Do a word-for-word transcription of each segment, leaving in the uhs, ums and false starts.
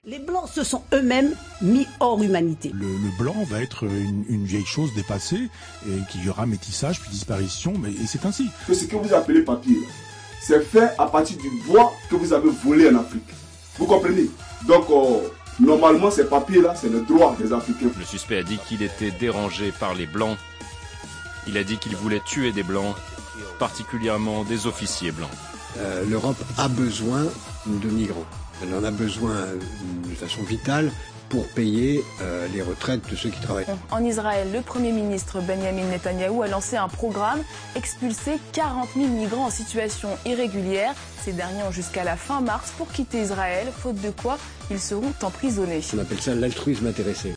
Les Blancs se sont eux-mêmes mis hors humanité. Le, le blanc va être une, une vieille chose dépassée, et qu'il y aura métissage puis disparition, mais et c'est ainsi. Que ce que vous appelez papier, c'est fait à partir du bois que vous avez volé en Afrique. Vous comprenez? Donc, euh, normalement, ces papiers-là, c'est le droit des Africains. Le suspect a dit qu'il était dérangé par les Blancs. Il a dit qu'il voulait tuer des Blancs, particulièrement des officiers blancs. Euh, L'Europe a besoin de migrants. Elle en a besoin de façon vitale pour payer euh, les retraites de ceux qui travaillent. En Israël, le Premier ministre Benjamin Netanyahou a lancé un programme, expulser quarante mille migrants en situation irrégulière. Ces derniers ont jusqu'à la fin mars pour quitter Israël, faute de quoi ils seront emprisonnés. On appelle ça l'altruisme intéressé.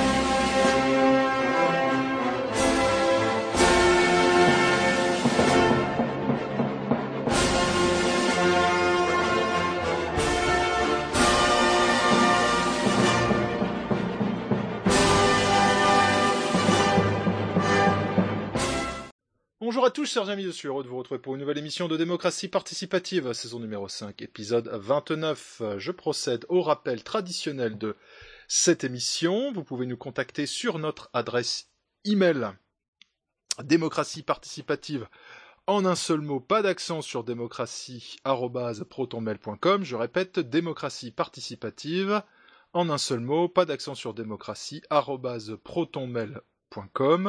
Bonjour à tous, chers amis, je suis heureux de vous retrouver pour une nouvelle émission de Démocratie Participative, saison numéro cinq, épisode vingt-neuf. Je procède au rappel traditionnel de cette émission. Vous pouvez nous contacter sur notre adresse email démocratie participative en un seul mot, pas d'accent sur démocratie arobase protonmail point com. Je répète, démocratie participative en un seul mot, pas d'accent sur démocratie arobase protonmail point com.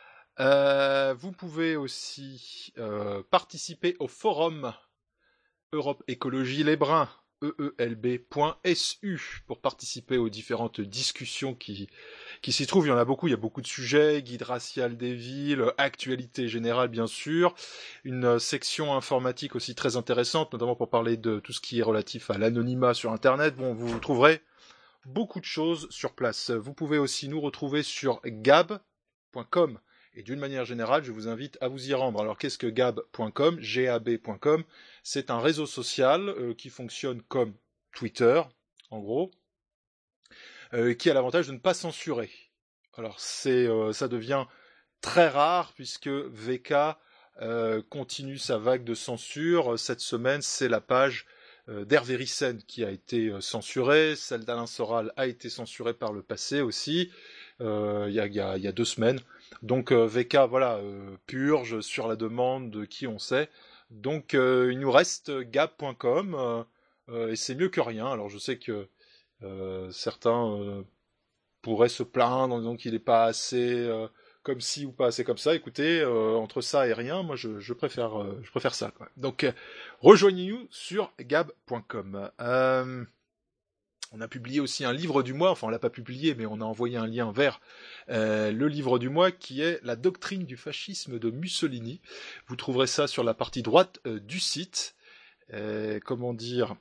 Euh, vous pouvez aussi euh, participer au forum Europe Écologie Les Brins, e e l b point s u, pour participer aux différentes discussions qui, qui s'y trouvent. Il y en a beaucoup, il y a beaucoup de sujets, guide racial des villes, actualité générale bien sûr, une section informatique aussi très intéressante, notamment pour parler de tout ce qui est relatif à l'anonymat sur Internet. Bon, vous trouverez beaucoup de choses sur place. Vous pouvez aussi nous retrouver sur gab point com. Et d'une manière générale, je vous invite à vous y rendre. Alors, qu'est-ce que gab point com, G A B point com? C'est un réseau social euh, qui fonctionne comme Twitter, en gros, euh, qui a l'avantage de ne pas censurer. Alors, c'est, euh, ça devient très rare, puisque V K euh, continue sa vague de censure. Cette semaine, c'est la page euh, d'Hervé Ryssen qui a été euh, censurée. Celle d'Alain Soral a été censurée par le passé aussi, euh, il y a, il y a, il y a deux semaines. Donc euh, V K, voilà, euh, purge sur la demande de qui on sait. Donc euh, il nous reste gab point com, euh, euh, et c'est mieux que rien. Alors je sais que euh, certains euh, pourraient se plaindre en disant qu'il n'est pas assez euh, comme ci ou pas assez comme ça. Écoutez, euh, entre ça et rien, moi je, je préfère euh, je préfère ça, quoi. Donc euh, rejoignez-nous sur gab point com. Euh... On a publié aussi un livre du mois, enfin on l'a pas publié, mais on a envoyé un lien vers euh, le livre du mois qui est La doctrine du fascisme de Mussolini. Vous trouverez ça sur la partie droite euh, du site. Euh, comment dire,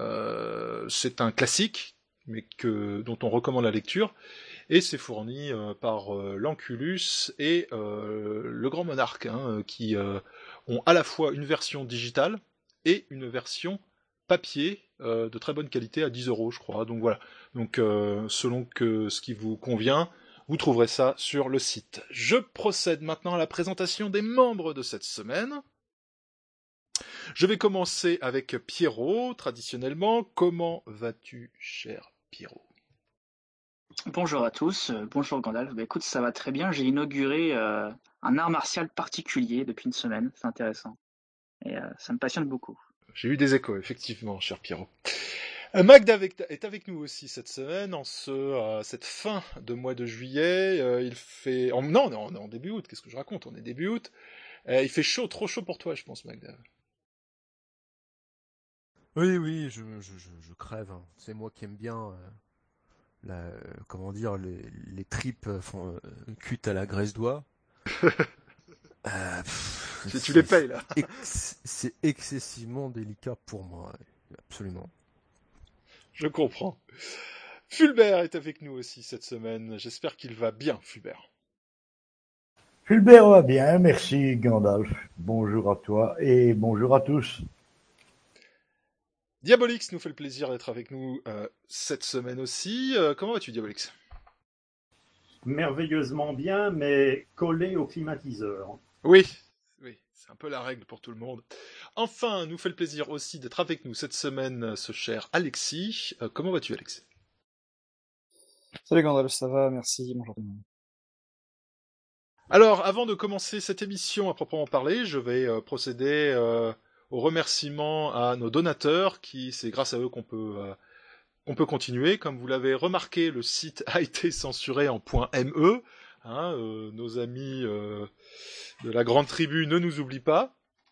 euh, c'est un classique, mais que dont on recommande la lecture, et c'est fourni euh, par euh, l'Anculus et euh, le Grand Monarque, hein, qui euh, ont à la fois une version digitale et une version papier euh, de très bonne qualité à dix euros, je crois. Donc voilà. Donc euh, selon que ce qui vous convient, vous trouverez ça sur le site. Je procède maintenant à la présentation des membres de cette semaine. Je vais commencer avec Pierrot, traditionnellement. Comment vas-tu, cher Pierrot? Bonjour à tous, euh, bonjour Gandalf. Bah, écoute, ça va très bien. J'ai inauguré euh, un art martial particulier depuis une semaine. C'est intéressant. Et euh, ça me passionne beaucoup. J'ai eu des échos, effectivement, cher Pierrot. Euh, Magda est avec nous aussi cette semaine, en ce, euh, cette fin de mois de juillet. Euh, il fait... En... Non, on est en début août, qu'est-ce que je raconte? On est début août. Euh, il fait chaud, trop chaud pour toi, je pense, Magda. Oui, oui, je, je, je, je crève. Hein. C'est moi qui aime bien, euh, la, euh, comment dire, les, les tripes euh, cuites à la graisse d'oie. Euh, pff, tu les payes là. ex- c'est excessivement délicat pour moi, absolument. Je comprends. Fulbert est avec nous aussi cette semaine. J'espère qu'il va bien, Fulbert. Fulbert va bien, merci Gandalf. Bonjour à toi et bonjour à tous. Diabolix nous fait le plaisir d'être avec nous euh, cette semaine aussi. Euh, comment vas-tu, Diabolix? Merveilleusement bien, mais collé au climatiseur. Oui, oui, c'est un peu la règle pour tout le monde. Enfin, nous fait le plaisir aussi d'être avec nous cette semaine, ce cher Alexis. Euh, comment vas-tu, Alexis? Salut Gandalf, ça va, merci, bonjour tout le monde. Alors, avant de commencer cette émission à proprement parler, je vais euh, procéder euh, au remerciement à nos donateurs, qui c'est grâce à eux qu'on peut euh, qu'on peut continuer. Comme vous l'avez remarqué, le site a été censuré en .me. Hein, euh, nos amis euh, de la grande tribu ne nous oublient pas.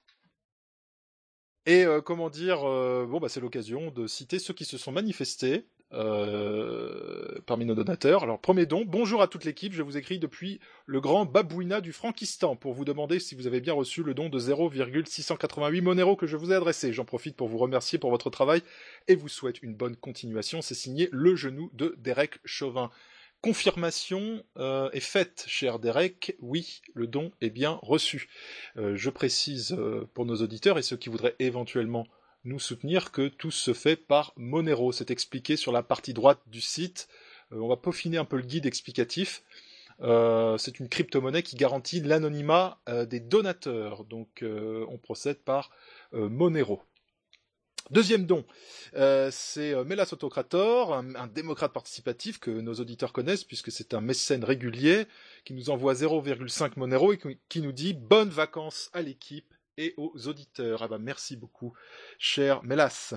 Et euh, comment dire, euh, bon bah c'est l'occasion de citer ceux qui se sont manifestés euh, parmi nos donateurs. Alors premier don, bonjour à toute l'équipe, je vous écris depuis le grand Babouina du Frankistan pour vous demander si vous avez bien reçu le don de zéro virgule six cent quatre-vingt-huit Monero que je vous ai adressé. J'en profite pour vous remercier pour votre travail et vous souhaite une bonne continuation. C'est signé Le Genou de Derek Chauvin. Confirmation euh, est faite, cher Derek, oui, le don est bien reçu. Euh, je précise euh, pour nos auditeurs et ceux qui voudraient éventuellement nous soutenir que tout se fait par Monero. C'est expliqué sur la partie droite du site. Euh, on va peaufiner un peu le guide explicatif. Euh, c'est une crypto-monnaie qui garantit l'anonymat euh, des donateurs. Donc euh, on procède par euh, Monero. Deuxième don, euh, c'est Melas Autocrator, un, un démocrate participatif que nos auditeurs connaissent puisque c'est un mécène régulier qui nous envoie zéro virgule cinq Monero et qui nous dit « Bonnes vacances à l'équipe et aux auditeurs ». Ah bah merci beaucoup, cher Melas.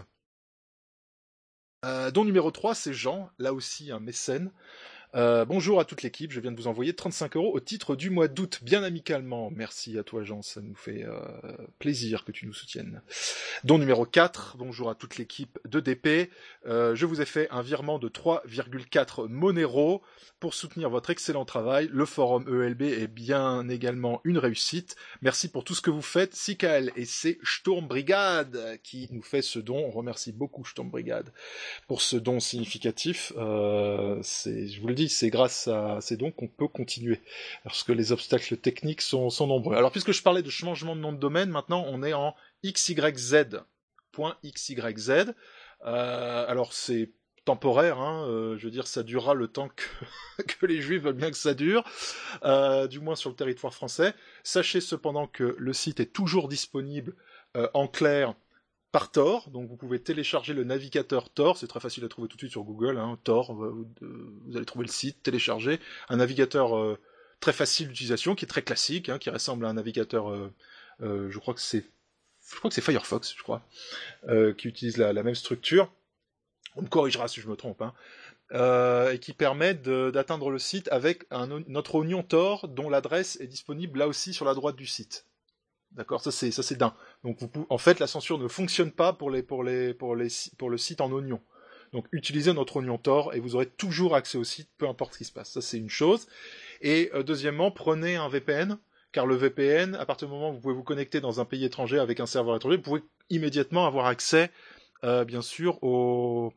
Euh, don numéro trois, c'est Jean, là aussi un mécène. Euh, bonjour à toute l'équipe, je viens de vous envoyer trente-cinq euros au titre du mois d'août, bien amicalement. Merci à toi Jean, ça nous fait euh, plaisir que tu nous soutiennes. Don numéro quatre, bonjour à toute l'équipe de D P. Euh, je vous ai fait un virement de trois virgule quatre Monero pour soutenir votre excellent travail. Le forum E L B est bien également une réussite. Merci pour tout ce que vous faites. Sikael et c'est Sturm Brigade qui nous fait ce don. On remercie beaucoup Sturm Brigade pour ce don significatif. Euh, c'est, je vous le dis, c'est grâce à ces dons qu'on peut continuer, parce que les obstacles techniques sont, sont nombreux. Alors, puisque je parlais de changement de nom de domaine, maintenant on est en x y z point x y z. Euh, alors, c'est temporaire, hein, euh, je veux dire, ça durera le temps que, que les Juifs veulent bien que ça dure, euh, du moins sur le territoire français. Sachez cependant que le site est toujours disponible euh, en clair par Tor, donc vous pouvez télécharger le navigateur Tor, c'est très facile à trouver tout de suite sur Google, hein, Tor, vous, vous allez trouver le site, télécharger, un navigateur euh, très facile d'utilisation, qui est très classique, hein, qui ressemble à un navigateur, euh, euh, je crois que c'est je crois que c'est Firefox, je crois, euh, qui utilise la, la même structure, on me corrigera si je me trompe, hein, euh, et qui permet de, d'atteindre le site avec un, notre oignon Tor, dont l'adresse est disponible là aussi sur la droite du site. D'accord, ça c'est ça c'est d'un. Donc vous pouvez, en fait la censure ne fonctionne pas pour les pour les pour les pour le site en oignon. Donc utilisez notre oignon Tor et vous aurez toujours accès au site, peu importe ce qui se passe. Ça c'est une chose. Et euh, deuxièmement, prenez un V P N, car le V P N, à partir du moment où vous pouvez vous connecter dans un pays étranger avec un serveur étranger, vous pouvez immédiatement avoir accès, euh, bien sûr, au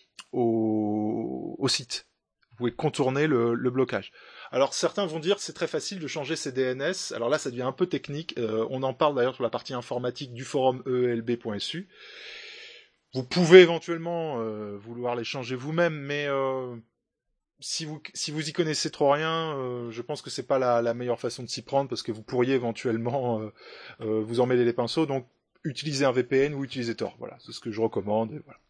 au, au site. Vous pouvez contourner le, le blocage. Alors certains vont dire c'est très facile de changer ses D N S. Alors là ça devient un peu technique. Euh, on en parle d'ailleurs sur la partie informatique du forum E L B point S U. Vous pouvez éventuellement euh, vouloir les changer vous-même, mais euh, si vous si vous y connaissez trop rien, euh, je pense que c'est pas la, la meilleure façon de s'y prendre parce que vous pourriez éventuellement euh, euh, vous emmêler les pinceaux. Donc utilisez un V P N ou utilisez Tor. Voilà, c'est ce que je recommande. Et voilà.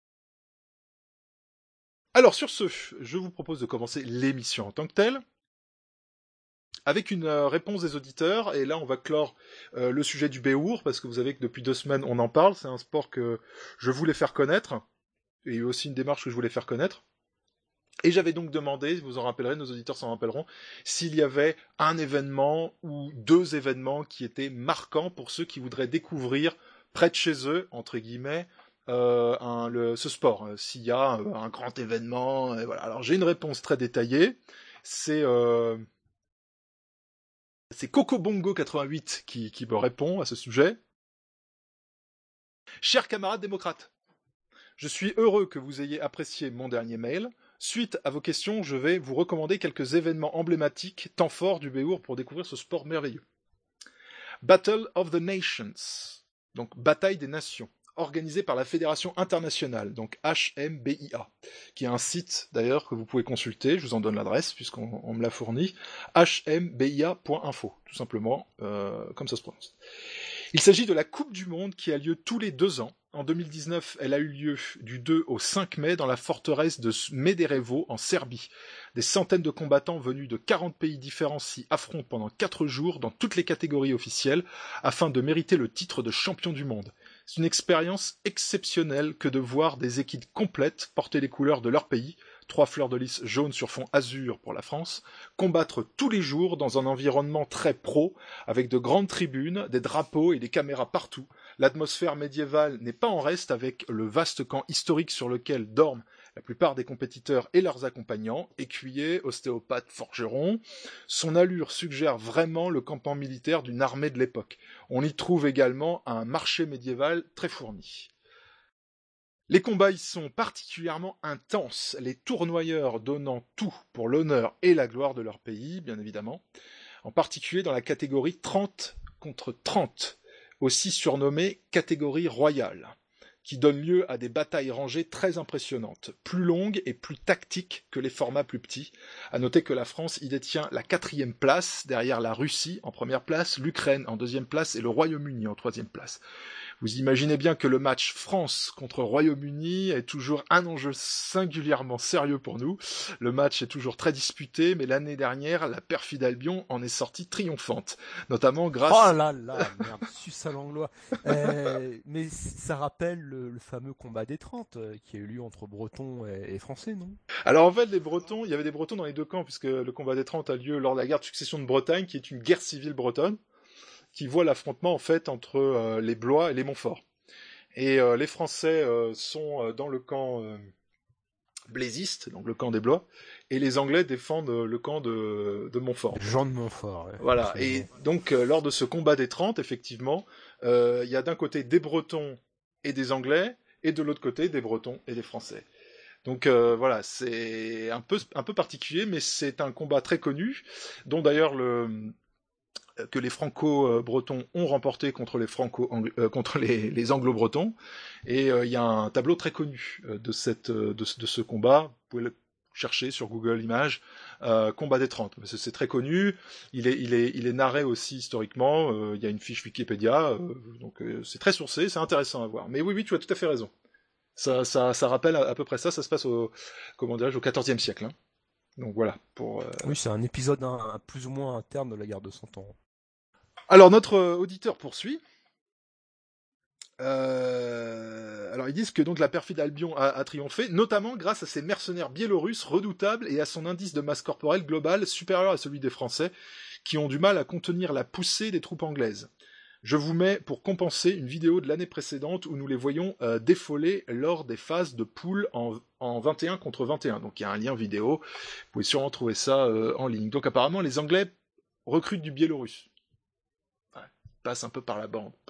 Alors sur ce, je vous propose de commencer l'émission en tant que telle, avec une euh, réponse des auditeurs, et là on va clore euh, le sujet du Béour, parce que vous savez que depuis deux semaines on en parle, c'est un sport que je voulais faire connaître, et aussi une démarche que je voulais faire connaître, et j'avais donc demandé, vous en rappellerez, nos auditeurs s'en rappelleront, s'il y avait un événement ou deux événements qui étaient marquants pour ceux qui voudraient découvrir près de chez eux, entre guillemets, Euh, un, le, ce sport, euh, s'il y a euh, un grand événement, et voilà. Alors j'ai une réponse très détaillée, c'est euh, c'est Cocobongo quatre-vingt-huit qui, qui me répond à ce sujet. Chers camarades démocrates, je suis heureux que vous ayez apprécié mon dernier mail. Suite à vos questions, je vais vous recommander quelques événements emblématiques, temps forts du Béour pour découvrir ce sport merveilleux. Battle of the Nations, donc Bataille des Nations, organisé par la Fédération Internationale, donc H M B I A, qui est un site d'ailleurs que vous pouvez consulter, je vous en donne l'adresse puisqu'on on me l'a fourni, h m b i a point info, tout simplement, euh, comme ça se prononce. Il s'agit de la Coupe du Monde qui a lieu tous les deux ans, en deux mille dix-neuf, elle a eu lieu du deux au cinq mai dans la forteresse de Mederevo en Serbie. Des centaines de combattants venus de quarante pays différents s'y affrontent pendant quatre jours dans toutes les catégories officielles afin de mériter le titre de champion du monde. C'est une expérience exceptionnelle que de voir des équipes complètes porter les couleurs de leur pays, trois fleurs de lys jaunes sur fond azur pour la France, combattre tous les jours dans un environnement très pro, avec de grandes tribunes, des drapeaux et des caméras partout. L'atmosphère médiévale n'est pas en reste avec le vaste camp historique sur lequel dorment la plupart des compétiteurs et leurs accompagnants, écuyers, ostéopathes, forgerons. Son allure suggère vraiment le campement militaire d'une armée de l'époque. On y trouve également un marché médiéval très fourni. Les combats y sont particulièrement intenses, les tournoyeurs donnant tout pour l'honneur et la gloire de leur pays, bien évidemment, en particulier dans la catégorie trente contre trente, aussi surnommée catégorie royale, qui donne lieu à des batailles rangées très impressionnantes, plus longues et plus tactiques que les formats plus petits. À noter que la France y détient la quatrième place, derrière la Russie en première place, l'Ukraine en deuxième place et le Royaume-Uni en troisième place. Vous imaginez bien que le match France contre Royaume-Uni est toujours un enjeu singulièrement sérieux pour nous. Le match est toujours très disputé, mais l'année dernière, la perfide Albion en est sortie triomphante, notamment grâce... Oh là là, merde, suce à l'anglois. Euh, mais ça rappelle le, le fameux combat des trente euh, qui a eu lieu entre Bretons et, et Français, non? Alors en fait, les Bretons, il y avait des Bretons dans les deux camps, puisque le combat des trente a lieu lors de la guerre de succession de Bretagne, qui est une guerre civile bretonne, qui voit l'affrontement en fait entre euh, les Blois et les Montfort. Et euh, les Français euh, sont euh, dans le camp euh, blaisiste, donc le camp des Blois, et les Anglais défendent euh, le camp de, de Montfort. Jean de Montfort. Ouais, voilà. Et donc euh, lors de ce combat des trente, effectivement, euh, il y a d'un côté des Bretons et des Anglais, et de l'autre côté des Bretons et des Français. Donc euh, voilà, c'est un peu un peu particulier, mais c'est un combat très connu, dont d'ailleurs le que les franco-bretons ont remporté contre les franco euh, contre les, les anglo-bretons, et il euh, y a un tableau très connu euh, de cette de, de ce combat. Vous pouvez le chercher sur Google Images, euh, combat des trente. C'est, c'est très connu. Il est il est il est narré aussi historiquement. Il euh, y a une fiche Wikipédia, euh, donc euh, c'est très sourcé, c'est intéressant à voir. Mais oui oui, tu as tout à fait raison. Ça ça ça rappelle à, à peu près ça. Ça se passe au comment dirais-je au quatorzième siècle. Hein. Donc voilà pour. Euh... Oui, c'est un épisode un, un, plus ou moins interne de la guerre de Cent Ans. Alors notre euh, auditeur poursuit. Euh... Alors ils disent que donc la perfide Albion a, a triomphé, notamment grâce à ses mercenaires biélorusses redoutables et à son indice de masse corporelle global supérieur à celui des Français, qui ont du mal à contenir la poussée des troupes anglaises. Je vous mets pour compenser une vidéo de l'année précédente où nous les voyons euh, défoler lors des phases de poule en, en vingt et un contre vingt et un. Donc il y a un lien vidéo, vous pouvez sûrement trouver ça euh, en ligne. Donc apparemment les Anglais recrutent du Biélorusse. Passe un peu par la bande.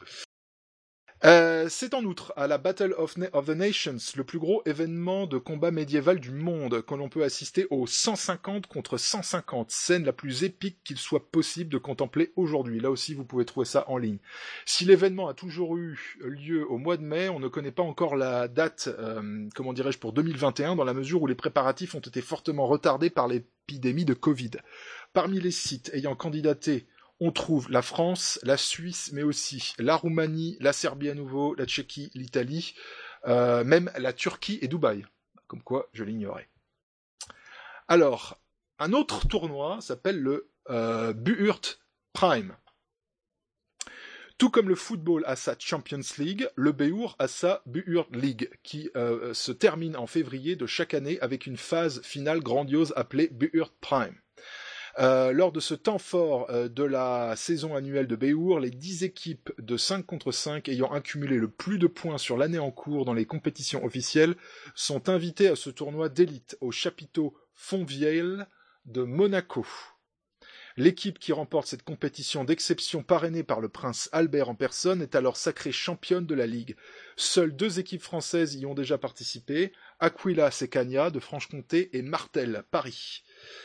Euh, c'est en outre à la Battle of, Na- of the Nations, le plus gros événement de combat médiéval du monde, que l'on peut assister aux cent cinquante contre cent cinquante, scène la plus épique qu'il soit possible de contempler aujourd'hui. Là aussi, vous pouvez trouver ça en ligne. Si l'événement a toujours eu lieu au mois de mai, on ne connaît pas encore la date, euh, comment dirais-je, pour deux mille vingt et un, dans la mesure où les préparatifs ont été fortement retardés par l'épidémie de Covid. Parmi les sites ayant candidaté, on trouve la France, la Suisse, mais aussi la Roumanie, la Serbie à nouveau, la Tchéquie, l'Italie, euh, même la Turquie et Dubaï. Comme quoi, je l'ignorais. Alors, un autre tournoi s'appelle le euh, Buurt Prime. Tout comme le football a sa Champions League, le Beur a sa Buurt League, qui euh, se termine en février de chaque année avec une phase finale grandiose appelée Buurt Prime. Euh, lors de ce temps fort euh, de la saison annuelle de Beur, les dix équipes de cinq contre cinq ayant accumulé le plus de points sur l'année en cours dans les compétitions officielles sont invitées à ce tournoi d'élite au chapiteau Fontvieille de Monaco. L'équipe qui remporte cette compétition d'exception parrainée par le prince Albert en personne est alors sacrée championne de la Ligue. Seules deux équipes françaises y ont déjà participé, Aquilas et Cagna de Franche-Comté et Martel, Paris.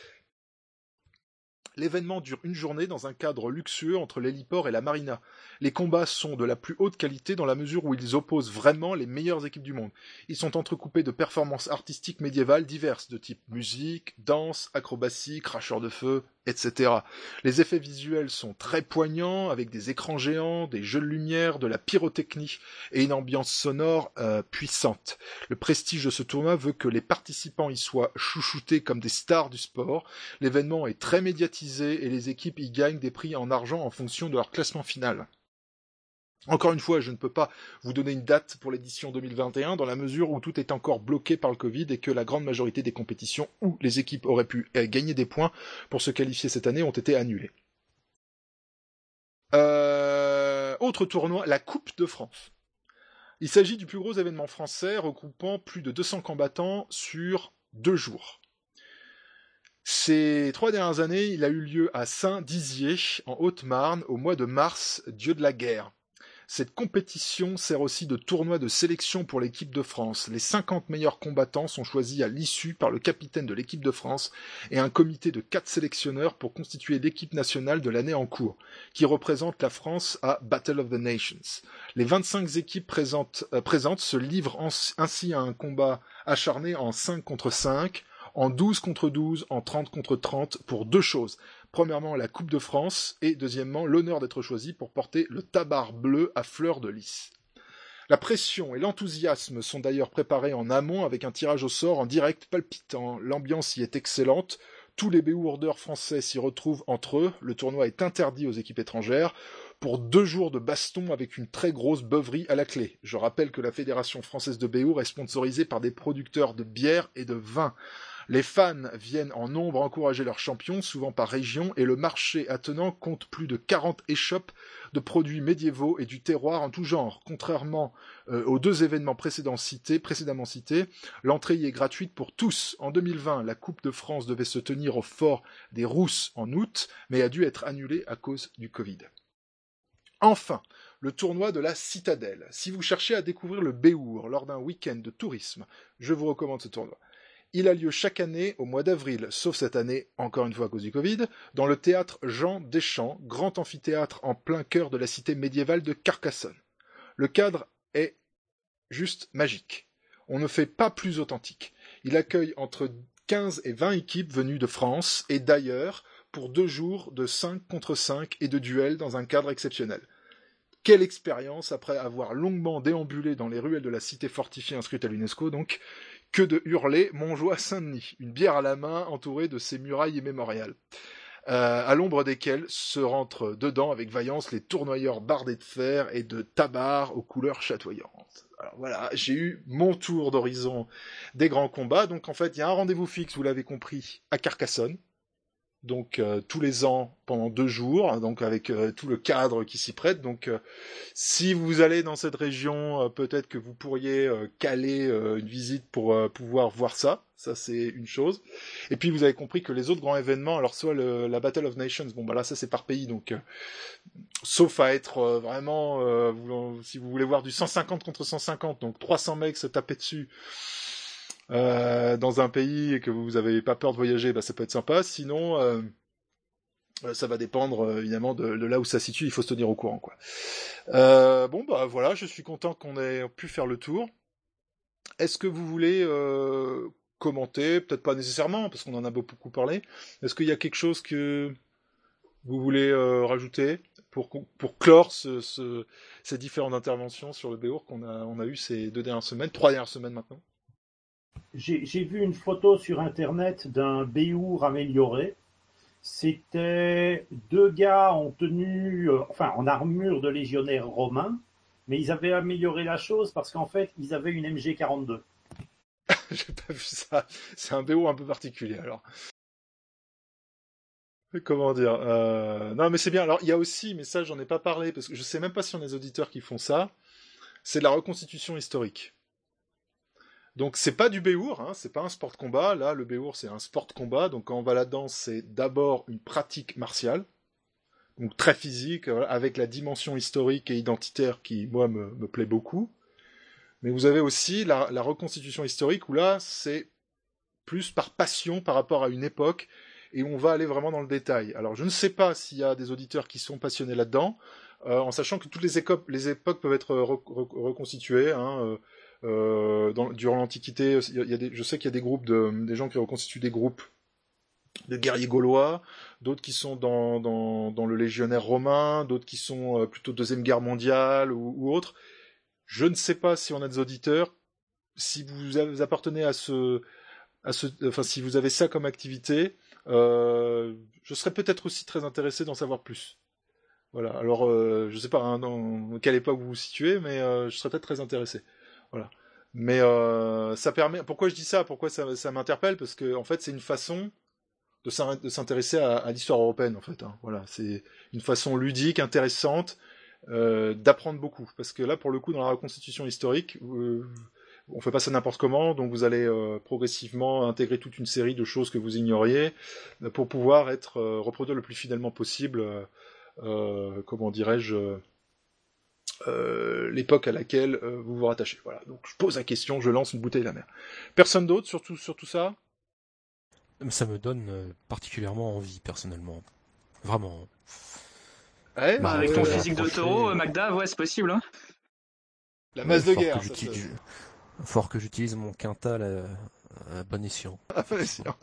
L'événement dure une journée dans un cadre luxueux entre l'héliport et la marina. Les combats sont de la plus haute qualité dans la mesure où ils opposent vraiment les meilleures équipes du monde. Ils sont entrecoupés de performances artistiques médiévales diverses, de type musique, danse, acrobatie, cracheur de feu, et cetera. Les effets visuels sont très poignants, avec des écrans géants, des jeux de lumière, de la pyrotechnie et une ambiance sonore euh, puissante. Le prestige de ce tournoi veut que les participants y soient chouchoutés comme des stars du sport. L'événement est très médiatisé et les équipes y gagnent des prix en argent en fonction de leur classement final. Encore une fois, je ne peux pas vous donner une date pour l'édition deux mille vingt et un dans la mesure où tout est encore bloqué par le Covid et que la grande majorité des compétitions où les équipes auraient pu gagner des points pour se qualifier cette année ont été annulées. Euh... Autre tournoi, la Coupe de France. Il s'agit du plus gros événement français regroupant plus de deux cents combattants sur deux jours. Ces trois dernières années, il a eu lieu à Saint-Dizier, en Haute-Marne, au mois de mars, dieu de la guerre. Cette compétition sert aussi de tournoi de sélection pour l'équipe de France. Les cinquante meilleurs combattants sont choisis à l'issue par le capitaine de l'équipe de France et un comité de quatre sélectionneurs pour constituer l'équipe nationale de l'année en cours, qui représente la France à Battle of the Nations. Les vingt-cinq équipes présentes, euh, présentes se livrent en, ainsi à un combat acharné en cinq contre cinq, en douze contre douze, en trente contre trente, pour deux choses. Premièrement, la Coupe de France, et deuxièmement, l'honneur d'être choisi pour porter le tabard bleu à fleurs de lys. La pression et l'enthousiasme sont d'ailleurs préparés en amont avec un tirage au sort en direct palpitant. L'ambiance y est excellente. Tous les béourdeurs français s'y retrouvent entre eux. Le tournoi est interdit aux équipes étrangères pour deux jours de baston avec une très grosse beuverie à la clé. Je rappelle que la Fédération française de Béour est sponsorisée par des producteurs de bière et de vin. Les fans viennent en nombre encourager leurs champions, souvent par région, et le marché attenant compte plus de quarante échoppes de produits médiévaux et du terroir en tout genre. Contrairement euh, aux deux événements précédemment cités, précédemment cités, l'entrée y est gratuite pour tous. En deux mille vingt, la Coupe de France devait se tenir au fort des Rousses en août, mais a dû être annulée à cause du Covid. Enfin, le tournoi de la Citadelle. Si vous cherchez à découvrir le Béour lors d'un week-end de tourisme, je vous recommande ce tournoi. Il a lieu chaque année au mois d'avril, sauf cette année, encore une fois à cause du Covid, dans le théâtre Jean Deschamps, grand amphithéâtre en plein cœur de la cité médiévale de Carcassonne. Le cadre est juste magique. On ne fait pas plus authentique. Il accueille entre quinze et vingt équipes venues de France et d'ailleurs pour deux jours de cinq contre cinq et de duels dans un cadre exceptionnel. Quelle expérience après avoir longuement déambulé dans les ruelles de la cité fortifiée inscrite à l'UNESCO, donc, que de hurler Montjoie Saint-Denis, une bière à la main entourée de ses murailles immémoriales, euh, à l'ombre desquelles se rentrent dedans avec vaillance les tournoyeurs bardés de fer et de tabards aux couleurs chatoyantes. Alors voilà, j'ai eu mon tour d'horizon des grands combats, donc en fait il y a un rendez-vous fixe, vous l'avez compris, à Carcassonne, donc euh, tous les ans pendant deux jours, donc avec euh, tout le cadre qui s'y prête. Donc euh, si vous allez dans cette région, euh, peut-être que vous pourriez euh, caler euh, une visite pour euh, pouvoir voir ça. Ça c'est une chose. Et puis vous avez compris que les autres grands événements, alors soit le, la Battle of Nations, bon bah là ça c'est par pays, donc euh, sauf à être euh, vraiment, euh, vous, si vous voulez voir du cent cinquante contre cent cinquante, donc trois cents mecs se taper dessus. Euh, dans un pays et que vous n'avez pas peur de voyager, bah, ça peut être sympa. Sinon, euh, ça va dépendre euh, évidemment de, de là où ça se situe. Il faut se tenir au courant, quoi. Euh, bon, bah voilà, je suis content qu'on ait pu faire le tour. Est-ce que vous voulez euh, commenter? Peut-être pas nécessairement, parce qu'on en a beaucoup parlé. Est-ce qu'il y a quelque chose que vous voulez euh, rajouter pour, pour clore ce, ce, ces différentes interventions sur le Béour qu'on a, on a eu ces deux dernières semaines, trois dernières semaines maintenant? J'ai, j'ai vu une photo sur internet d'un Béour amélioré. C'était deux gars en tenue, euh, enfin en armure de légionnaires romains, mais ils avaient amélioré la chose parce qu'en fait, ils avaient une M G quarante-deux. J'ai pas vu ça. C'est un Béour un peu particulier alors. Comment dire euh... Non mais c'est bien. Alors il y a aussi, mais ça j'en ai pas parlé parce que je sais même pas si on a des auditeurs qui font ça. C'est de la reconstitution historique. Donc c'est pas du Béour, hein, c'est pas un sport de combat. Là, le Béour c'est un sport de combat. Donc quand on va là-dedans, c'est d'abord une pratique martiale, donc très physique, voilà, avec la dimension historique et identitaire qui moi me, me plaît beaucoup. Mais vous avez aussi la, la reconstitution historique où là c'est plus par passion par rapport à une époque et où on va aller vraiment dans le détail. Alors je ne sais pas s'il y a des auditeurs qui sont passionnés là-dedans, euh, en sachant que toutes les, éco- les époques peuvent être re- re- reconstituées. Hein, euh, Euh, dans, durant l'Antiquité, il y a des, je sais qu'il y a des groupes de, des gens qui reconstituent des groupes des guerriers gaulois, d'autres qui sont dans, dans, dans le légionnaire romain, d'autres qui sont euh, plutôt Deuxième Guerre mondiale ou, ou autre. Je ne sais pas si on a des auditeurs, si vous, avez, vous appartenez à ce, à ce, enfin si vous avez ça comme activité, euh, je serais peut-être aussi très intéressé d'en savoir plus. Voilà. Alors, euh, je sais pas hein, dans quelle époque vous vous situez, mais euh, je serais peut-être très intéressé. Voilà. Mais euh, ça permet. Pourquoi je dis ça ? Pourquoi ça, ça m'interpelle ? Parce que en fait, c'est une façon de s'intéresser à, à l'histoire européenne, en fait. Hein. Voilà, c'est une façon ludique, intéressante, euh, d'apprendre beaucoup. Parce que là, pour le coup, dans la reconstitution historique, euh, on fait pas ça n'importe comment, donc vous allez euh, progressivement intégrer toute une série de choses que vous ignoriez euh, pour pouvoir être euh, reproduire le plus fidèlement possible, euh, euh, comment dirais-je, euh, l'époque à laquelle euh, vous vous rattachez. Voilà. Donc je pose la question, je lance une bouteille à la mer. Personne d'autre sur tout, sur tout ça ? Ça me donne euh, particulièrement envie, personnellement. Vraiment. Ouais, bah, avec ton physique de taureau, euh, Magda, ouais, c'est possible. Hein. La masse de guerre. Ça, ça... Fort que j'utilise mon quintal à, à bon escient. À bon escient.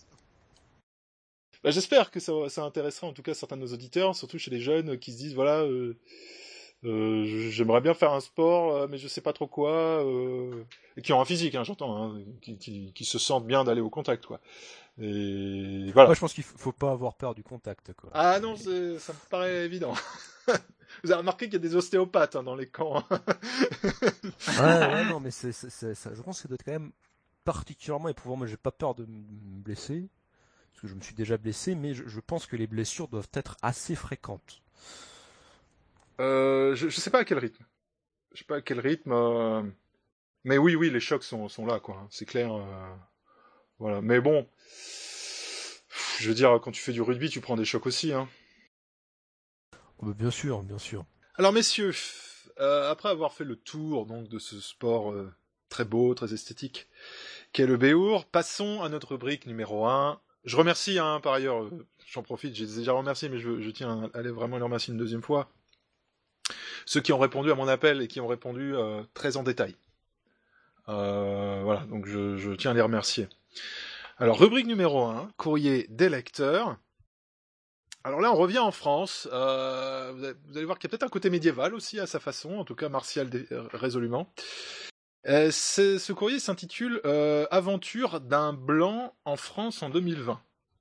Bah, j'espère que ça, ça intéressera en tout cas certains de nos auditeurs, surtout chez les jeunes qui se disent voilà, euh, euh, j'aimerais bien faire un sport, euh, mais je sais pas trop quoi, euh, et qui ont un physique, hein, j'entends, hein, qui, qui, qui se sentent bien d'aller au contact, quoi. Et voilà. Moi, je pense qu'il faut pas avoir peur du contact, quoi. Ah non, ça me paraît évident. Vous avez remarqué qu'il y a des ostéopathes hein, dans les camps. ouais, ouais, non, mais c'est, c'est, c'est, ça, je pense que ça doit être quand même particulièrement éprouvant. Moi, j'ai pas peur de me blesser, parce que je me suis déjà blessé, mais je, je pense que les blessures doivent être assez fréquentes. Euh, je, je sais pas à quel rythme. Je sais pas à quel rythme. Euh... Mais oui, oui, les chocs sont, sont là, quoi. C'est clair. Euh... Voilà. Mais bon, je veux dire, quand tu fais du rugby, tu prends des chocs aussi, hein. Oh, bien sûr, bien sûr. Alors, messieurs, euh, après avoir fait le tour donc de ce sport euh, très beau, très esthétique, qu'est le béour, passons à notre rubrique numéro un. Je remercie, hein, par ailleurs, euh, j'en profite, j'ai déjà remercié, mais je, je tiens à aller vraiment les remercier une deuxième fois. Ceux qui ont répondu à mon appel et qui ont répondu euh, très en détail. Euh, voilà, donc je, je tiens à les remercier. Alors, rubrique numéro un, courrier des lecteurs. Alors là, on revient en France. Euh, vous, allez, vous allez voir qu'il y a peut-être un côté médiéval aussi à sa façon, en tout cas martial dé, euh, résolument. Euh, ce courrier s'intitule euh, « Aventure d'un blanc en France en deux mille vingt ».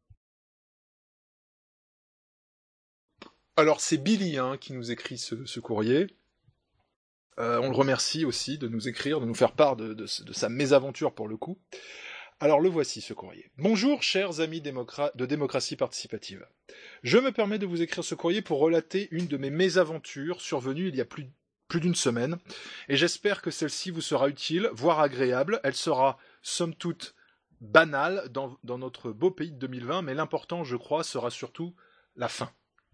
Alors c'est Billy hein, qui nous écrit ce, ce courrier. Euh, on le remercie aussi de nous écrire, de nous faire part de, de, de sa mésaventure pour le coup. Alors le voici ce courrier. Bonjour chers amis démocra- de démocratie participative. Je me permets de vous écrire ce courrier pour relater une de mes mésaventures survenues il y a plus, plus d'une semaine, et j'espère que celle-ci vous sera utile, voire agréable. Elle sera, somme toute, banale dans, dans notre beau pays de deux mille vingt, mais l'important, je crois, sera surtout la fin.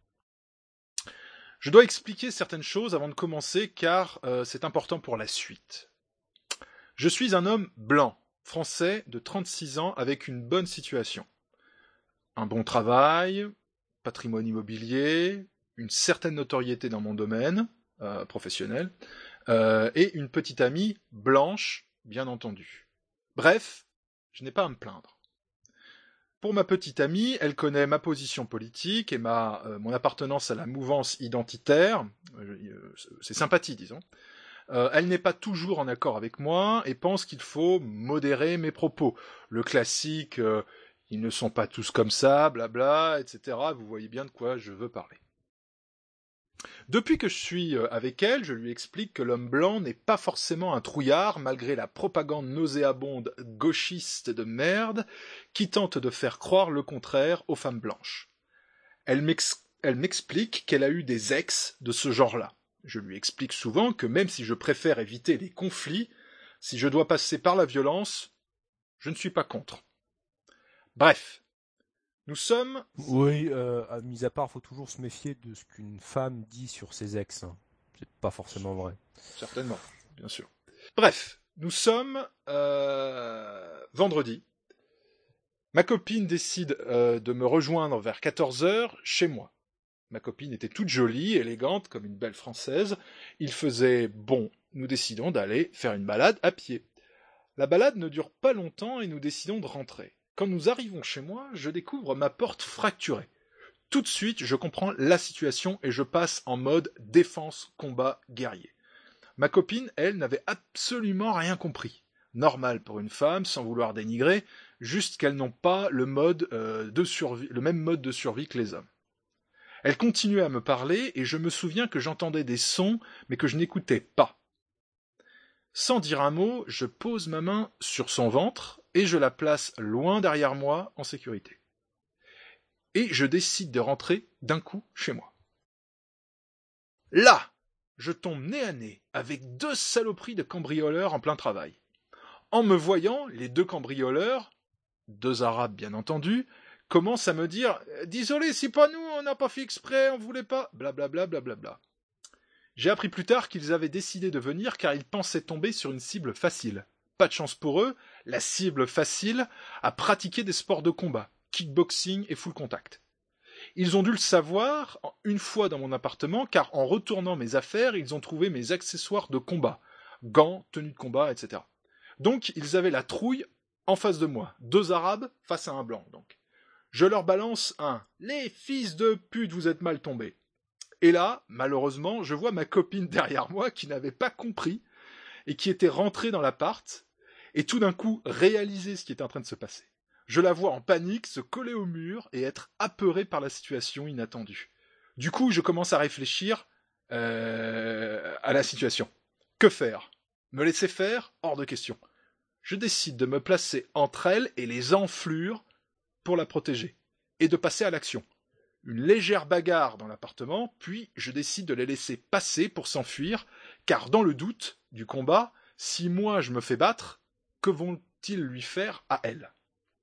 Je dois expliquer certaines choses avant de commencer, car euh, c'est important pour la suite. Je suis un homme blanc, français de trente-six ans avec une bonne situation. Un bon travail, patrimoine immobilier, une certaine notoriété dans mon domaine euh, professionnel, euh, et une petite amie blanche, bien entendu. Bref, je n'ai pas à me plaindre. Pour ma petite amie, elle connaît ma position politique et ma, euh, mon appartenance à la mouvance identitaire. Euh, c'est sympathie, disons. Euh, elle n'est pas toujours en accord avec moi et pense qu'il faut modérer mes propos. Le classique, euh, ils ne sont pas tous comme ça, blabla, et cetera. Vous voyez bien de quoi je veux parler. Depuis que je suis avec elle, je lui explique que l'homme blanc n'est pas forcément un trouillard, malgré la propagande nauséabonde gauchiste de merde qui tente de faire croire le contraire aux femmes blanches. Elle m'ex- elle m'explique qu'elle a eu des ex de ce genre-là. Je lui explique souvent que même si je préfère éviter les conflits, si je dois passer par la violence, je ne suis pas contre. Bref. Nous sommes... Oui, euh, mis à part, faut toujours se méfier de ce qu'une femme dit sur ses ex. Hein. C'est pas forcément vrai. Certainement, bien sûr. Bref, nous sommes euh, vendredi. Ma copine décide euh, de me rejoindre vers quatorze heures chez moi. Ma copine était toute jolie, élégante, comme une belle française. Il faisait bon. Nous décidons d'aller faire une balade à pied. La balade ne dure pas longtemps et nous décidons de rentrer. Quand nous arrivons chez moi, je découvre ma porte fracturée. Tout de suite, je comprends la situation et je passe en mode défense, combat, guerrier. Ma copine, elle, n'avait absolument rien compris. Normal pour une femme, sans vouloir dénigrer, juste qu'elles n'ont pas le, mode, euh, de survie, le même mode de survie que les hommes. Elle continuait à me parler et je me souviens que j'entendais des sons, mais que je n'écoutais pas. Sans dire un mot, je pose ma main sur son ventre et je la place loin derrière moi en sécurité. Et je décide de rentrer d'un coup chez moi. Là, je tombe nez à nez avec deux saloperies de cambrioleurs en plein travail. En me voyant, les deux cambrioleurs, deux arabes bien entendu, commencent à me dire « Désolé, c'est pas nous, on n'a pas fait exprès, on voulait pas... » blablabla blablabla. J'ai appris plus tard qu'ils avaient décidé de venir car ils pensaient tomber sur une cible facile. Pas de chance pour eux, la cible facile a pratiqué des sports de combat, kickboxing et full contact. Ils ont dû le savoir une fois dans mon appartement car en retournant mes affaires, ils ont trouvé mes accessoires de combat, gants, tenues de combat, et cetera. Donc ils avaient la trouille en face de moi, deux arabes face à un blanc donc. Je leur balance un « Les fils de pute, vous êtes mal tombés ». Et là, malheureusement, je vois ma copine derrière moi qui n'avait pas compris et qui était rentrée dans l'appart et tout d'un coup réalisait ce qui était en train de se passer. Je la vois en panique se coller au mur et être apeurée par la situation inattendue. Du coup, je commence à réfléchir euh, à la situation. Que faire ? Me laisser faire ? Hors de question. Je décide de me placer entre elles et les enflure pour la protéger et de passer à l'action. Une légère bagarre dans l'appartement, puis je décide de les laisser passer pour s'enfuir, car dans le doute du combat, si moi je me fais battre, que vont-ils lui faire à elle ?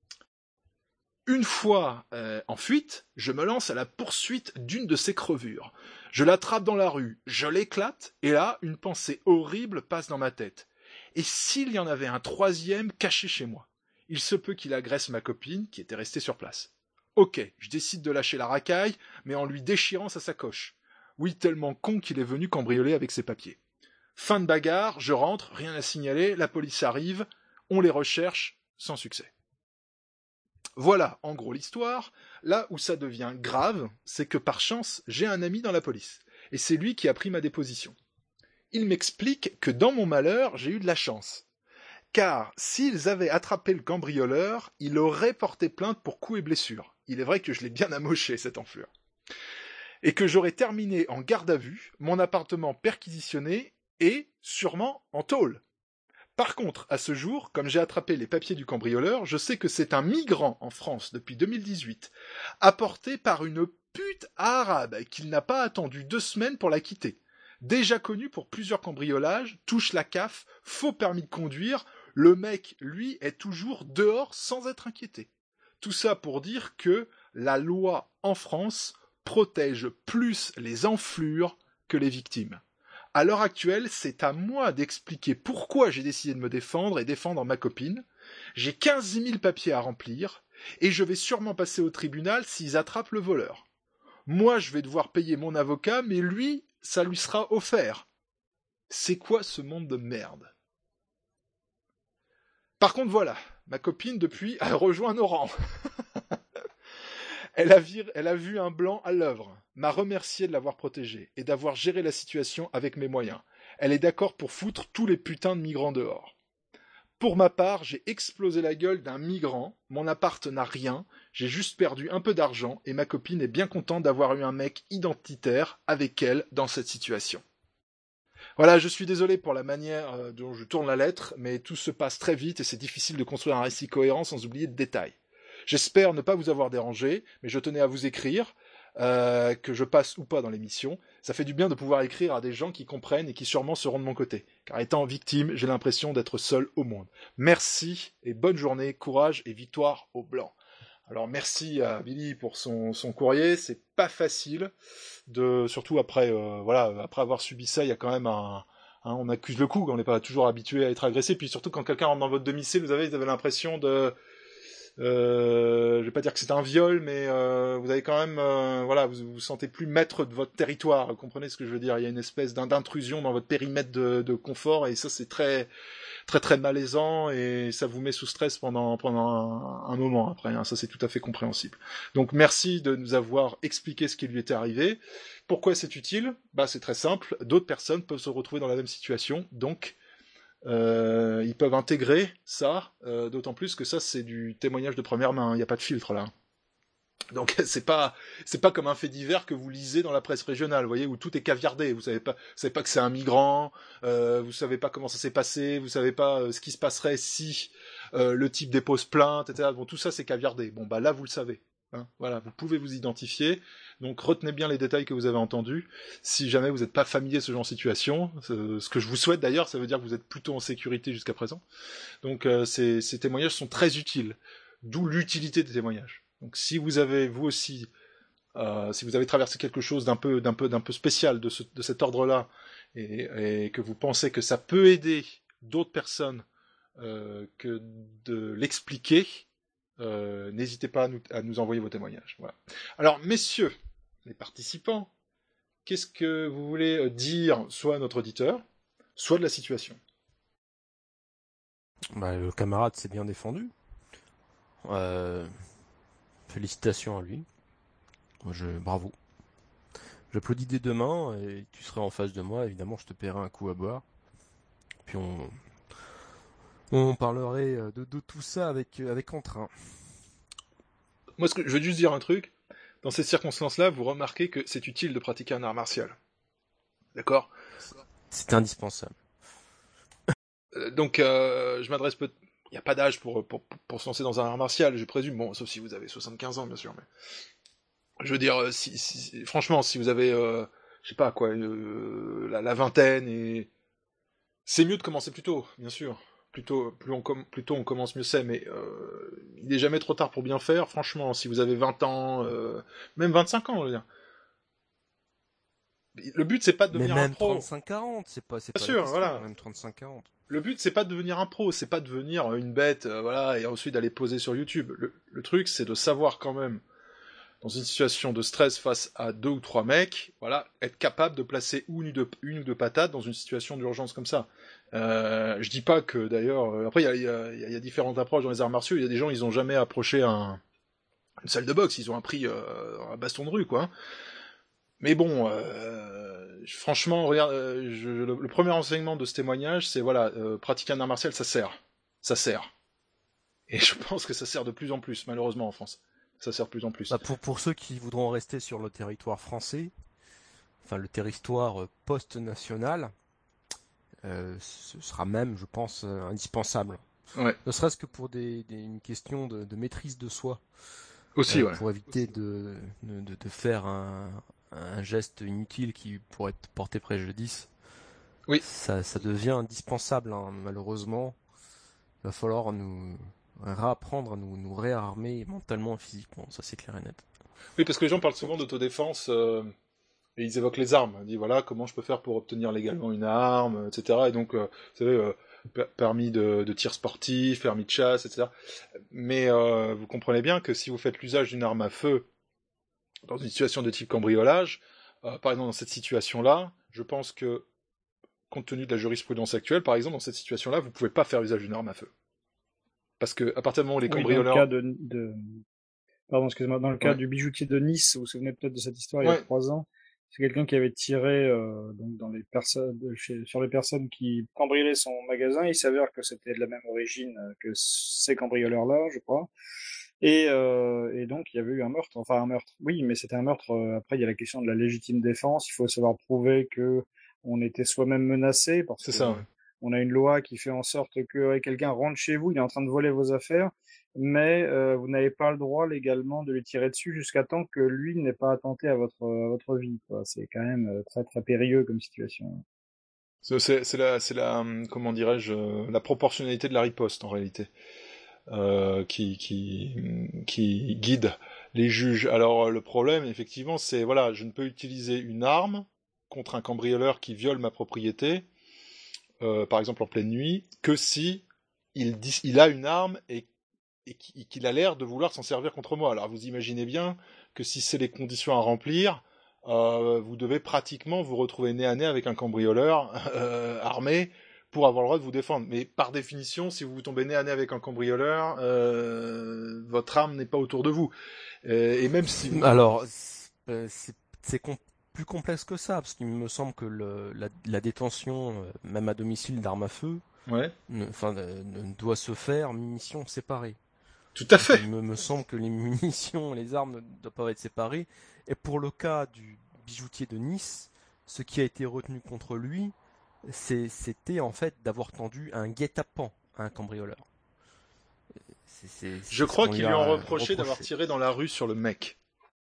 Une fois euh, en fuite, je me lance à la poursuite d'une de ces crevures. Je l'attrape dans la rue, je l'éclate, et là, une pensée horrible passe dans ma tête. Et s'il y en avait un troisième caché chez moi ? Il se peut qu'il agresse ma copine, qui était restée sur place. Ok, je décide de lâcher la racaille, mais en lui déchirant sa sacoche. Oui, tellement con qu'il est venu cambrioler avec ses papiers. Fin de bagarre, je rentre, rien à signaler, la police arrive, on les recherche, sans succès. Voilà, en gros, l'histoire. Là où ça devient grave, c'est que par chance, j'ai un ami dans la police. Et c'est lui qui a pris ma déposition. Il m'explique que dans mon malheur, j'ai eu de la chance. Car s'ils avaient attrapé le cambrioleur, il aurait porté plainte pour coups et blessures. Il est vrai que je l'ai bien amoché, cette enflure. Et que j'aurais terminé en garde à vue, mon appartement perquisitionné et sûrement en tôle. Par contre, à ce jour, comme j'ai attrapé les papiers du cambrioleur, je sais que c'est un migrant en France depuis deux mille dix-huit, apporté par une pute arabe qu'il n'a pas attendu deux semaines pour la quitter. Déjà connu pour plusieurs cambriolages, touche la C A F, faux permis de conduire, le mec, lui, est toujours dehors sans être inquiété. Tout ça pour dire que la loi en France protège plus les enflures que les victimes. À l'heure actuelle, c'est à moi d'expliquer pourquoi j'ai décidé de me défendre et défendre ma copine. J'ai quinze mille papiers à remplir et je vais sûrement passer au tribunal s'ils attrapent le voleur. Moi, je vais devoir payer mon avocat, mais lui, ça lui sera offert. C'est quoi ce monde de merde ? Par contre, voilà, ma copine, depuis, a rejoint nos rangs. Elle a, vir... Elle a vu un blanc à l'œuvre, m'a remercié de l'avoir protégée et d'avoir géré la situation avec mes moyens. Elle est d'accord pour foutre tous les putains de migrants dehors. Pour ma part, j'ai explosé la gueule d'un migrant, mon appart n'a rien, j'ai juste perdu un peu d'argent et ma copine est bien contente d'avoir eu un mec identitaire avec elle dans cette situation. Voilà, je suis désolé pour la manière dont je tourne la lettre, mais tout se passe très vite et c'est difficile de construire un récit cohérent sans oublier de détails. J'espère ne pas vous avoir dérangé, mais je tenais à vous écrire, euh, que je passe ou pas dans l'émission. Ça fait du bien de pouvoir écrire à des gens qui comprennent et qui sûrement seront de mon côté. Car étant victime, j'ai l'impression d'être seul au monde. Merci et bonne journée, courage et victoire aux Blancs. Alors merci à Billy pour son, son courrier, c'est pas facile, de surtout après euh, voilà après avoir subi ça, il y a quand même un... Hein, on accuse le coup, on n'est pas toujours habitué à être agressé, puis surtout quand quelqu'un rentre dans votre domicile, vous avez, vous avez l'impression de... Euh, je vais pas dire que c'est un viol, mais euh, vous avez quand même, euh, voilà, vous vous sentez plus maître de votre territoire. Vous comprenez ce que je veux dire ? Il y a une espèce d'intrusion dans votre périmètre de, de confort, et ça c'est très, très très malaisant et ça vous met sous stress pendant pendant un, un moment après. Hein, ça c'est tout à fait compréhensible. Donc merci de nous avoir expliqué ce qui lui était arrivé. Pourquoi c'est utile ? Bah c'est très simple. D'autres personnes peuvent se retrouver dans la même situation, donc euh, ils peuvent intégrer ça. Euh, d'autant plus que ça c'est du témoignage de première main. Il n'y a pas de filtre là. Donc c'est pas c'est pas comme un fait divers que vous lisez dans la presse régionale, vous voyez, où tout est caviardé. Vous savez pas vous savez pas que c'est un migrant, euh, vous savez pas comment ça s'est passé, vous savez pas euh, ce qui se passerait si euh, le type dépose plainte, et cetera. Bon, tout ça c'est caviardé. Bon bah là vous le savez. Hein, voilà, vous pouvez vous identifier. Donc retenez bien les détails que vous avez entendus. Si jamais vous n'êtes pas familier de ce genre de situation, ce que je vous souhaite d'ailleurs, ça veut dire que vous êtes plutôt en sécurité jusqu'à présent. Donc euh, ces, ces témoignages sont très utiles. D'où l'utilité des témoignages. Donc si vous avez vous aussi, euh, si vous avez traversé quelque chose d'un peu, d'un peu, d'un peu spécial de, ce, de cet ordre-là, et, et que vous pensez que ça peut aider d'autres personnes euh, que de l'expliquer, euh, n'hésitez pas à nous, à nous envoyer vos témoignages. Voilà. Alors messieurs, les participants, qu'est-ce que vous voulez dire soit à notre auditeur, soit de la situation ? Bah, le camarade s'est bien défendu. Euh... Félicitations à lui. Je, bravo. J'applaudis des deux mains et tu seras en face de moi. Évidemment, je te paierai un coup à boire. Puis on, on parlerait de, de tout ça avec, avec entrain. Moi, ce que, je veux juste dire un truc. Dans ces circonstances-là, vous remarquez que c'est utile de pratiquer un art martial. D'accord ? C'est indispensable. Donc, euh, je m'adresse peut il n'y a pas d'âge pour, pour, pour se lancer dans un art martial, je présume. Bon, sauf si vous avez soixante-quinze ans, bien sûr. Mais je veux dire, si, si, franchement, si vous avez, euh, je sais pas quoi, euh, la, la vingtaine, et c'est mieux de commencer plus tôt, bien sûr. Plus tôt, plus on, com... plus tôt on commence, mieux c'est. Mais euh, il n'est jamais trop tard pour bien faire. Franchement, si vous avez vingt ans, euh, même vingt-cinq ans, je veux dire. Le but, c'est pas de devenir mais même un pro. trente-cinq quarante, c'est pas, c'est bien pas sûr, question, voilà. Même trente-cinq quarante. Le but, c'est pas de devenir un pro, c'est pas de devenir une bête, euh, voilà, et ensuite d'aller poser sur YouTube. Le, le truc, c'est de savoir quand même, dans une situation de stress face à deux ou trois mecs, voilà, être capable de placer une ou deux, une ou deux patates dans une situation d'urgence comme ça. Euh, je dis pas que, d'ailleurs, euh, après, il y a, y, a, y a différentes approches dans les arts martiaux. Il y a des gens, ils ont jamais approché un, une salle de boxe, ils ont appris euh, un baston de rue, quoi. Hein. Mais bon, euh, franchement, regarde, euh, je, le, le premier enseignement de ce témoignage, c'est voilà, euh, pratiquer un art martial, ça sert, ça sert. Et je pense que ça sert de plus en plus, malheureusement en France, ça sert de plus en plus. Bah pour pour ceux qui voudront rester sur le territoire français, enfin le territoire post-national, euh, ce sera même, je pense, euh, indispensable. Ouais. Ne serait-ce que pour des, des une question de, de maîtrise de soi. Aussi, euh, ouais. Pour éviter de de, de, de faire un un geste inutile qui pourrait te porter préjudice. Oui. Ça, ça devient indispensable, hein, malheureusement. Il va falloir nous réapprendre à nous, nous réarmer mentalement et physiquement, ça c'est clair et net. Oui, parce que les gens parlent souvent d'autodéfense, euh, et ils évoquent les armes. Ils disent, voilà, comment je peux faire pour obtenir légalement une arme, et cetera. Et donc, euh, vous savez, euh, permis de, de tir sportif, permis de chasse, et cetera. Mais euh, vous comprenez bien que si vous faites l'usage d'une arme à feu, dans une situation de type cambriolage, euh, par exemple dans cette situation-là, je pense que, compte tenu de la jurisprudence actuelle, par exemple, dans cette situation-là, vous ne pouvez pas faire usage d'une arme à feu. Parce que à partir du moment où les cambrioleurs... Oui, dans le cas de, de... Pardon, excusez-moi, dans le cas ouais. du bijoutier de Nice, vous vous souvenez peut-être de cette histoire il y ouais. a trois ans, c'est quelqu'un qui avait tiré euh, donc dans les personnes, chez, sur les personnes qui cambriolaient son magasin. Il s'avère que c'était de la même origine que ces cambrioleurs-là, je crois. Et, euh, et donc, il y avait eu un meurtre. Enfin, un meurtre. Oui, mais c'était un meurtre. Euh, après, il y a la question de la légitime défense. Il faut savoir prouver que on était soi-même menacé. Parce c'est que ça, ouais. on a une loi qui fait en sorte que ouais, quelqu'un rentre chez vous, il est en train de voler vos affaires, mais euh, vous n'avez pas le droit légalement de lui tirer dessus jusqu'à temps que lui n'ait pas attenté à votre, à votre vie. Quoi. C'est quand même très, très périlleux comme situation. C'est, c'est, c'est la, c'est la, comment dirais-je, la proportionnalité de la riposte, en réalité. Euh, qui, qui, qui guide les juges. Alors le problème, effectivement, c'est voilà, je ne peux utiliser une arme contre un cambrioleur qui viole ma propriété, euh, par exemple en pleine nuit, que si il, dit, il a une arme et, et qu'il a l'air de vouloir s'en servir contre moi. Alors vous imaginez bien que si c'est les conditions à remplir, euh, vous devez pratiquement vous retrouver nez à nez avec un cambrioleur euh, armé pour avoir le droit de vous défendre. Mais par définition, si vous tombez nez à nez avec un cambrioleur, euh, votre arme n'est pas autour de vous. Euh, et même si vous... Alors, c'est, c'est, c'est com- plus complexe que ça, parce qu'il me semble que le, la, la détention, euh, même à domicile, d'armes à feu, ouais. ne, enfin, ne, ne doit se faire munitions séparées. Tout à fait. Il me, me semble que les munitions, les armes ne doivent pas être séparées. Et pour le cas du bijoutier de Nice, ce qui a été retenu contre lui, c'est, c'était en fait d'avoir tendu un guet-apens à un cambrioleur. C'est, c'est, c'est Je crois qu'ils lui ont reproché, reproché d'avoir tiré dans la rue sur le mec.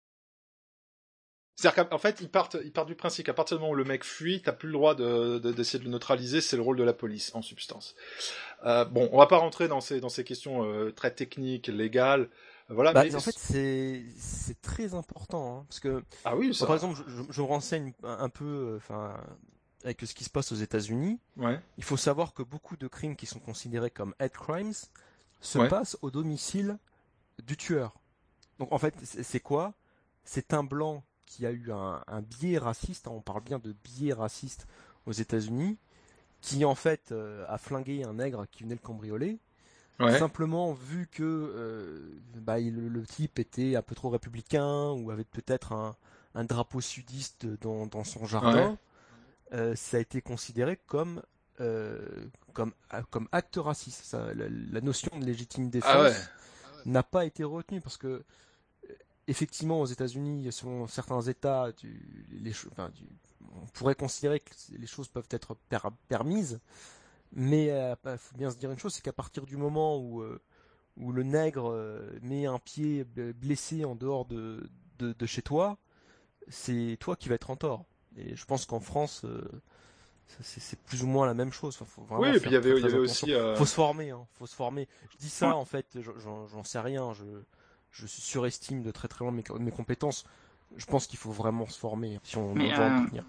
C'est-à-dire qu'en fait, ils partent, ils partent du principe qu'à partir du moment où le mec fuit, t'as plus le droit de, de, d'essayer de le neutraliser, c'est le rôle de la police, en substance. Euh, bon, on va pas rentrer dans ces, dans ces questions euh, très techniques, légales, euh, voilà. Bah, mais en fait, c'est, c'est très important, hein, parce que, ah oui, ça... par exemple, je, je, je me renseigne un, un peu, enfin, euh, avec ce qui se passe aux États-Unis. Ouais. Il faut savoir que beaucoup de crimes qui sont considérés comme hate crimes se ouais. passent au domicile du tueur. Donc, en fait, c'est, c'est quoi? C'est un blanc qui a eu un, un biais raciste, hein, on parle bien de biais raciste aux États-Unis, qui en fait euh, a flingué un nègre qui venait le cambrioler, ouais. simplement vu que euh, bah, il, le type était un peu trop républicain ou avait peut-être un, un drapeau sudiste dans, dans son jardin, ouais. euh, ça a été considéré comme euh, comme comme acte raciste. Ça, la, la notion de légitime défense ah ouais. n'a pas été retenue parce que effectivement, aux États-Unis, selon certains États, tu, les, enfin, tu, on pourrait considérer que les choses peuvent être per, permises, mais il euh, faut bien se dire une chose, c'est qu'à partir du moment où, euh, où le nègre euh, met un pied blessé en dehors de, de, de chez toi, c'est toi qui vas être en tort. Et je pense qu'en France, euh, c'est, c'est plus ou moins la même chose. Enfin, faut vraiment oui, et puis il y avait, très, y avait attention. aussi... Euh... Faut se former, hein, faut se former. Je dis ça, ouais. en fait, j'en, j'en sais rien, je... Je surestime de très très loin mes, mes compétences. Je pense qu'il faut vraiment se former si on Mais veut en euh, tenir.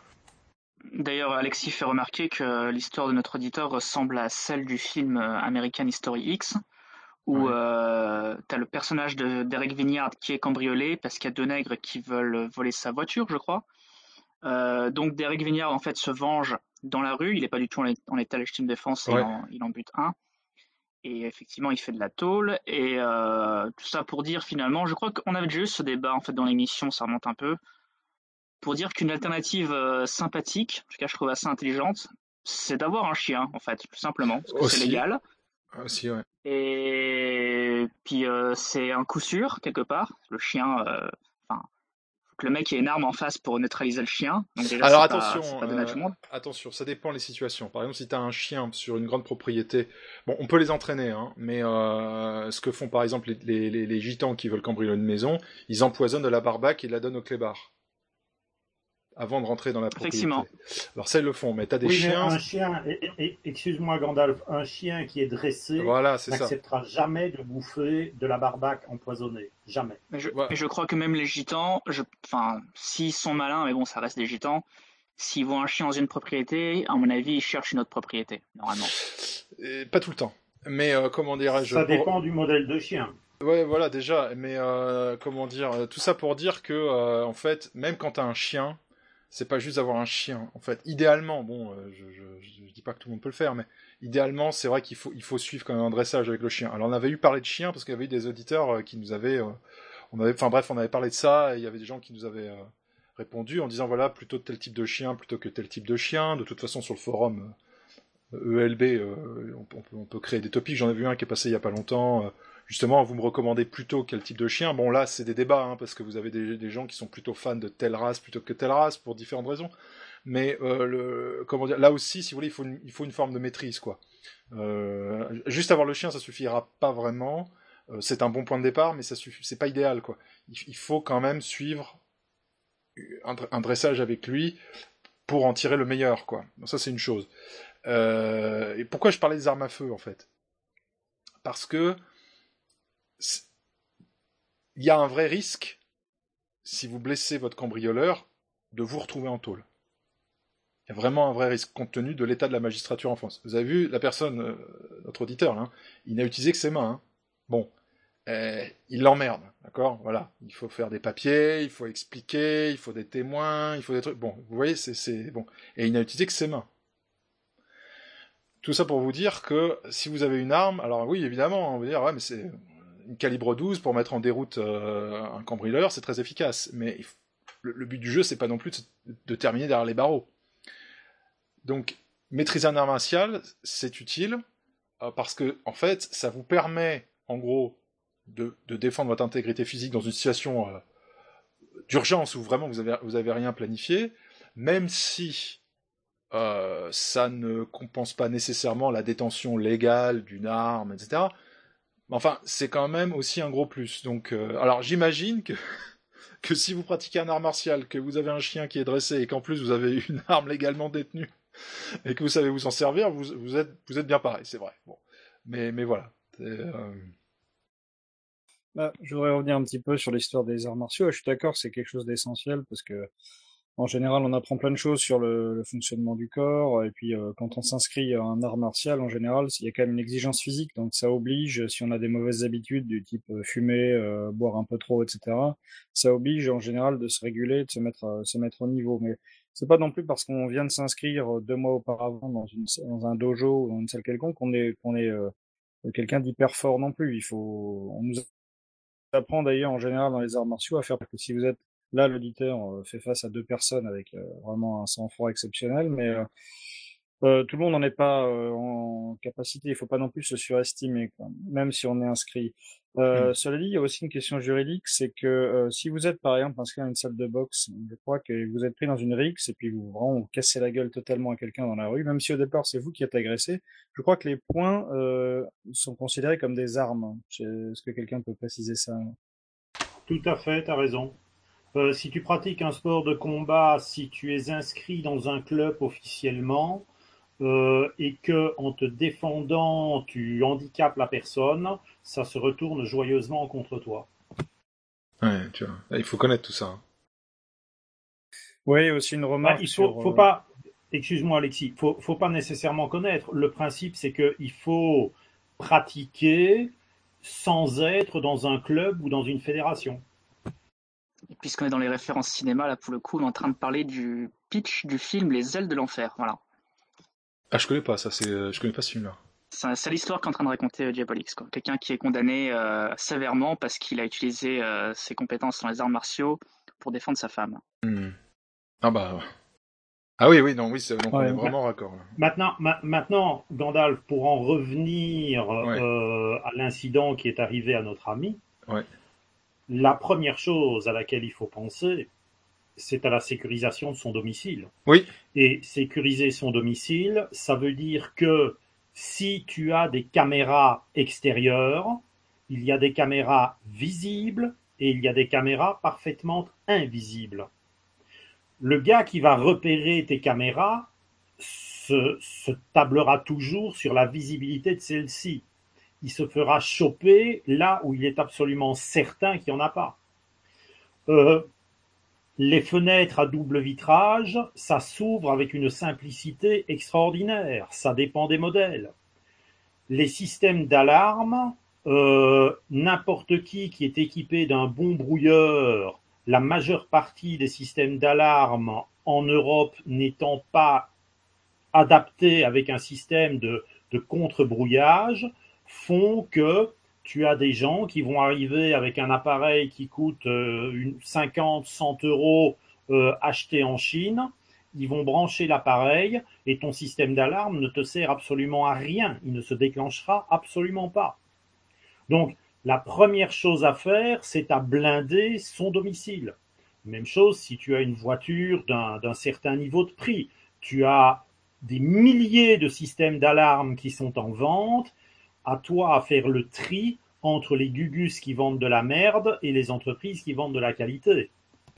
D'ailleurs, Alexis fait remarquer que l'histoire de notre auditeur ressemble à celle du film American History X, où ouais. euh, tu as le personnage de, d'Eric Vignard qui est cambriolé parce qu'il y a deux nègres qui veulent voler sa voiture, je crois. Euh, donc, Derek Vignard, en fait, se venge dans la rue. Il n'est pas du tout en, en état légitime défense et ouais. il, en, il en bute un. Et effectivement, il fait de la tôle. Et euh, tout ça pour dire, finalement, je crois qu'on avait déjà eu ce débat, en fait, dans l'émission, ça remonte un peu, pour dire qu'une alternative euh, sympathique, en tout cas, je trouve assez intelligente, c'est d'avoir un chien, en fait, tout simplement, parce que aussi. c'est légal. Aussi, ouais. Et puis, euh, c'est un coup sûr, quelque part. Le chien, enfin... Euh, que le mec ait une arme en face pour neutraliser le chien. Donc déjà, alors c'est attention, pas, c'est pas donné à tout le monde. Euh, attention, ça dépend les situations. Par exemple, si tu as un chien sur une grande propriété, bon, on peut les entraîner, hein, mais euh, ce que font par exemple les, les, les, les gitans qui veulent cambrioler une maison, ils empoisonnent de la barbaque et la donnent au clébard avant de rentrer dans la propriété. Alors ça, ils le font, mais tu as des oui, chiens... Mais un chien, excuse-moi Gandalf, un chien qui est dressé voilà, c'est n'acceptera ça. jamais de bouffer de la barbaque empoisonnée. Jamais. Mais je, ouais. mais je crois que même les gitans, je, enfin, s'ils sont malins, mais bon, ça reste des gitans, s'ils voient un chien dans une propriété, à mon avis, ils cherchent une autre propriété, normalement. Et pas tout le temps. Mais euh, comment dirais-je... Ça dépend pour... du modèle de chien. Ouais, voilà, déjà. Mais euh, comment dire... Tout ça pour dire que, euh, en fait, même quand tu as un chien... C'est pas juste d'avoir un chien, en fait. Idéalement, bon, euh, je, je, je dis pas que tout le monde peut le faire, mais idéalement, c'est vrai qu'il faut, il faut suivre quand même un dressage avec le chien. Alors, on avait eu parlé de chien parce qu'il y avait eu des auditeurs euh, qui nous avaient, euh, on avait, enfin bref, on avait parlé de ça et il y avait des gens qui nous avaient euh, répondu en disant voilà, plutôt tel type de chien plutôt que tel type de chien. De toute façon, sur le forum euh, E L B, euh, on, on, peut, on peut créer des topics. J'en ai vu un qui est passé il y a pas longtemps. Euh, Justement, vous me recommandez plutôt quel type de chien. Bon, là, c'est des débats, hein, parce que vous avez des, des gens qui sont plutôt fans de telle race plutôt que telle race, pour différentes raisons. Mais euh, le, comment dire, là aussi, si vous voulez, il faut une, il faut une forme de maîtrise, quoi. Euh, juste avoir le chien, ça suffira pas vraiment. Euh, c'est un bon point de départ, mais ça suffit, c'est pas idéal, quoi. Il, il faut quand même suivre un, un dressage avec lui pour en tirer le meilleur, quoi. Bon, ça, c'est une chose. Euh, et pourquoi je parlais des armes à feu, en fait ? Parce que il y a un vrai risque, si vous blessez votre cambrioleur, de vous retrouver en tôle. Il y a vraiment un vrai risque, compte tenu de l'état de la magistrature en France. Vous avez vu, la personne, euh, notre auditeur, là, hein, il n'a utilisé que ses mains. Hein. Bon, euh, il l'emmerde, d'accord ? Voilà, il faut faire des papiers, il faut expliquer, il faut des témoins, il faut des trucs... Bon, vous voyez, c'est... c'est bon. Et il n'a utilisé que ses mains. tout ça pour vous dire que si vous avez une arme, alors oui, évidemment, on va dire, ouais, mais c'est une calibre douze pour mettre en déroute euh, un cambrioleur, c'est très efficace. Mais il faut... le, le but du jeu, c'est pas non plus de, de terminer derrière les barreaux. Donc, maîtriser un art martial, c'est utile, euh, parce que, en fait, ça vous permet, en gros, de, de défendre votre intégrité physique dans une situation euh, d'urgence où vraiment vous avez, vous avez rien planifié, même si euh, ça ne compense pas nécessairement la détention légale d'une arme, et cetera. Mais enfin, c'est quand même aussi un gros plus. Donc, euh, alors j'imagine que que si vous pratiquez un art martial, que vous avez un chien qui est dressé et qu'en plus vous avez une arme légalement détenue et que vous savez vous en servir, vous, vous êtes vous êtes bien pareil, c'est vrai. Bon, mais mais voilà. Euh... Bah, je voudrais revenir un petit peu sur l'histoire des arts martiaux. Je suis d'accord, c'est quelque chose d'essentiel parce que en général, on apprend plein de choses sur le, le fonctionnement du corps. Et puis, euh, quand on s'inscrit à un art martial, en général, il y a quand même une exigence physique. Donc, ça oblige, si on a des mauvaises habitudes du type euh, fumer, euh, boire un peu trop, et cetera, ça oblige en général de se réguler, de se mettre, euh, se mettre au niveau. Mais c'est pas non plus parce qu'on vient de s'inscrire deux mois auparavant dans, une, dans un dojo ou dans une salle quelconque qu'on est, qu'on est euh, quelqu'un d'hyper fort non plus. Il faut, on nous apprend d'ailleurs en général dans les arts martiaux à faire que si vous êtes là, l'auditeur euh, fait face à deux personnes avec euh, vraiment un sang-froid exceptionnel, mais euh, euh, tout le monde n'en est pas euh, en capacité. Il faut pas non plus se surestimer, quoi, même si on est inscrit. Euh, mmh. Cela dit, il y a aussi une question juridique, c'est que euh, si vous êtes par exemple inscrit dans une salle de boxe, je crois que vous êtes pris dans une rixe et puis vous vraiment vous cassez la gueule totalement à quelqu'un dans la rue, même si au départ c'est vous qui êtes agressé. Je crois que les poings euh, sont considérés comme des armes. Est-ce que quelqu'un peut préciser ça? Tout à fait, tu as raison. Euh, si tu pratiques un sport de combat, si tu es inscrit dans un club officiellement euh, et que en te défendant tu handicapes la personne, ça se retourne joyeusement contre toi. Ouais, tu vois, il faut connaître tout ça. Hein. Oui, aussi une remarque. Bah, il faut, sur, faut euh... pas. Excuse-moi, Alexis. Faut, faut pas nécessairement connaître. Le principe, c'est que il faut pratiquer sans être dans un club ou dans une fédération. Et puisqu'on est dans les références cinéma, là, pour le coup, on est en train de parler du pitch du film Les Ailes de l'Enfer, voilà. Ah, je connais pas ça, c'est... je connais pas ce film-là. C'est, c'est l'histoire qu'est en train de raconter euh, Diabolix, quoi. Quelqu'un qui est condamné euh, sévèrement parce qu'il a utilisé euh, ses compétences dans les arts martiaux pour défendre sa femme. Hmm. Ah bah... Ah oui, oui, non, oui, c'est... donc ouais, on est vraiment ma- raccord. Là. Maintenant, ma- maintenant, Gandalf, pour en revenir Ouais. euh, à l'incident qui est arrivé à notre ami, ouais. La première chose à laquelle il faut penser, c'est à la sécurisation de son domicile. Oui. Et sécuriser son domicile, ça veut dire que si tu as des caméras extérieures, il y a des caméras visibles et il y a des caméras parfaitement invisibles. Le gars qui va repérer tes caméras se, se tablera toujours sur la visibilité de celle-ci. Il se fera choper là où il est absolument certain qu'il n'y en a pas. Euh, les fenêtres à double vitrage, ça s'ouvre avec une simplicité extraordinaire. Ça dépend des modèles. Les systèmes d'alarme, euh, n'importe qui qui est équipé d'un bon brouilleur, la majeure partie des systèmes d'alarme en Europe n'étant pas adaptés avec un système de, de contre-brouillage, font que tu as des gens qui vont arriver avec un appareil qui coûte euh, une cinquante, cent euros euh, acheté en Chine, ils vont brancher l'appareil et ton système d'alarme ne te sert absolument à rien, il ne se déclenchera absolument pas. Donc, la première chose à faire, c'est à blinder son domicile. Même chose si tu as une voiture d'un, d'un certain niveau de prix. Tu as des milliers de systèmes d'alarme qui sont en vente, à toi à faire le tri entre les gugus qui vendent de la merde et les entreprises qui vendent de la qualité.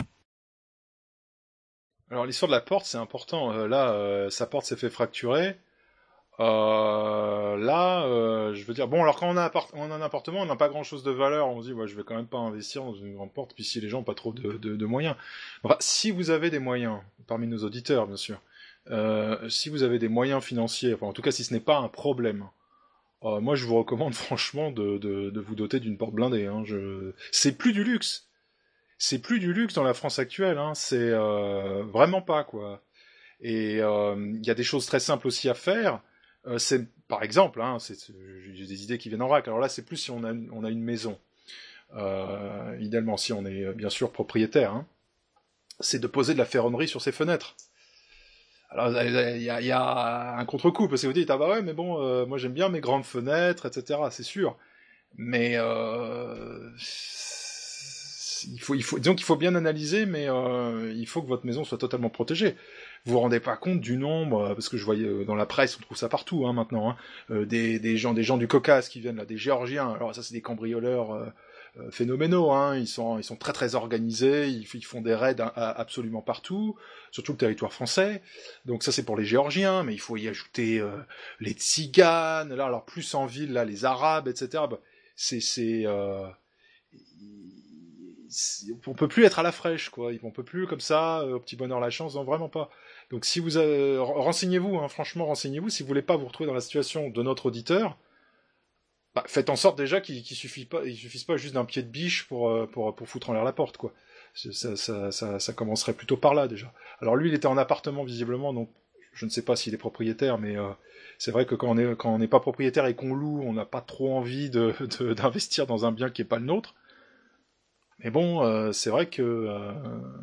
Alors l'histoire de la porte, c'est important. Euh, là, euh, sa porte s'est fait fracturer. Euh, là, euh, je veux dire, bon, alors quand on a, appart- on a un appartement, on n'a pas grand-chose de valeur. On se dit, ouais, je vais quand même pas investir dans une grande porte, puis si les gens n'ont pas trop de, de, de moyens. Enfin, si vous avez des moyens, parmi nos auditeurs, bien sûr, euh, si vous avez des moyens financiers, enfin, en tout cas, si ce n'est pas un problème, euh, moi, je vous recommande franchement de, de, de vous doter d'une porte blindée. Hein. Je... C'est plus du luxe. C'est plus du luxe dans la France actuelle. Hein. C'est euh, vraiment pas, quoi. Et il euh, y a des choses très simples aussi à faire. Euh, c'est, par exemple, hein, c'est, j'ai des idées qui viennent en vrac. Alors là, c'est plus si on a, on a une maison. Euh, idéalement, si on est bien sûr propriétaire, hein, c'est de poser de la ferronnerie sur ses fenêtres. Alors, il y a, y a un contre-coup, parce que vous dites, ah bah ouais, mais bon, euh, moi j'aime bien mes grandes fenêtres, et cetera, c'est sûr. Mais, euh, il faut, il faut, disons qu'il faut bien analyser, mais euh, il faut que votre maison soit totalement protégée. Vous vous rendez pas compte du nombre, parce que je voyais dans la presse, on trouve ça partout hein, maintenant, hein, euh, des, des gens, des gens du Caucase qui viennent là, des Géorgiens. Alors ça, c'est des cambrioleurs euh, euh, phénoménaux. Hein, ils sont, ils sont très très organisés. Ils, ils font des raids à, à, absolument partout, sur tout le territoire français. Donc ça, c'est pour les Géorgiens, mais il faut y ajouter euh, les Tziganes. Là, alors plus en ville, là, les Arabes, et cetera. Bah, c'est, c'est euh, on peut plus être à la fraîche, quoi. On peut plus comme ça, euh, au petit bonheur la chance, non, vraiment pas. Donc si vous euh, renseignez-vous, hein, franchement renseignez-vous. Si vous voulez pas vous retrouver dans la situation de notre auditeur, bah, faites en sorte déjà qu'il, qu'il suffit pas, il suffise pas juste d'un pied de biche pour euh, pour pour foutre en l'air la porte, quoi. Ça, ça, ça, ça commencerait plutôt par là déjà. Alors lui, il était en appartement visiblement, donc je ne sais pas s'il est propriétaire, mais euh, c'est vrai que quand on est quand on n'est pas propriétaire et qu'on loue, on n'a pas trop envie de, de d'investir dans un bien qui est pas le nôtre. Mais bon, euh, c'est vrai que euh,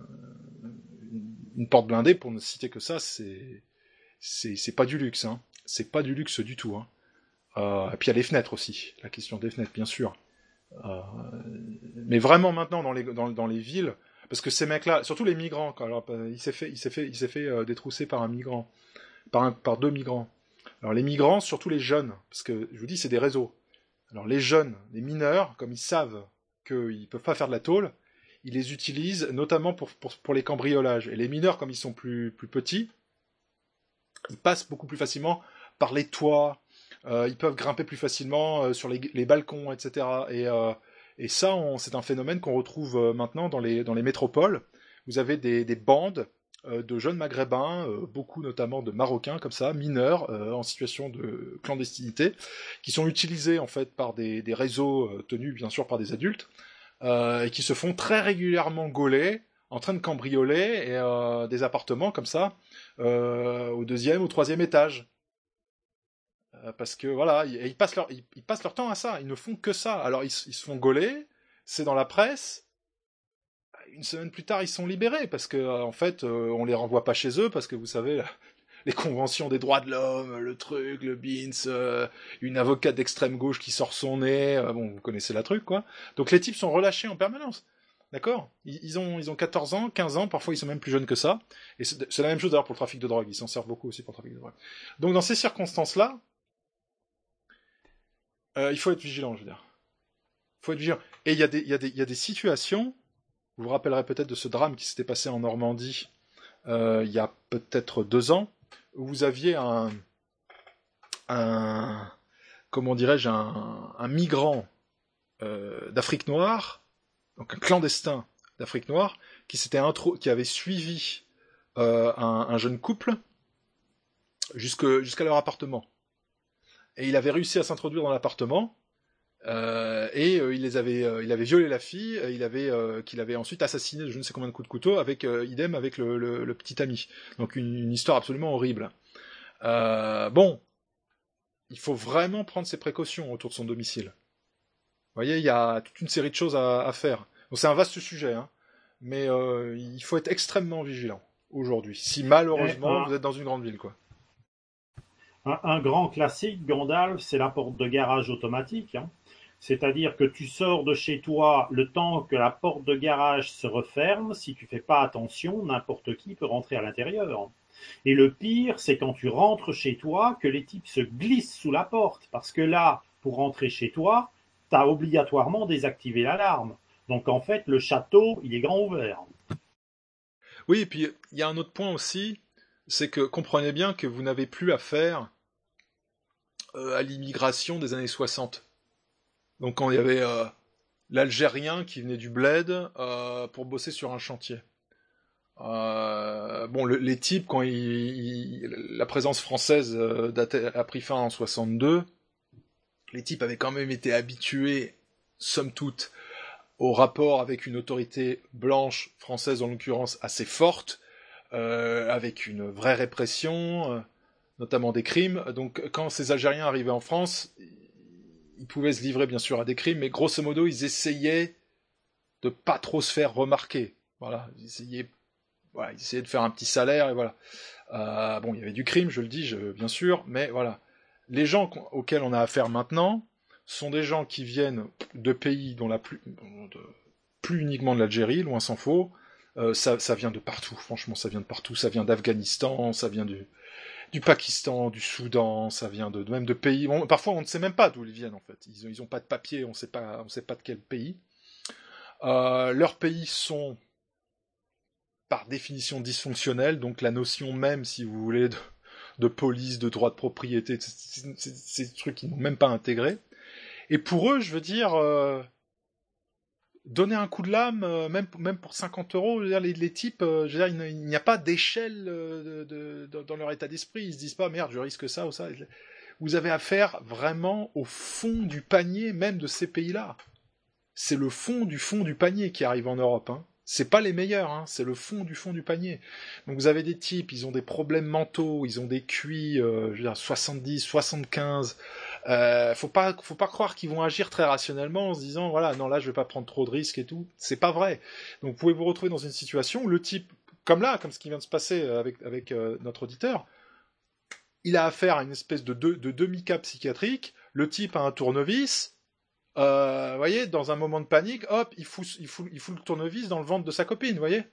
une porte blindée, pour ne citer que ça, c'est c'est, c'est pas du luxe, hein. C'est pas du luxe du tout, hein. Euh, et puis il y a les fenêtres aussi, la question des fenêtres, bien sûr. Euh, mais vraiment maintenant dans les dans, dans les villes, parce que ces mecs-là, surtout les migrants, quand, alors, il s'est fait il s'est fait il s'est fait euh, détrousser par un migrant, par un, par deux migrants. Alors les migrants, surtout les jeunes, parce que je vous dis c'est des réseaux. Alors les jeunes, les mineurs, comme ils savent qu'ils ne peuvent pas faire de la tôle, ils les utilisent notamment pour, pour, pour les cambriolages. Et les mineurs, comme ils sont plus, plus petits, ils passent beaucoup plus facilement par les toits, euh, ils peuvent grimper plus facilement euh, sur les, les balcons, et cetera. Et, euh, et ça, on, c'est un phénomène qu'on retrouve euh, maintenant dans les, dans les métropoles. Vous avez des, des bandes euh, de jeunes maghrébins, euh, beaucoup notamment de Marocains, comme ça, mineurs, euh, en situation de clandestinité, qui sont utilisés en fait par des, des réseaux euh, tenus bien sûr par des adultes, euh, et qui se font très régulièrement gauler, en train de cambrioler et, euh, des appartements comme ça, euh, au deuxième ou troisième étage. Euh, parce que voilà, ils, ils, passent leur, ils, ils passent leur temps à ça, ils ne font que ça. Alors ils, ils se font gauler, c'est dans la presse. Une semaine plus tard, ils sont libérés parce que euh, en fait, euh, on les renvoie pas chez eux parce que vous savez, la, les conventions des droits de l'homme, le truc, le Beans, euh, une avocate d'extrême gauche qui sort son nez, euh, bon, vous connaissez la truc, quoi. Donc les types sont relâchés en permanence, d'accord ? ils, ils ont ils ont quatorze ans, quinze ans, parfois ils sont même plus jeunes que ça. Et c'est, c'est la même chose d'ailleurs pour le trafic de drogue, ils s'en servent beaucoup aussi pour le trafic de drogue. Donc dans ces circonstances-là, euh, il faut être vigilant, je veux dire. Il faut être vigilant. Et il y a des il y a des il y a des situations. Vous vous rappellerez peut-être de ce drame qui s'était passé en Normandie euh, il y a peut-être deux ans, où vous aviez un, un comment dirais-je, un, un migrant euh, d'Afrique noire, donc un clandestin d'Afrique noire, qui s'était intro, qui avait suivi euh, un, un jeune couple jusque, jusqu'à leur appartement. Et il avait réussi à s'introduire dans l'appartement. Euh, et euh, il les avait, euh, il avait violé la fille, euh, il avait, euh, qu'il avait ensuite assassiné de je ne sais combien de coups de couteau, avec euh, idem avec le, le, le petit ami. Donc une, une histoire absolument horrible. Euh, bon, il faut vraiment prendre ses précautions autour de son domicile. Vous voyez, il y a toute une série de choses à, à faire. Donc c'est un vaste sujet, hein, mais euh, il faut être extrêmement vigilant aujourd'hui. Si malheureusement vous êtes dans une grande ville, quoi. Un, un grand classique, Gandalf, c'est la porte de garage automatique. Hein. C'est-à-dire que tu sors de chez toi le temps que la porte de garage se referme. Si tu fais pas attention, n'importe qui peut rentrer à l'intérieur. Et le pire, c'est quand tu rentres chez toi que les types se glissent sous la porte. Parce que là, pour rentrer chez toi, tu as obligatoirement désactivé l'alarme. Donc en fait, le château, il est grand ouvert. Oui, et puis il y a un autre point aussi, c'est que comprenez bien que vous n'avez plus affaire euh, à l'immigration des années soixante. Donc quand il y avait euh, l'Algérien qui venait du bled euh, pour bosser sur un chantier. Euh, bon, le, les types, quand il, il, la présence française euh, a pris fin en soixante-deux, les types avaient quand même été habitués, somme toute, au rapport avec une autorité blanche, française en l'occurrence, assez forte, euh, avec une vraie répression. notamment des crimes. Donc quand ces Algériens arrivaient en France, ils pouvaient se livrer bien sûr à des crimes, mais grosso modo, ils essayaient de pas trop se faire remarquer. Voilà, ils essayaient, voilà, ils essayaient de faire un petit salaire et voilà. Euh, bon, il y avait du crime, je le dis, je, bien sûr, mais voilà. Les gens auxquels on a affaire maintenant sont des gens qui viennent de pays dont la plus, de, plus uniquement de l'Algérie, loin s'en faut. Euh, ça, ça vient de partout, franchement, ça vient de partout. Ça vient d'Afghanistan, ça vient du, du Pakistan, du Soudan, ça vient de, même de pays. Bon, parfois, on ne sait même pas d'où ils viennent en fait. Ils, ils ont pas de papier, on sait pas, on sait pas de quel pays. Euh, leurs pays sont par définition dysfonctionnels, donc la notion même, si vous voulez, de, de police, de droit de propriété, c'est, c'est, c'est des trucs qu'ils n'ont même pas intégrés. Et pour eux, je veux dire, euh, donner un coup de lame, euh, même, même pour cinquante euros, je veux dire, les, les types, euh, je veux dire, il n'y a pas d'échelle euh, de, de, dans leur état d'esprit. Ils se disent pas, merde, je risque ça ou ça. Vous avez affaire vraiment au fond du panier, même de ces pays-là. C'est le fond du fond du panier qui arrive en Europe, hein. C'est pas les meilleurs, hein, c'est le fond du fond du panier. Donc vous avez des types, ils ont des problèmes mentaux, ils ont des Q I, euh, je veux dire, soixante-dix, soixante-quinze. Euh, faut pas, faut pas croire qu'ils vont agir très rationnellement en se disant, voilà, non là je vais pas prendre trop de risques et tout. C'est pas vrai. Donc vous pouvez vous retrouver dans une situation où le type, comme là, comme ce qui vient de se passer avec, avec euh, notre auditeur, il a affaire à une espèce de, de, de demi-cas psychiatrique, le type a un tournevis. Euh, vous voyez, dans un moment de panique, hop, il fout, il fout, il fout le tournevis dans le ventre de sa copine, vous voyez.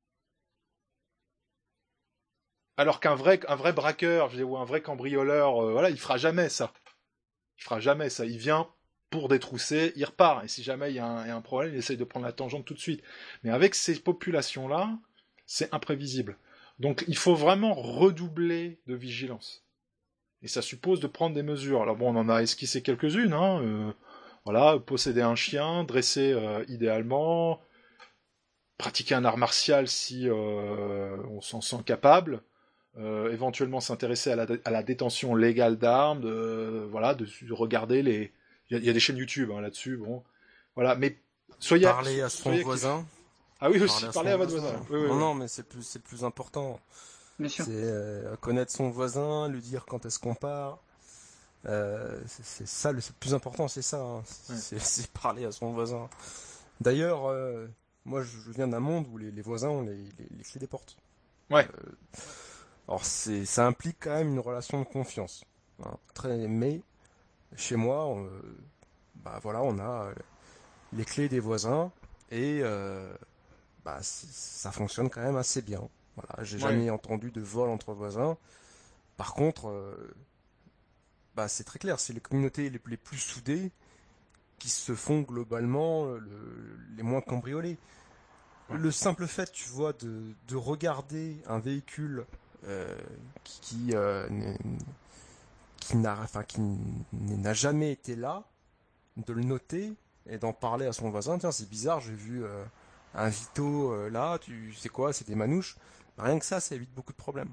Alors qu'un vrai, un vrai braqueur, je veux dire, ou un vrai cambrioleur, euh, voilà, il fera jamais ça. Il fera jamais ça. Il vient pour détrousser, il repart. Et si jamais il y a un, il y a un problème, il essaye de prendre la tangente tout de suite. Mais avec ces populations-là, c'est imprévisible. Donc il faut vraiment redoubler de vigilance. Et ça suppose de prendre des mesures. Alors bon, on en a esquissé quelques-unes, hein. Euh, Voilà, posséder un chien, dresser euh, idéalement, pratiquer un art martial si euh, on s'en sent capable, euh, éventuellement s'intéresser à la, à la détention légale d'armes, de, voilà, de, de regarder les... Il y, y a des chaînes YouTube hein, là-dessus, bon. Voilà, mais soyez... Parler à son soyez voisin. Ah oui, aussi, parler à, à votre voisin. voisin. Oui, oui, non, oui. non, mais c'est le plus, c'est le plus important. Bien sûr. C'est euh, connaître son voisin, lui dire quand est-ce qu'on part. Euh, c'est, c'est ça le, c'est le plus important, c'est ça, hein. Ouais. c'est, c'est parler à son voisin. D'ailleurs, euh, moi je, je viens d'un monde où les, les voisins ont les, les, les clés des portes. Ouais. Euh, alors c'est, ça implique quand même une relation de confiance. Hein, très, mais chez moi, on, bah voilà, on a les clés des voisins et euh, bah ça fonctionne quand même assez bien. Voilà, j'ai Ouais. jamais entendu de vol entre voisins. Par contre. Euh, Bah, c'est très clair, c'est les communautés les, les plus soudées qui se font globalement le, les moins cambriolées. Ouais. Le simple fait, tu vois, de, de regarder un véhicule euh, qui, qui, euh, qui, n'a, enfin, qui n'a jamais été là, de le noter et d'en parler à son voisin. Tiens, c'est bizarre, j'ai vu euh, un Vito euh, là, tu sais quoi, c'est des manouches. Rien que ça, ça évite beaucoup de problèmes.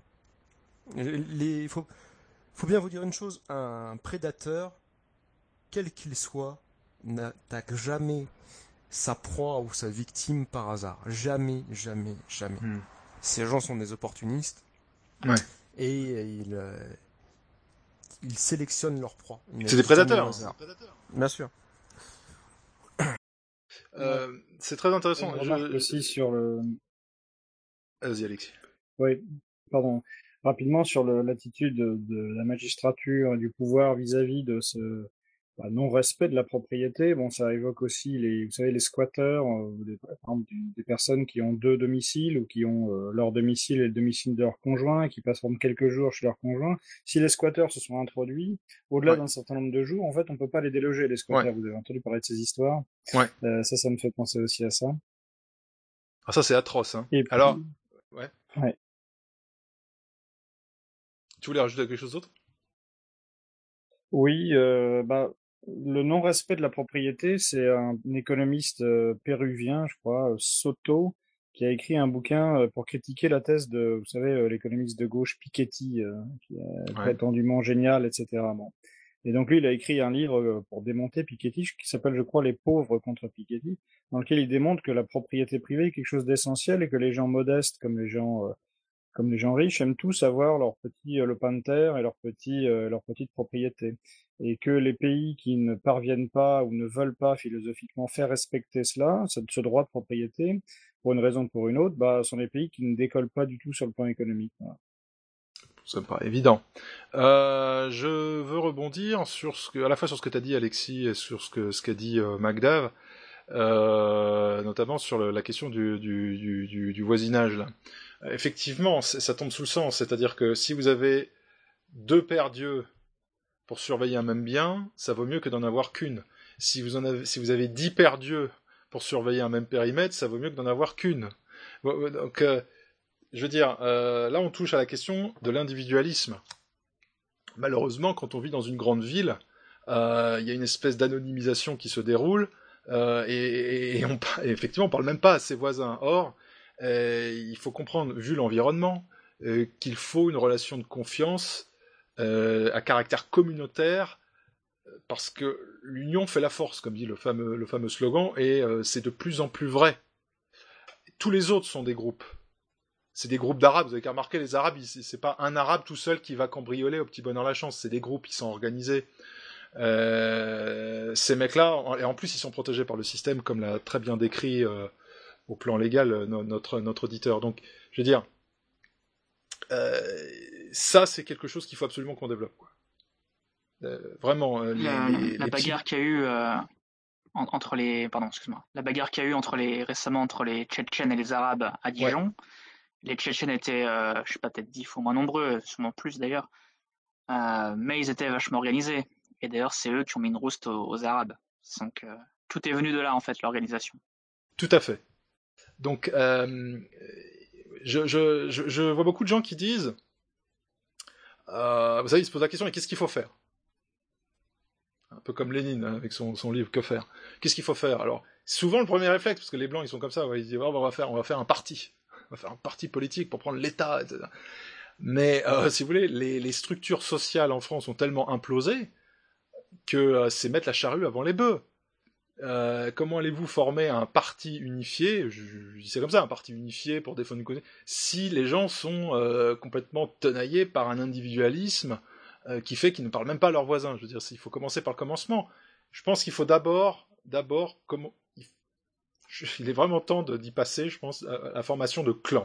Il faut... Faut bien vous dire une chose, un prédateur, quel qu'il soit, n'attaque jamais sa proie ou sa victime par hasard. Jamais, jamais, jamais. Mm. Ces gens sont des opportunistes. Ouais. Et ils, euh, ils sélectionnent leur proie. Ils c'est des prédateurs. Hein. Bien sûr. Euh, c'est très intéressant. Je remarque aussi sur le... Vas-y, Alexis. Oui, pardon. Rapidement sur le, l'attitude de, de la magistrature et du pouvoir vis-à-vis de ce bah, non-respect de la propriété. Bon, ça évoque aussi les, vous savez, les squatteurs, euh, des, par exemple, des, des personnes qui ont deux domiciles ou qui ont euh, leur domicile et le domicile de leur conjoint, qui passent pendant quelques jours chez leur conjoint. Si les squatteurs se sont introduits, au-delà ouais. d'un certain nombre de jours, en fait, on peut pas les déloger, les squatteurs. Ouais. Vous avez entendu parler de ces histoires. Ouais. Euh, ça, ça me fait penser aussi à ça. Ah, ça, c'est atroce, hein. Et puis, alors, ouais. Ouais. Tu voulais rajouter quelque chose d'autre ? Oui, euh, bah, le non-respect de la propriété, c'est un, un économiste euh, péruvien, je crois, Soto, qui a écrit un bouquin euh, pour critiquer la thèse de, vous savez, euh, l'économiste de gauche Piketty, euh, qui est ouais. prétendument génial, et cetera. Bon. Et donc lui, il a écrit un livre euh, pour démonter Piketty, qui s'appelle, je crois, Les pauvres contre Piketty, dans lequel il démontre que la propriété privée est quelque chose d'essentiel et que les gens modestes, comme les gens... Euh, comme les gens riches, aiment tous avoir leur petit euh, lopin de terre et leur petit, euh, leur petite propriété. Et que les pays qui ne parviennent pas ou ne veulent pas philosophiquement faire respecter cela, ce, ce droit de propriété, pour une raison ou pour une autre, bah, sont les pays qui ne décollent pas du tout sur le plan économique. Voilà. Ça me paraît évident. Euh, je veux rebondir sur ce que, à la fois sur ce que tu as dit, Alexis, et sur ce que ce qu'a dit euh, Magdav, euh, notamment sur le, la question du, du, du, du, du voisinage. Là. Effectivement, ça tombe sous le sens, c'est-à-dire que si vous avez deux paires d'yeux pour surveiller un même bien, ça vaut mieux que d'en avoir qu'une. Si vous en avez, si vous avez dix paires d'yeux pour surveiller un même périmètre, ça vaut mieux que d'en avoir qu'une. Donc, euh, je veux dire, euh, là on touche à la question de l'individualisme. Malheureusement, quand on vit dans une grande ville, euh, il y a une espèce d'anonymisation qui se déroule, euh, et, et, on, et effectivement on parle même pas à ses voisins. Or, euh, il faut comprendre, vu l'environnement, euh, qu'il faut une relation de confiance euh, à caractère communautaire, parce que l'union fait la force, comme dit le fameux, le fameux slogan, et euh, c'est de plus en plus vrai. Tous les autres sont des groupes. C'est des groupes d'Arabes. Vous avez qu'à remarquer, les Arabes, c'est pas un Arabe tout seul qui va cambrioler au petit bonheur la chance. C'est des groupes qui sont organisés. Euh, ces mecs-là, et en plus, ils sont protégés par le système, comme l'a très bien décrit euh, au plan légal no, notre, notre auditeur. Donc, je veux dire, euh, ça, c'est quelque chose qu'il faut absolument qu'on développe, quoi. Euh, vraiment, euh, les, la, les, la les bagarre petits... qu'il y a eu euh, en, entre les, pardon, excuse-moi, la bagarre qu'il y a eu entre les récemment entre les Tchétchènes et les Arabes à Dijon. Ouais. Les Tchétchènes étaient, euh, je sais pas, peut-être dix fois moins nombreux, sûrement plus d'ailleurs, euh, mais ils étaient vachement organisés. Et d'ailleurs, c'est eux qui ont mis une rouste aux, aux Arabes. Donc, euh, tout est venu de là, en fait, l'organisation. Tout à fait. Donc, euh, je, je, je, je vois beaucoup de gens qui disent, euh, vous savez, ils se posent la question, mais qu'est-ce qu'il faut faire ? Un peu comme Lénine, hein, avec son, son livre, Que faire ? Qu'est-ce qu'il faut faire ? Alors, souvent, le premier réflexe, parce que les Blancs, ils sont comme ça, ouais, ils disent, oh, on va faire, on va faire un parti. On va faire un parti politique pour prendre l'État, et cetera. Mais, euh, si vous voulez, les, les structures sociales en France ont tellement implosé que euh, c'est mettre la charrue avant les bœufs. Euh, comment allez-vous former un parti unifié, je, je dis c'est comme ça, un parti unifié pour défendre une cause, si les gens sont euh, complètement tenaillés par un individualisme euh, qui fait qu'ils ne parlent même pas à leurs voisins. Je veux dire, il faut commencer par le commencement. Je pense qu'il faut d'abord, d'abord, comment, il, il est vraiment temps de, d'y passer, je pense, à la formation de clans.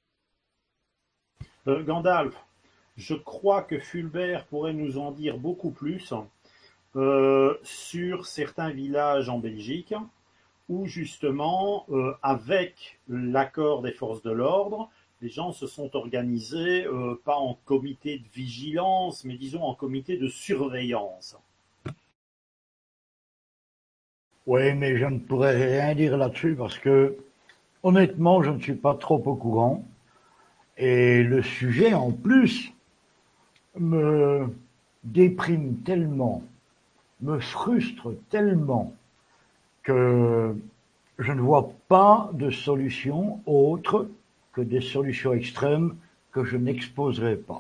Euh, Gandalf, je crois que Fulbert pourrait nous en dire beaucoup plus euh, sur certains villages en Belgique où justement, euh, avec l'accord des forces de l'ordre, les gens se sont organisés, euh, pas en comité de vigilance, mais disons en comité de surveillance. Oui, mais je ne pourrais rien dire là-dessus parce que, honnêtement, je ne suis pas trop au courant. Et le sujet, en plus, me déprime tellement, me frustre tellement que je ne vois pas de solution autre que des solutions extrêmes que je n'exposerai pas.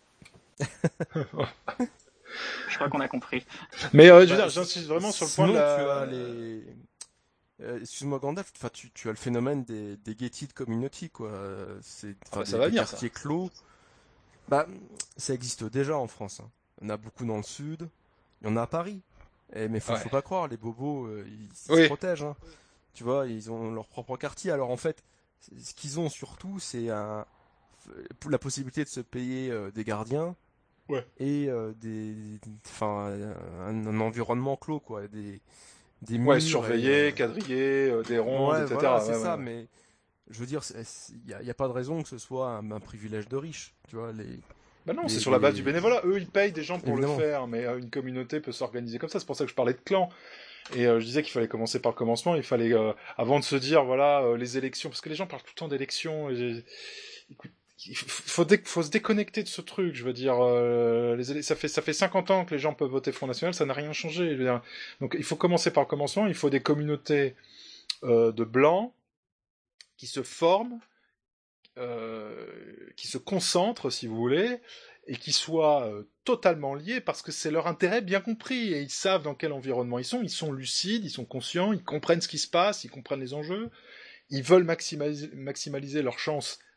Je crois qu'on a compris. Mais euh, je veux bah, dire, j'insiste vraiment sur le sinon, point de la... tu as les... Euh, excuse-moi Gandalf, enfin tu, tu as le phénomène des, des gated community quoi. C'est ah bah, des, ça va des venir, quartiers ça. clos. Bah ça existe déjà en France. Hein. Il y en a beaucoup dans le sud, il y en a à Paris. Et, mais faut, ouais. faut pas croire, les bobos euh, ils, ils oui. se protègent. Hein. Tu vois, ils ont leur propre quartier. Alors en fait, ce qu'ils ont surtout, c'est un, la possibilité de se payer euh, des gardiens ouais. et euh, des, enfin un, un environnement clos quoi. Des Des ouais, murs surveillés, et, euh... quadrillés, euh, des rondes, ouais, et cetera. Voilà, ouais, c'est ouais, ça, ouais. mais je veux dire, il n'y a, a pas de raison que ce soit un, un privilège de riches, tu vois. Les, bah non, les, c'est sur les... la base du bénévolat. Eux, ils payent des gens pour Évidemment. le faire, mais euh, une communauté peut s'organiser comme ça. C'est pour ça que je parlais de clans. Et euh, je disais qu'il fallait commencer par le commencement. Il fallait, euh, avant de se dire, voilà, euh, les élections, parce que les gens parlent tout le temps d'élections. Et écoute, il faut, dé... faut se déconnecter de ce truc, je veux dire, euh, les... ça fait ça fait cinquante ans que les gens peuvent voter Front National, ça n'a rien changé. Je veux dire. Donc il faut commencer par le commencement, il faut des communautés euh, de blancs qui se forment, euh, qui se concentrent, si vous voulez, et qui soient euh, totalement liés, parce que c'est leur intérêt bien compris, et ils savent dans quel environnement ils sont, ils sont lucides, ils sont conscients, ils comprennent ce qui se passe, ils comprennent les enjeux, ils veulent maximaliser, maximaliser leurs chances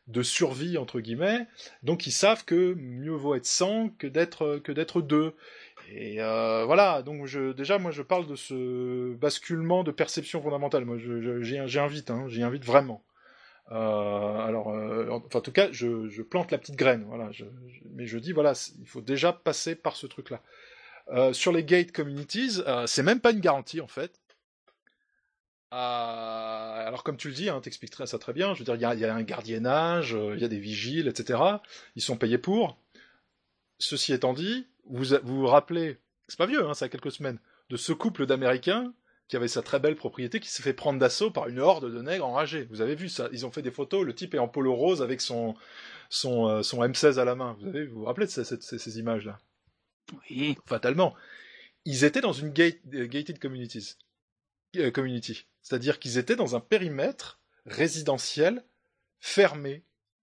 de survie entre guillemets, donc ils savent que mieux vaut être cent que d'être que d'être deux. Et euh, voilà, donc je, déjà moi je parle de ce basculement de perception fondamentale. Moi je, je, j'y, j'y invite, hein, j'y invite vraiment. Euh, alors, euh, enfin en tout cas, je, je plante la petite graine, voilà. Je, je, mais je dis voilà, il faut déjà passer par ce truc-là. Euh, sur les gated communities, euh, c'est même pas une garantie en fait. Euh, alors comme tu le dis, hein, t'expliques ça très bien. Je veux dire, il y a, y a un gardiennage, il euh, y a des vigiles, et cetera. Ils sont payés pour. Ceci étant dit, vous vous, vous rappelez, c'est pas vieux, hein, ça a quelques semaines, de ce couple d'Américains qui avait sa très belle propriété qui s'est fait prendre d'assaut par une horde de nègres enragés. Vous avez vu ça? Ils ont fait des photos. Le type est en polo rose avec son son euh, son M seize à la main. Vous avez, vous, vous rappelez de ces, ces, ces images-là? Oui. Fatalement, ils étaient dans une gate, uh, gated communities. Community, c'est-à-dire qu'ils étaient dans un périmètre résidentiel fermé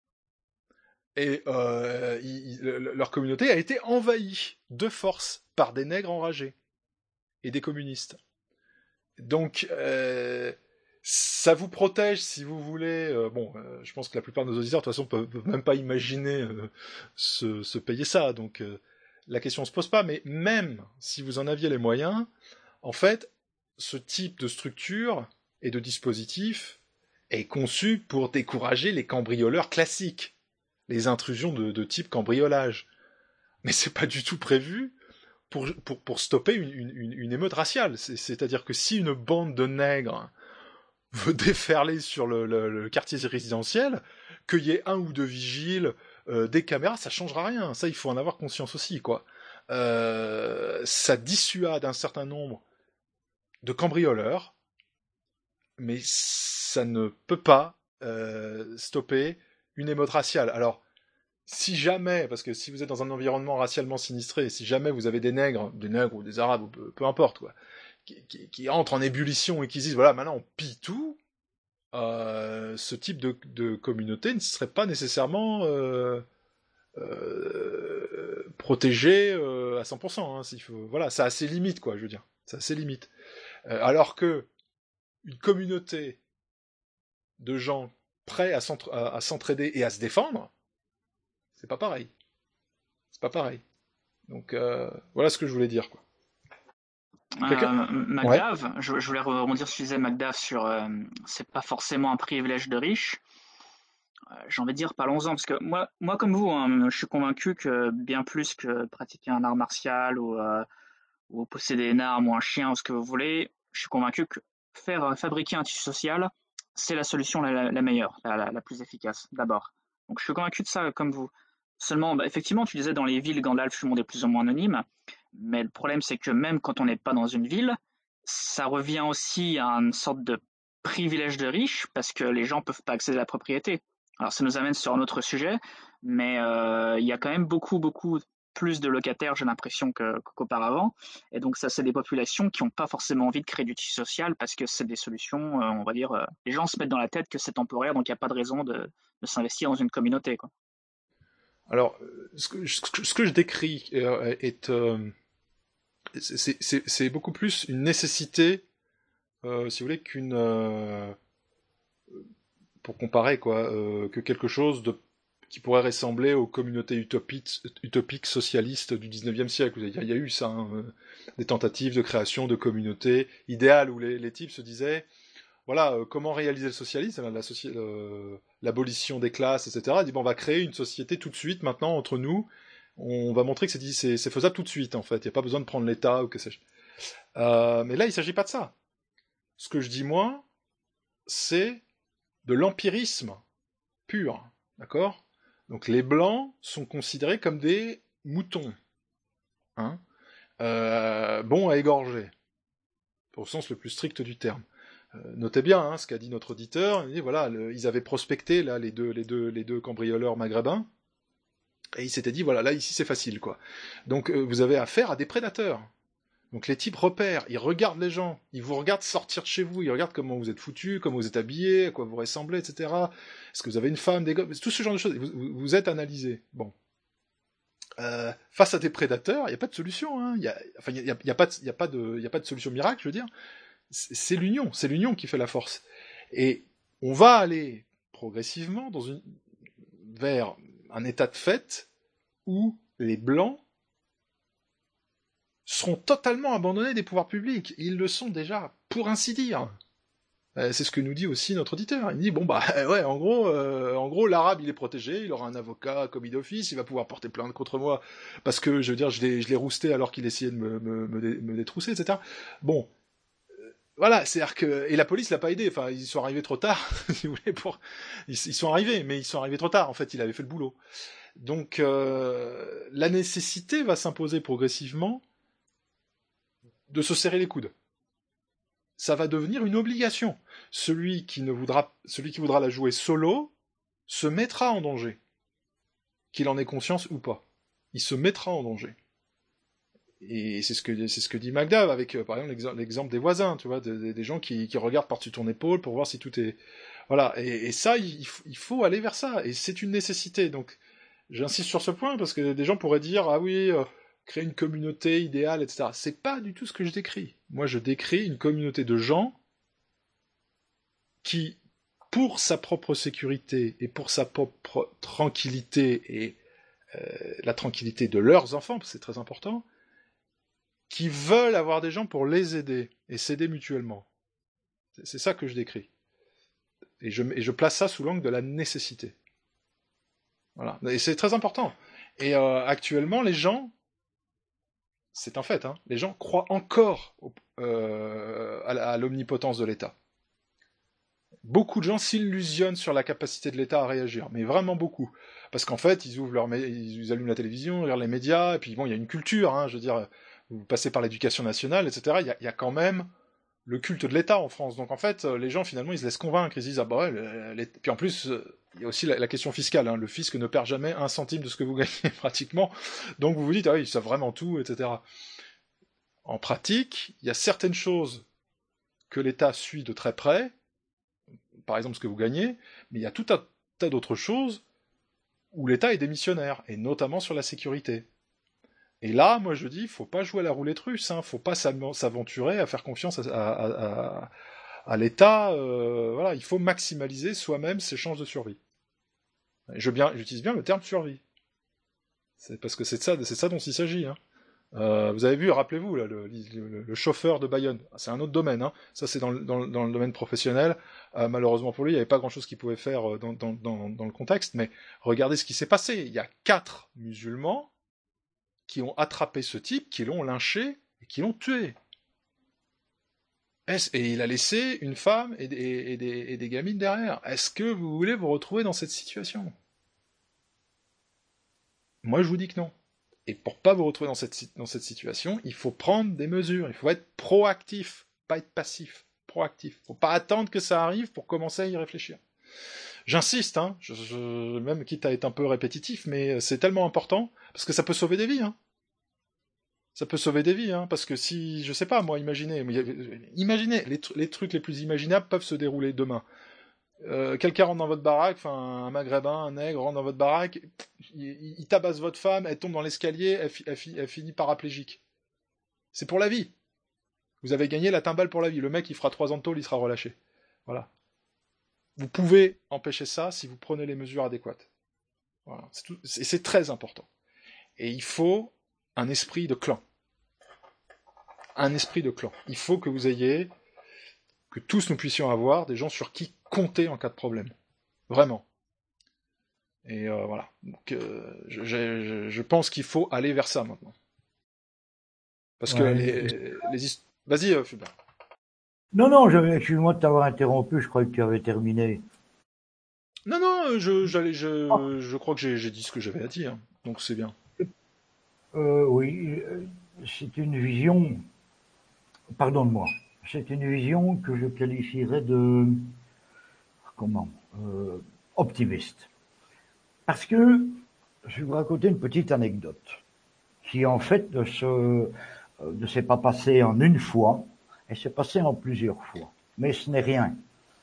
et euh, ils, leur communauté a été envahie de force par des nègres enragés et des communistes. Donc euh, ça vous protège si vous voulez. Euh, bon, euh, je pense que la plupart de nos auditeurs de toute façon peuvent, peuvent même pas imaginer euh, se, se payer ça. Donc euh, la question se pose pas. Mais même si vous en aviez les moyens, en fait, ce type de structure et de dispositif est conçu pour décourager les cambrioleurs classiques, les intrusions de, de type cambriolage. Mais c'est pas du tout prévu pour, pour, pour stopper une, une, une émeute raciale. C'est, c'est-à-dire que si une bande de nègres veut déferler sur le, le, le quartier résidentiel, qu'il y ait un ou deux vigiles, euh, des caméras, ça changera rien. Ça, il faut en avoir conscience aussi, quoi. Euh, ça dissuade un certain nombre de cambrioleurs, mais ça ne peut pas euh, stopper une émeute raciale. Alors, si jamais, parce que si vous êtes dans un environnement racialement sinistré, si jamais vous avez des nègres, des nègres ou des arabes, ou peu, peu importe, quoi, qui, qui, qui entrent en ébullition et qui disent, voilà, maintenant on pille tout, euh, ce type de, de communauté ne serait pas nécessairement euh, euh, protégé euh, à cent pour cent. Hein, s'il faut, voilà, ça a ses limites, quoi, je veux dire. Ça a ses limites. Euh, alors que une communauté de gens prêts à, s'entra- à, à s'entraider et à se défendre, c'est pas pareil. C'est pas pareil. Donc euh, voilà ce que je voulais dire, quoi. Euh, Magdav, ouais. je, je voulais rebondir sur ce que disait Magdav sur euh, c'est pas forcément un privilège de riche. Euh, j'ai envie de dire parlons-en parce que moi, moi comme vous, hein, je suis convaincu que bien plus que pratiquer un art martial ou, euh, ou posséder une arme ou un chien ou ce que vous voulez, je suis convaincu que faire fabriquer un tissu social, c'est la solution la, la, la meilleure, la, la, la plus efficace d'abord. Donc je suis convaincu de ça comme vous. Seulement, bah, effectivement, tu disais dans les villes, Gandalf, tout le monde est plus ou moins anonyme. Mais le problème, c'est que même quand on n'est pas dans une ville, ça revient aussi à une sorte de privilège de riche parce que les gens ne peuvent pas accéder à la propriété. Alors ça nous amène sur un autre sujet, mais euh, il y a quand même beaucoup, beaucoup plus de locataires, j'ai l'impression, que, qu'auparavant. Et donc ça, c'est des populations qui n'ont pas forcément envie de créer du tissu social parce que c'est des solutions, euh, on va dire, euh, les gens se mettent dans la tête que c'est temporaire, donc il n'y a pas de raison de, de s'investir dans une communauté, quoi. Alors, ce que, ce que je décris euh, est... Euh... C'est, c'est, c'est beaucoup plus une nécessité, euh, si vous voulez, qu'une... Euh, pour comparer, quoi, euh, que quelque chose de, qui pourrait ressembler aux communautés utopiques, utopiques socialistes du dix-neuvième siècle. Il y a, il y a eu ça, hein, des tentatives de création de communautés idéales où les, les types se disaient, voilà, euh, comment réaliser le socialisme, la, soci... euh, l'abolition des classes, et cetera. Ils disent, bon, on va créer une société tout de suite, maintenant, entre nous. On va montrer que c'est, c'est, c'est faisable tout de suite, en fait. Il n'y a pas besoin de prendre l'État ou que sais-je. Euh, mais là, il ne s'agit pas de ça. Ce que je dis, moi, c'est de l'empirisme pur. D'accord ? Donc, les Blancs sont considérés comme des moutons. Hein ? Euh, bons à égorger. Au sens le plus strict du terme. Euh, notez bien hein, ce qu'a dit notre auditeur. Il dit, voilà, le, ils avaient prospecté, là, les deux, les deux, les deux cambrioleurs maghrébins. Et il s'était dit, voilà, là, ici, c'est facile, quoi. Donc, euh, vous avez affaire à des prédateurs. Donc, les types repèrent, ils regardent les gens, ils vous regardent sortir de chez vous, ils regardent comment vous êtes foutus, comment vous êtes habillés, à quoi vous ressemblez, et cetera. Est-ce que vous avez une femme, des gosses, tout ce genre de choses. Vous, vous, vous êtes analysé. Bon. Euh, face à des prédateurs, il n'y a pas de solution, hein. Y a, enfin, il n'y a, y a, pas de, y a, pas de, y a pas de solution miracle, je veux dire. C'est, c'est l'union, c'est l'union qui fait la force. Et on va aller progressivement dans une... vers un état de fait où les Blancs seront totalement abandonnés des pouvoirs publics. Ils le sont déjà, pour ainsi dire. C'est ce que nous dit aussi notre auditeur. Il dit, bon bah ouais, en gros, euh, en gros l'arabe il est protégé, il aura un avocat commis d'office, il va pouvoir porter plainte contre moi, parce que, je veux dire, je l'ai, je l'ai rousté alors qu'il essayait de me, me, me, dé, me détrousser, et cetera. Bon, euh, voilà, c'est-à-dire que... Et la police l'a pas aidé, enfin, ils sont arrivés trop tard, si vous voulez, pour... Ils, ils sont arrivés, mais ils sont arrivés trop tard, en fait, il avait fait le boulot. Donc, euh, la nécessité va s'imposer progressivement de se serrer les coudes. Ça va devenir une obligation. Celui qui ne voudra, celui qui voudra la jouer solo se mettra en danger. Qu'il en ait conscience ou pas. Il se mettra en danger. Et c'est ce que, c'est ce que dit Magda avec, euh, par exemple, l'exemple, l'exemple des voisins, tu vois, des, des gens qui, qui regardent par-dessus ton épaule pour voir si tout est, voilà. Et, et ça, il, il faut aller vers ça. Et c'est une nécessité. Donc, j'insiste sur ce point parce que des gens pourraient dire, ah oui, euh, créer une communauté idéale, et cetera. C'est pas du tout ce que je décris. Moi, je décris une communauté de gens qui, pour sa propre sécurité et pour sa propre tranquillité et euh, la tranquillité de leurs enfants, parce que c'est très important, qui veulent avoir des gens pour les aider et s'aider mutuellement. C'est, c'est ça que je décris. Et je, et je place ça sous l'angle de la nécessité. Voilà. Et c'est très important. Et euh, actuellement, les gens, c'est un fait, hein, les gens croient encore au, euh, à, à l'omnipotence de l'État. Beaucoup de gens s'illusionnent sur la capacité de l'État à réagir, mais vraiment beaucoup. Parce qu'en fait, ils ouvrent leur, mé- ils allument la télévision, ils regardent les médias, et puis bon, il y a une culture, hein, je veux dire, vous passez par l'éducation nationale, et cetera. Il y a, il y a quand même le culte de l'État en France. Donc en fait, les gens finalement, ils se laissent convaincre, ils se disent, ah bah ouais, les... puis en plus, il y a aussi la, la question fiscale, hein. Le fisc ne perd jamais un centime de ce que vous gagnez pratiquement, donc vous vous dites, ah oui, ils savent vraiment tout, et cetera. En pratique, il y a certaines choses que l'État suit de très près, par exemple ce que vous gagnez, mais il y a tout un tas d'autres choses où l'État est démissionnaire, et notamment sur la sécurité. Et là, moi je dis, il faut pas jouer à la roulette russe, hein, faut pas s'aventurer à faire confiance à, à, à, à l'État, euh, voilà, il faut maximaliser soi-même ses chances de survie. Je bien, j'utilise bien le terme survie. C'est parce que c'est de ça, c'est ça dont il s'agit, hein. Euh, vous avez vu, rappelez-vous, là, le, le, le chauffeur de Bayonne, c'est un autre domaine, hein. Ça c'est dans le, dans, dans le domaine professionnel, euh, malheureusement pour lui, il n'y avait pas grand-chose qu'il pouvait faire dans, dans, dans, dans le contexte, mais regardez ce qui s'est passé, il y a quatre musulmans qui ont attrapé ce type, qui l'ont lynché, et qui l'ont tué. Est-ce, et il a laissé une femme et des, et, des, et des gamines derrière. Est-ce que vous voulez vous retrouver dans cette situation ? Moi je vous dis que non. Et pour pas vous retrouver dans cette, dans cette situation, il faut prendre des mesures, il faut être proactif, pas être passif, proactif. Faut pas attendre que ça arrive pour commencer à y réfléchir. J'insiste, hein, je, je, même quitte à être un peu répétitif, mais c'est tellement important, parce que ça peut sauver des vies, hein. Ça peut sauver des vies, hein, parce que si, je sais pas, moi, imaginez, imaginez, les, tr- les trucs les plus imaginables peuvent se dérouler demain. Euh, quelqu'un rentre dans votre baraque, enfin un maghrébin, un nègre rentre dans votre baraque, il, il tabasse votre femme, elle tombe dans l'escalier, elle, fi, elle, fi, elle finit paraplégique. C'est pour la vie. Vous avez gagné la timbale pour la vie. Le mec, il fera trois ans de tôle, il sera relâché. Voilà. Vous pouvez empêcher ça si vous prenez les mesures adéquates. Voilà. C'est, tout, c'est, c'est très important. Et il faut un esprit de clan. Un esprit de clan. Il faut que vous ayez, que tous nous puissions avoir des gens sur qui compter en cas de problème. Vraiment. Et euh, voilà. Donc, euh, je, je, je pense qu'il faut aller vers ça maintenant. Parce que ouais, les, les, les hist... Vas-y, euh, Fulbert. Non, non, j'avais, excuse-moi de t'avoir interrompu, je croyais que tu avais terminé. Non, non, je, j'allais, je, oh. je crois que j'ai, j'ai dit ce que j'avais à dire, donc c'est bien. Euh, oui, c'est une vision, pardonne-moi, c'est une vision que je qualifierais de, comment, euh, optimiste. Parce que, je vais vous raconter une petite anecdote, qui en fait ne se, ne s'est pas passée en une fois, elle s'est passée en plusieurs fois, mais ce n'est rien.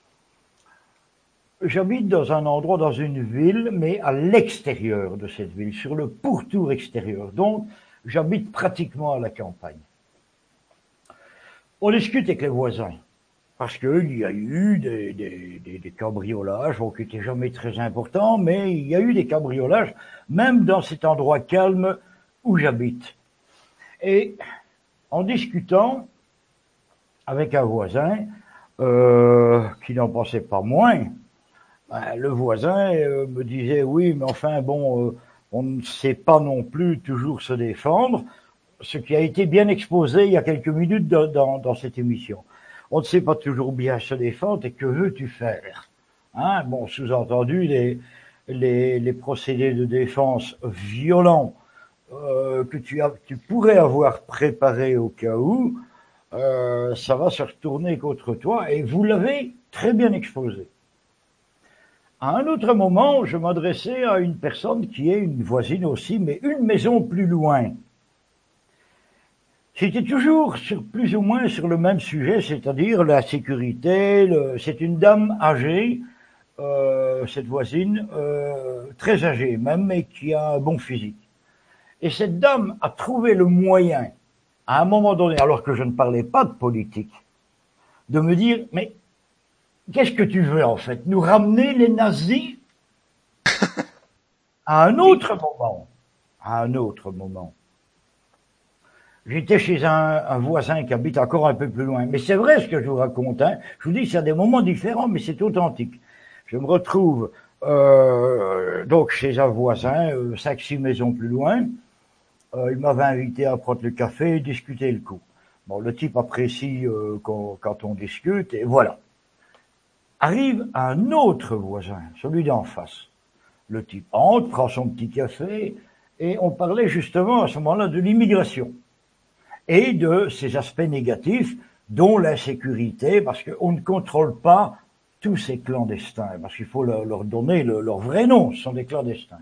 J'habite dans un endroit, dans une ville, mais à l'extérieur de cette ville, sur le pourtour extérieur. Donc, j'habite pratiquement à la campagne. On discute avec les voisins. parce qu'il y a eu des, des, des, des cambriolages, bon, qui n'étaient jamais très importants, mais il y a eu des cambriolages, même dans cet endroit calme où j'habite. Et en discutant avec un voisin, euh, qui n'en pensait pas moins, ben, le voisin euh, me disait, oui, mais enfin, bon, euh, on ne sait pas non plus toujours se défendre, ce qui a été bien exposé il y a quelques minutes dans, dans, dans cette émission. On ne sait pas toujours bien se défendre, et que veux-tu faire? Hein, bon, sous-entendu, les, les, les procédés de défense violents euh, que tu, as, tu pourrais avoir préparés au cas où, euh, ça va se retourner contre toi, et vous l'avez très bien exposé. À un autre moment, je m'adressais à une personne qui est une voisine aussi, mais une maison plus loin. C'était toujours sur, plus ou moins sur le même sujet, c'est-à-dire la sécurité. Le, c'est une dame âgée, euh, cette voisine, euh, très âgée même, mais qui a un bon physique. Et cette dame a trouvé le moyen, à un moment donné, alors que je ne parlais pas de politique, de me dire, mais qu'est-ce que tu veux en fait? Nous ramener les nazis? À un autre moment, à un autre moment. J'étais chez un, un voisin qui habite encore un peu plus loin. Mais c'est vrai ce que je vous raconte. Hein. Je vous dis, c'est à des moments différents, mais c'est authentique. Je me retrouve euh, donc chez un voisin, euh, cinq, six maisons plus loin. Euh, il m'avait invité à prendre le café et discuter le coup. Bon, le type apprécie euh, quand, quand on discute, et voilà. Arrive un autre voisin, celui d'en face. Le type entre, prend son petit café, et on parlait justement à ce moment-là de l'immigration. Et de ces aspects négatifs, dont l'insécurité, parce qu'on ne contrôle pas tous ces clandestins, parce qu'il faut leur, leur donner le, leur vrai nom, ce sont des clandestins.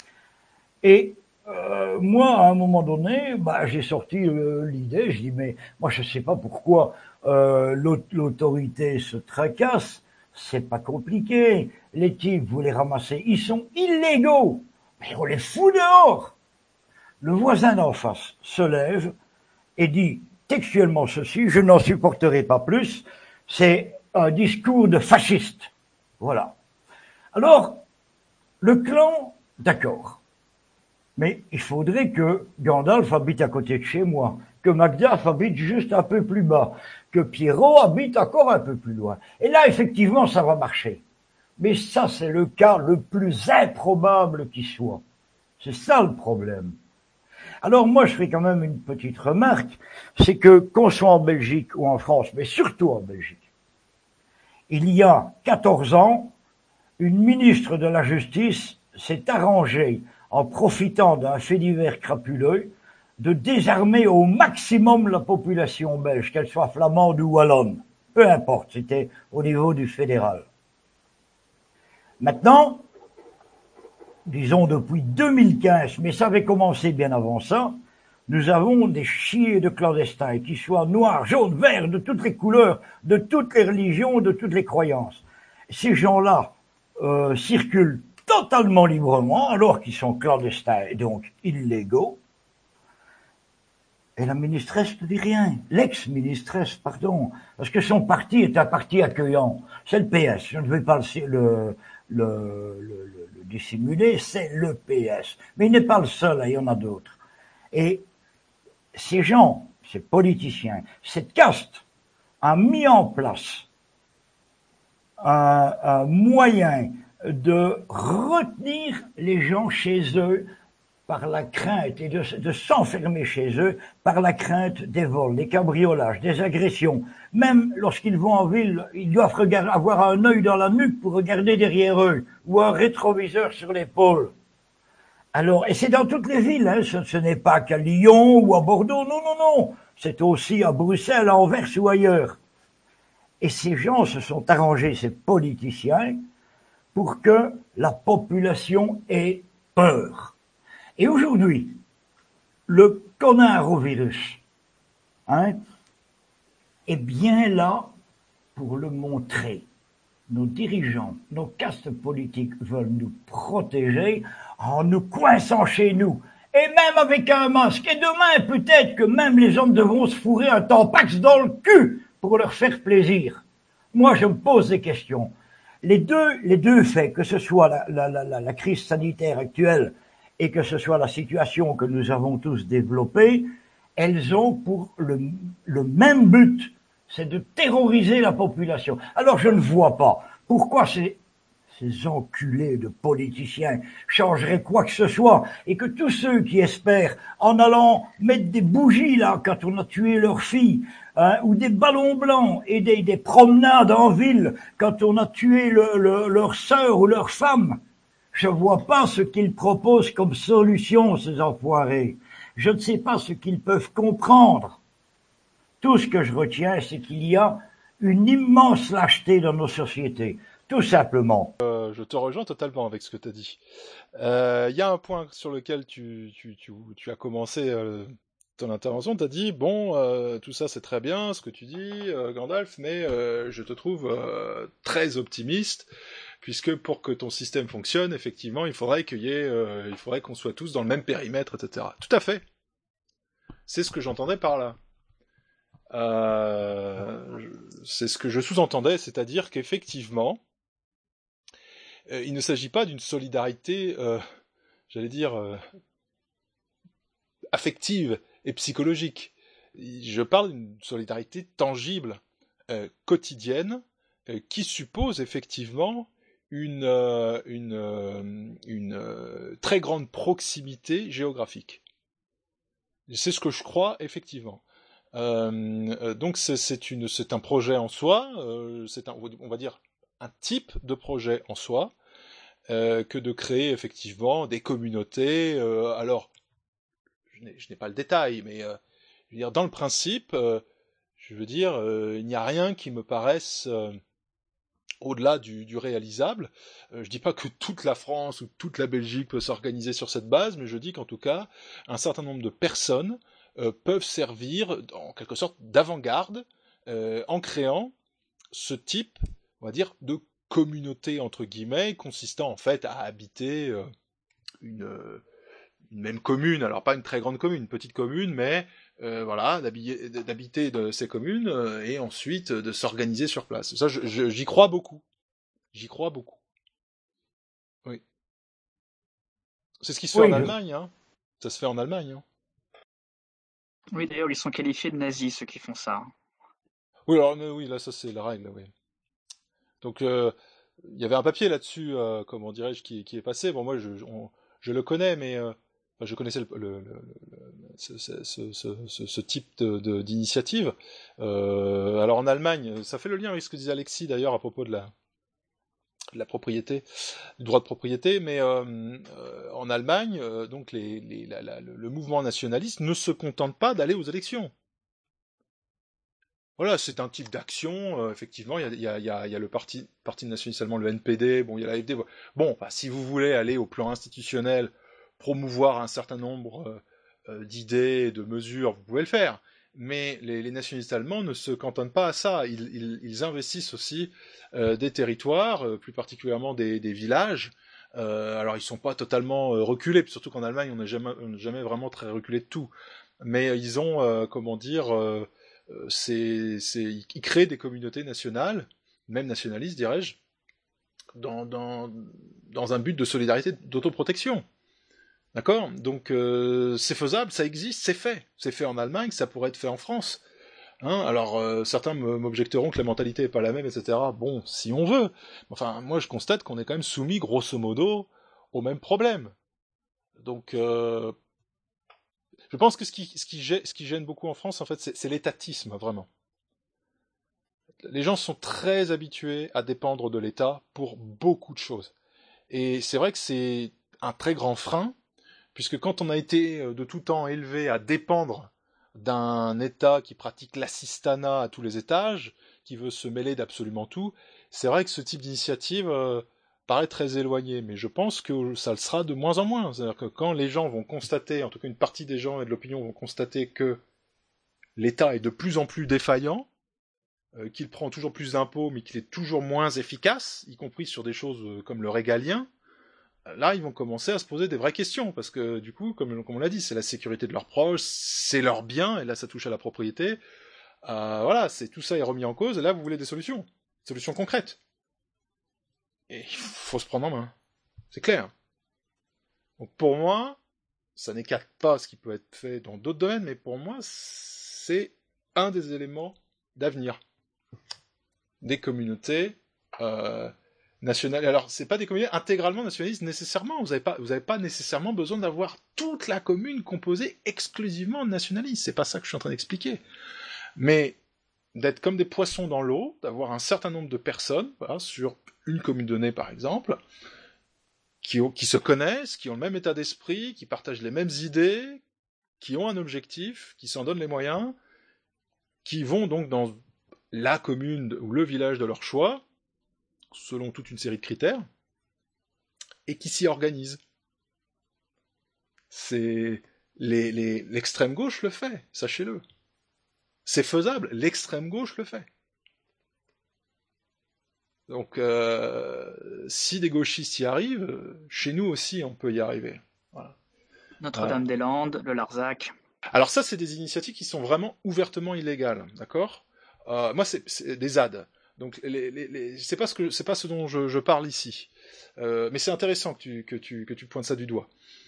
Et euh, moi, à un moment donné, bah, j'ai sorti euh, l'idée, je dis, mais moi je ne sais pas pourquoi euh, l'autorité se tracasse, c'est pas compliqué, les types, vous les ramassez, ils sont illégaux, mais on les fout dehors. Le voisin d'en face se lève, et dit textuellement ceci, je n'en supporterai pas plus, c'est un discours de fasciste. Voilà. Alors, le clan, d'accord. Mais il faudrait que Gandalf habite à côté de chez moi, que Macduff habite juste un peu plus bas, que Pierrot habite encore un peu plus loin. Et là, effectivement, ça va marcher. Mais ça, c'est le cas le plus improbable qui soit. C'est ça le problème. Alors moi, je fais quand même une petite remarque, c'est que qu'on soit en Belgique ou en France, mais surtout en Belgique, il y a quatorze ans, une ministre de la Justice s'est arrangée, en profitant d'un fait divers crapuleux, de désarmer au maximum la population belge, qu'elle soit flamande ou wallonne. Peu importe, c'était au niveau du fédéral. Maintenant, disons depuis deux mille quinze, mais ça avait commencé bien avant ça, nous avons des chiers de clandestins, qui soient noirs, jaunes, verts, de toutes les couleurs, de toutes les religions, de toutes les croyances. Ces gens-là euh, circulent totalement librement, alors qu'ils sont clandestins et donc illégaux. Et la ministresse ne dit rien. L'ex-ministresse, pardon, parce que son parti est un parti accueillant. C'est le P S, je ne vais pas le... le Le, le, le, le dissimuler, c'est le P S. Mais il n'est pas le seul, il y en a d'autres. Et ces gens, ces politiciens, cette caste a mis en place un, un moyen de retenir les gens chez eux par la crainte et de, de s'enfermer chez eux par la crainte des vols, des cambriolages, des agressions. Même lorsqu'ils vont en ville, ils doivent regarder, avoir un œil dans la nuque pour regarder derrière eux, ou un rétroviseur sur l'épaule. Alors, et c'est dans toutes les villes, hein, ce, ce n'est pas qu'à Lyon ou à Bordeaux, non, non, non, c'est aussi à Bruxelles, à Anvers ou ailleurs. Et ces gens se sont arrangés, ces politiciens, pour que la population ait peur. Et aujourd'hui, le coronavirus, hein, est bien là pour le montrer. Nos dirigeants, nos castes politiques veulent nous protéger en nous coinçant chez nous. Et même avec un masque. Et demain, peut-être que même les hommes devront se fourrer un tampax dans le cul pour leur faire plaisir. Moi, je me pose des questions. Les deux, les deux faits, que ce soit la, la, la, la crise sanitaire actuelle et que ce soit la situation que nous avons tous développée, elles ont pour le, le même but, c'est de terroriser la population. Alors je ne vois pas pourquoi ces, ces enculés de politiciens changeraient quoi que ce soit, et que tous ceux qui espèrent, en allant mettre des bougies là quand on a tué leur fille, hein, ou des ballons blancs et des, des promenades en ville quand on a tué le, le, leur sœur ou leur femme, je vois pas ce qu'ils proposent comme solution, ces enfoirés. Je ne sais pas ce qu'ils peuvent comprendre. Tout ce que je retiens, c'est qu'il y a une immense lâcheté dans nos sociétés, tout simplement. Euh, je te rejoins totalement avec ce que tu as dit. Il euh, y a un point sur lequel tu, tu, tu, tu as commencé euh, ton intervention. Tu as dit, bon, euh, tout ça c'est très bien ce que tu dis, euh, Gandalf, mais euh, je te trouve euh, très optimiste, puisque pour que ton système fonctionne, effectivement, il faudrait qu'il y ait, euh, il faudrait qu'on soit tous dans le même périmètre, et cetera. Tout à fait. C'est ce que j'entendais par là. Euh, c'est ce que je sous-entendais, c'est-à-dire qu'effectivement, euh, il ne s'agit pas d'une solidarité, euh, j'allais dire, euh, affective et psychologique. Je parle d'une solidarité tangible, euh, quotidienne, euh, qui suppose effectivement une, euh, une, euh, une euh, très grande proximité géographique. C'est ce que je crois, effectivement. Euh, donc c'est, c'est, une, c'est un projet en soi, euh, c'est un, on va dire un type de projet en soi, euh, que de créer effectivement des communautés. Euh, alors, je n'ai, je n'ai pas le détail, mais euh, je veux dire, dans le principe, euh, je veux dire, euh, il n'y a rien qui me paraisse euh, au-delà du, du réalisable. Euh, je dis pas que toute la France ou toute la Belgique peut s'organiser sur cette base, mais je dis qu'en tout cas, un certain nombre de personnes Euh, peuvent servir en quelque sorte d'avant-garde euh, en créant ce type, on va dire, de communauté entre guillemets, consistant en fait à habiter euh, une, euh, une même commune, alors pas une très grande commune, une petite commune, mais euh, voilà, d'habiller, d'habiter de ces communes euh, et ensuite de s'organiser sur place. Ça, je, je, j'y crois beaucoup. J'y crois beaucoup. Oui. C'est ce qui se fait Oui, en je... Allemagne, hein. Ça se fait en Allemagne, hein. Oui, d'ailleurs, ils sont qualifiés de nazis, ceux qui font ça. Oui, alors, oui, là, ça, c'est la règle, oui. Donc, euh, il y avait un papier là-dessus, euh, comment dirais-je, qui, qui est passé. Bon, moi, je, on, je le connais, mais euh, enfin, je connaissais le, le, le, le, ce, ce, ce, ce, ce type de, de, d'initiative. Euh, alors, en Allemagne, ça fait le lien avec ce que disait Alexis, d'ailleurs, à propos de la, de la propriété, du droit de propriété, mais euh, euh, en Allemagne, euh, donc les, les, la, la, le mouvement nationaliste ne se contente pas d'aller aux élections. Voilà, c'est un type d'action, euh, effectivement, il y a, y, a, y a le parti, parti nationaliste allemand, le N P D, bon, il y a l'A F D. Bon, bah, si vous voulez aller au plan institutionnel, promouvoir un certain nombre euh, euh, d'idées et de mesures, vous pouvez le faire. Mais les, les nationalistes allemands ne se cantonnent pas à ça. Ils, ils, ils investissent aussi euh, des territoires, euh, plus particulièrement des, des villages. Euh, alors ils sont pas totalement euh, reculés, surtout qu'en Allemagne on n'est jamais, jamais vraiment très reculé de tout. Mais euh, ils ont, euh, comment dire, euh, c'est, c'est, ils créent des communautés nationales, même nationalistes dirais-je, dans, dans, dans un but de solidarité, d'autoprotection. D'accord ? Donc euh, c'est faisable, ça existe, c'est fait. C'est fait en Allemagne, ça pourrait être fait en France. Hein, alors euh, certains m'objecteront que la mentalité n'est pas la même, et cetera. Bon, si on veut. Enfin, moi je constate qu'on est quand même soumis, grosso modo, au même problème. Donc, euh, je pense que ce qui, ce, qui gêne, ce qui gêne beaucoup en France, en fait, c'est, c'est l'étatisme, vraiment. Les gens sont très habitués à dépendre de l'État pour beaucoup de choses. Et c'est vrai que c'est un très grand frein, puisque quand on a été de tout temps élevé à dépendre d'un État qui pratique l'assistanat à tous les étages, qui veut se mêler d'absolument tout, c'est vrai que ce type d'initiative euh, paraît très éloigné, mais je pense que ça le sera de moins en moins. C'est-à-dire que quand les gens vont constater, en tout cas une partie des gens et de l'opinion vont constater que l'État est de plus en plus défaillant, euh, qu'il prend toujours plus d'impôts, mais qu'il est toujours moins efficace, y compris sur des choses comme le régalien, là, ils vont commencer à se poser des vraies questions, parce que du coup, comme, comme on l'a dit, c'est la sécurité de leurs proches, c'est leur bien, et là, ça touche à la propriété. Euh, voilà, c'est tout ça est remis en cause, et là, vous voulez des solutions. Solution concrète. Et il faut se prendre en main. C'est clair. Donc pour moi, ça n'écarte pas ce qui peut être fait dans d'autres domaines, mais pour moi, c'est un des éléments d'avenir des communautés euh, nationales. Alors, c'est pas des communautés intégralement nationalistes nécessairement. Vous n'avez pas, vous avez pas nécessairement besoin d'avoir toute la commune composée exclusivement de nationalistes. C'est pas ça que je suis en train d'expliquer. Mais d'être comme des poissons dans l'eau, d'avoir un certain nombre de personnes, voilà, sur une commune donnée par exemple, qui, ont, qui se connaissent, qui ont le même état d'esprit, qui partagent les mêmes idées, qui ont un objectif, qui s'en donnent les moyens, qui vont donc dans la commune ou le village de leur choix, selon toute une série de critères, et qui s'y organisent. C'est les, les, l'extrême gauche le fait, sachez-le. C'est faisable, l'extrême gauche le fait. Donc, euh, si des gauchistes y arrivent, chez nous aussi on peut y arriver. Voilà. Notre-Dame-des-Landes, le Larzac. Alors ça, c'est des initiatives qui sont vraiment ouvertement illégales, d'accord ? euh, Moi, c'est, c'est des Z A D. Donc, les, les, les, c'est pas ce que c'est pas ce dont je, je parle ici. Euh, mais c'est intéressant que tu que tu que tu pointes ça du doigt.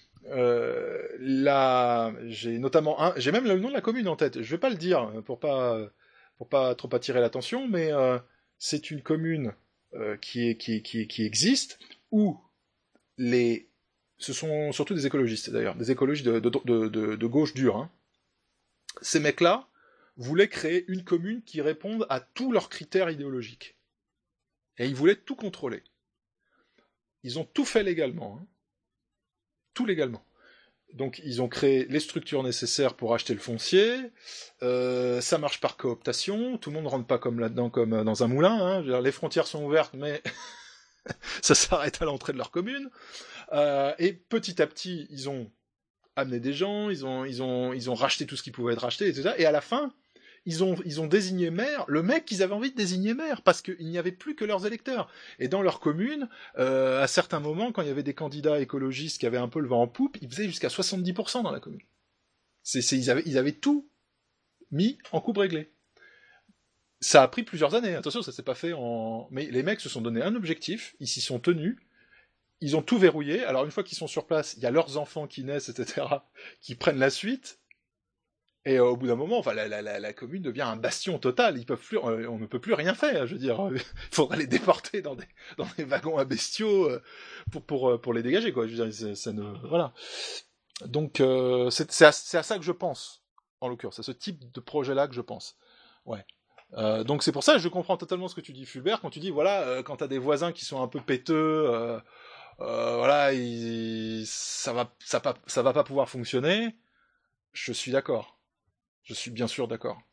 Euh, là, j'ai notamment un, j'ai même le nom de la commune en tête. Je vais pas le dire pour pas pour pas trop attirer l'attention, mais euh, c'est une commune euh, qui est qui qui qui existe où les ce sont surtout des écologistes d'ailleurs, des écologistes de, de, de, de, de gauche dure. Hein. Ces mecs-là voulaient créer une commune qui réponde à tous leurs critères idéologiques. Et ils voulaient tout contrôler. Ils ont tout fait légalement. Hein. Tout légalement. Donc ils ont créé les structures nécessaires pour acheter le foncier, euh, ça marche par cooptation, tout le monde ne rentre pas comme là-dedans comme dans un moulin. Hein. Je veux dire, les frontières sont ouvertes, mais ça s'arrête à l'entrée de leur commune. Euh, et petit à petit, ils ont amené des gens, ils ont, ils ont, ils ont racheté tout ce qui pouvait être racheté, et cetera. Et à la fin, ils ont, ils ont désigné maire le mec qu'ils avaient envie de désigner maire, parce qu'il n'y avait plus que leurs électeurs. Et dans leur commune, euh, à certains moments, quand il y avait des candidats écologistes qui avaient un peu le vent en poupe, ils faisaient jusqu'à soixante-dix pour cent dans la commune. C'est, c'est, ils avaient, ils avaient tout mis en coupe réglée. Ça a pris plusieurs années, attention, ça s'est pas fait en... Mais les mecs se sont donné un objectif, ils s'y sont tenus, ils ont tout verrouillé, alors une fois qu'ils sont sur place, il y a leurs enfants qui naissent, et cetera, qui prennent la suite, et euh, au bout d'un moment, enfin, la, la, la, la commune devient un bastion total, ils peuvent plus, euh, on ne peut plus rien faire, je veux dire, il faudra les déporter dans des, dans des wagons à bestiaux euh, pour, pour, pour les dégager, quoi, je veux dire, ça, ça ne... Voilà. Donc, euh, c'est, c'est, à, c'est à ça que je pense, en l'occurrence, c'est à ce type de projet-là que je pense, ouais. Euh, donc c'est pour ça que je comprends totalement ce que tu dis, Fulbert, quand tu dis, voilà, euh, quand t'as des voisins qui sont un peu péteux, euh, euh, voilà, ils, ça va, ça, pas, ça va pas pouvoir fonctionner, je suis d'accord. Je suis bien sûr d'accord.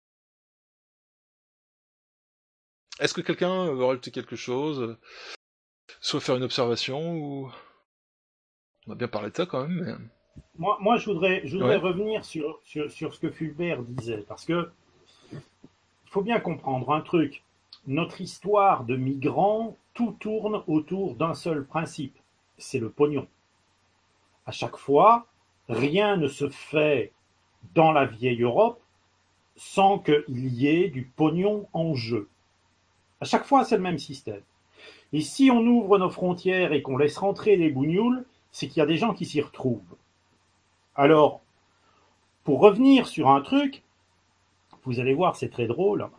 Est-ce que quelqu'un veut rajouter quelque chose, soit faire une observation, ou... On a bien parlé de ça quand même, mais... Moi, moi je voudrais, je voudrais ouais. revenir sur, sur, sur ce que Fulbert disait, parce que il faut bien comprendre un truc. Notre histoire de migrants, tout tourne autour d'un seul principe, c'est le pognon. À chaque fois, rien ne se fait dans la vieille Europe sans qu'il y ait du pognon en jeu. À chaque fois, c'est le même système. Et si on ouvre nos frontières et qu'on laisse rentrer les bougnoules, c'est qu'il y a des gens qui s'y retrouvent. Alors, pour revenir sur un truc, vous allez voir, c'est très drôle.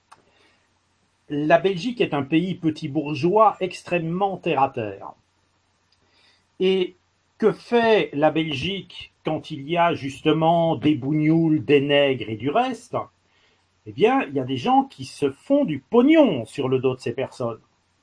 La Belgique est un pays petit bourgeois extrêmement terre-à-terre. Et que fait la Belgique quand il y a justement des bougnoules, des nègres et du reste? Eh bien, il y a des gens qui se font du pognon sur le dos de ces personnes.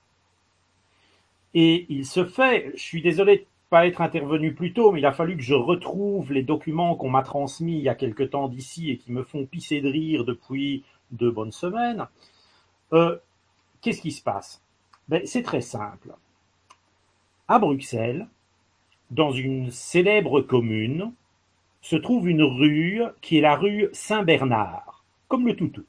Et il se fait, je suis désolé de pas être intervenu plus tôt, mais il a fallu que je retrouve les documents qu'on m'a transmis il y a quelque temps d'ici et qui me font pisser de rire depuis deux bonnes semaines. Euh, qu'est-ce qui se passe? Ben, c'est très simple. À Bruxelles, dans une célèbre commune, se trouve une rue qui est la rue Saint-Bernard, comme le toutou.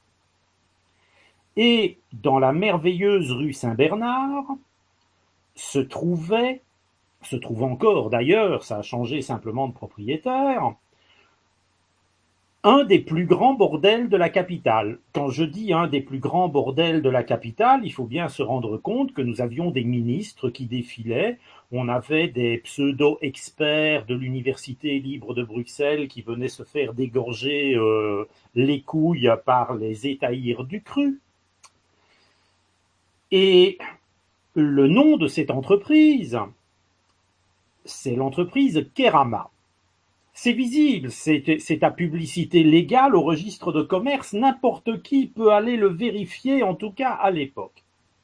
Et dans la merveilleuse rue Saint-Bernard, se trouvait, se trouve encore d'ailleurs, ça a changé simplement de propriétaire, un des plus grands bordels de la capitale. Quand je dis un des plus grands bordels de la capitale, il faut bien se rendre compte que nous avions des ministres qui défilaient, on avait des pseudo-experts de l'Université libre de Bruxelles qui venaient se faire dégorger euh, les couilles par les étahirs du cru. Et le nom de cette entreprise, c'est l'entreprise Kerama. C'est visible, c'est, c'est à publicité légale au registre de commerce, n'importe qui peut aller le vérifier, en tout cas à l'époque.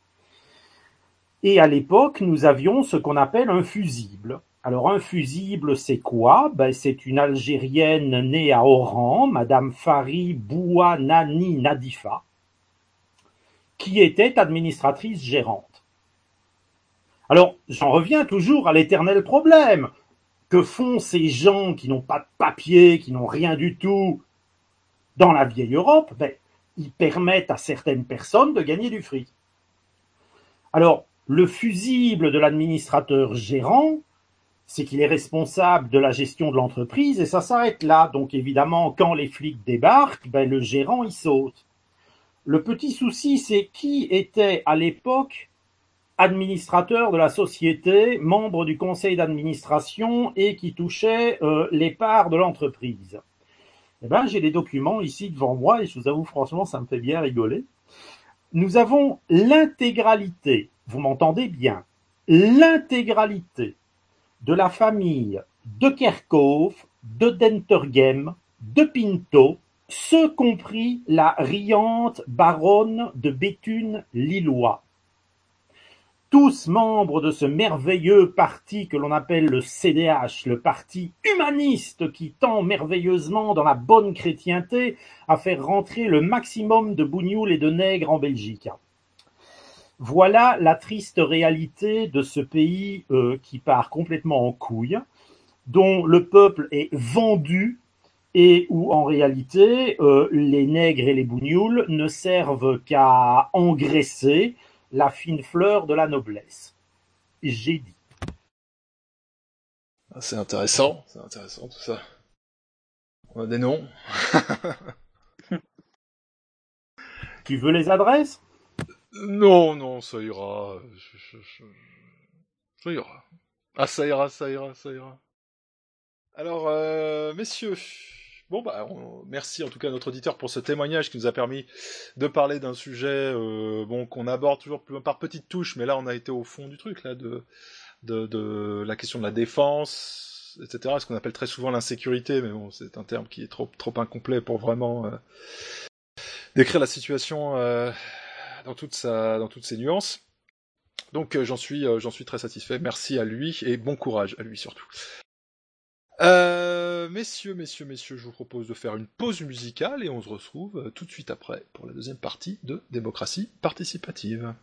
Et à l'époque, nous avions ce qu'on appelle un fusible. Alors un fusible, c'est quoi? Ben, c'est une Algérienne née à Oran, Madame Fari Bouanani Nadifa, qui était administratrice gérante. Alors, j'en reviens toujours à l'éternel problème. Que font ces gens qui n'ont pas de papier, qui n'ont rien du tout dans la vieille Europe? Ben, ils permettent à certaines personnes de gagner du fric. Alors, le fusible de l'administrateur gérant, c'est qu'il est responsable de la gestion de l'entreprise et ça s'arrête là. Donc évidemment, quand les flics débarquent, ben, le gérant il saute. Le petit souci, c'est qui était à l'époque administrateur de la société, membre du conseil d'administration et qui touchait euh, les parts de l'entreprise. Eh ben, j'ai les documents ici devant moi et je vous avoue franchement, ça me fait bien rigoler. Nous avons l'intégralité, vous m'entendez bien, l'intégralité de la famille de Kerkhoff, de Dentergem, de Pinto, ce compris la riante baronne de Béthune-Lillois. Tous membres de ce merveilleux parti que l'on appelle le C D H, le parti humaniste qui tend merveilleusement dans la bonne chrétienté à faire rentrer le maximum de bougnoules et de nègres en Belgique. Voilà la triste réalité de ce pays euh, qui part complètement en couille, dont le peuple est vendu et où en réalité euh, les nègres et les bougnoules ne servent qu'à engraisser la fine fleur de la noblesse. J'ai dit. C'est intéressant, c'est intéressant tout ça. On a des noms. Tu veux les adresses? Non, non, ça ira. Je, je, je... Ça ira. Ah, ça ira, ça ira, ça ira. Alors, euh, messieurs, bon bah, on... merci en tout cas à notre auditeur pour ce témoignage qui nous a permis de parler d'un sujet, euh, bon, qu'on aborde toujours par petites touches, mais là on a été au fond du truc, là, de, de, de la question de la défense, et cetera. Ce qu'on appelle très souvent l'insécurité, mais bon, c'est un terme qui est trop, trop incomplet pour vraiment euh, décrire la situation euh, dans toute sa, dans toutes ses nuances. Donc euh, j'en suis, euh, j'en suis très satisfait. Merci à lui et bon courage à lui surtout. Euh, messieurs, messieurs, messieurs, je vous propose de faire une pause musicale et on se retrouve euh, tout de suite après pour la deuxième partie de Démocratie participative.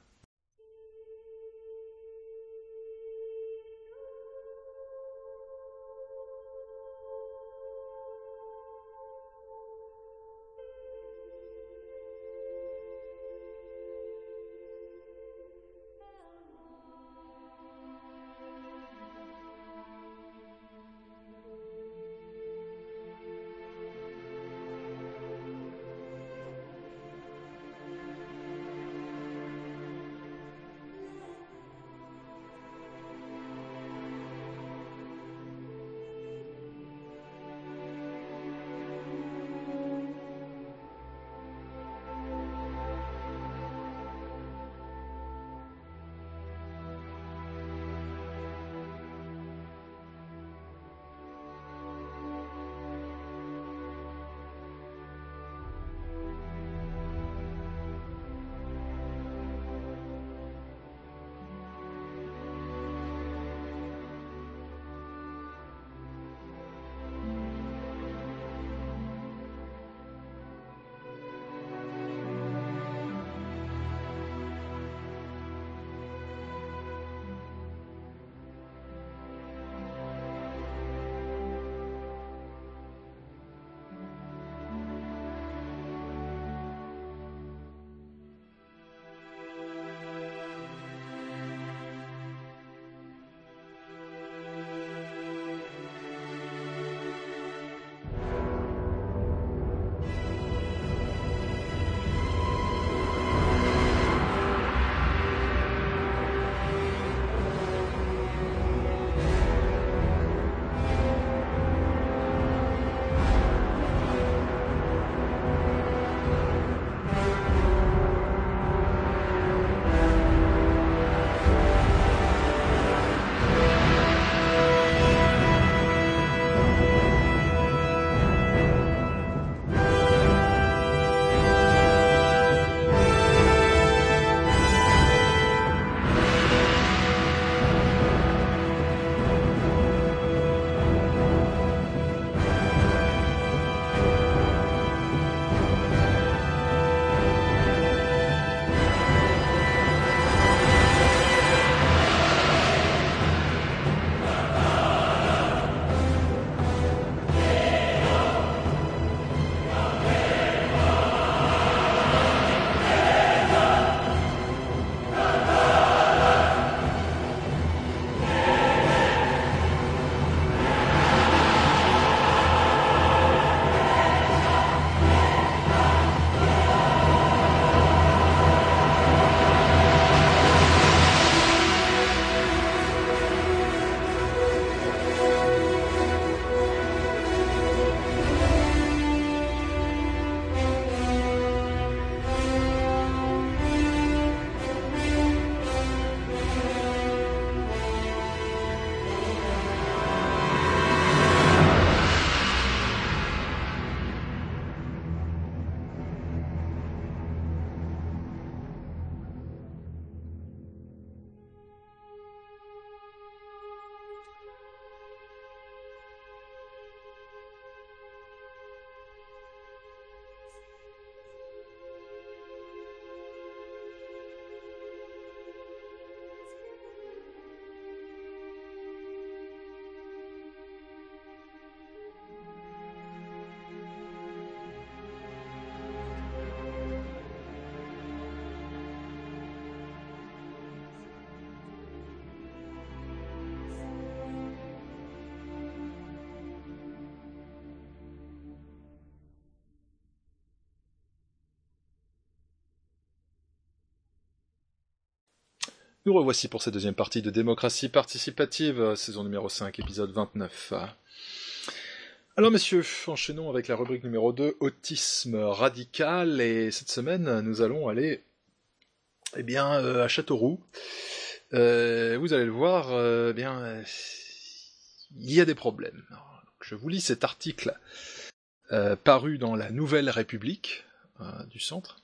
Nous revoici pour cette deuxième partie de Démocratie participative, saison numéro cinq, épisode vingt-neuf. Alors messieurs, enchaînons avec la rubrique numéro deux, autisme radical, et cette semaine nous allons aller eh bien, euh, à Châteauroux. Euh, vous allez le voir, euh, eh bien, euh, il y a des problèmes. Alors, je vous lis cet article euh, paru dans la Nouvelle République euh, du Centre.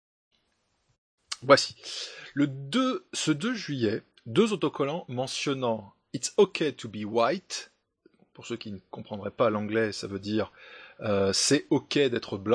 Voici. Le deux, ce deux juillet, deux autocollants mentionnant « It's okay to be white », pour ceux qui ne comprendraient pas l'anglais, ça veut dire euh, « c'est ok d'être blanc »,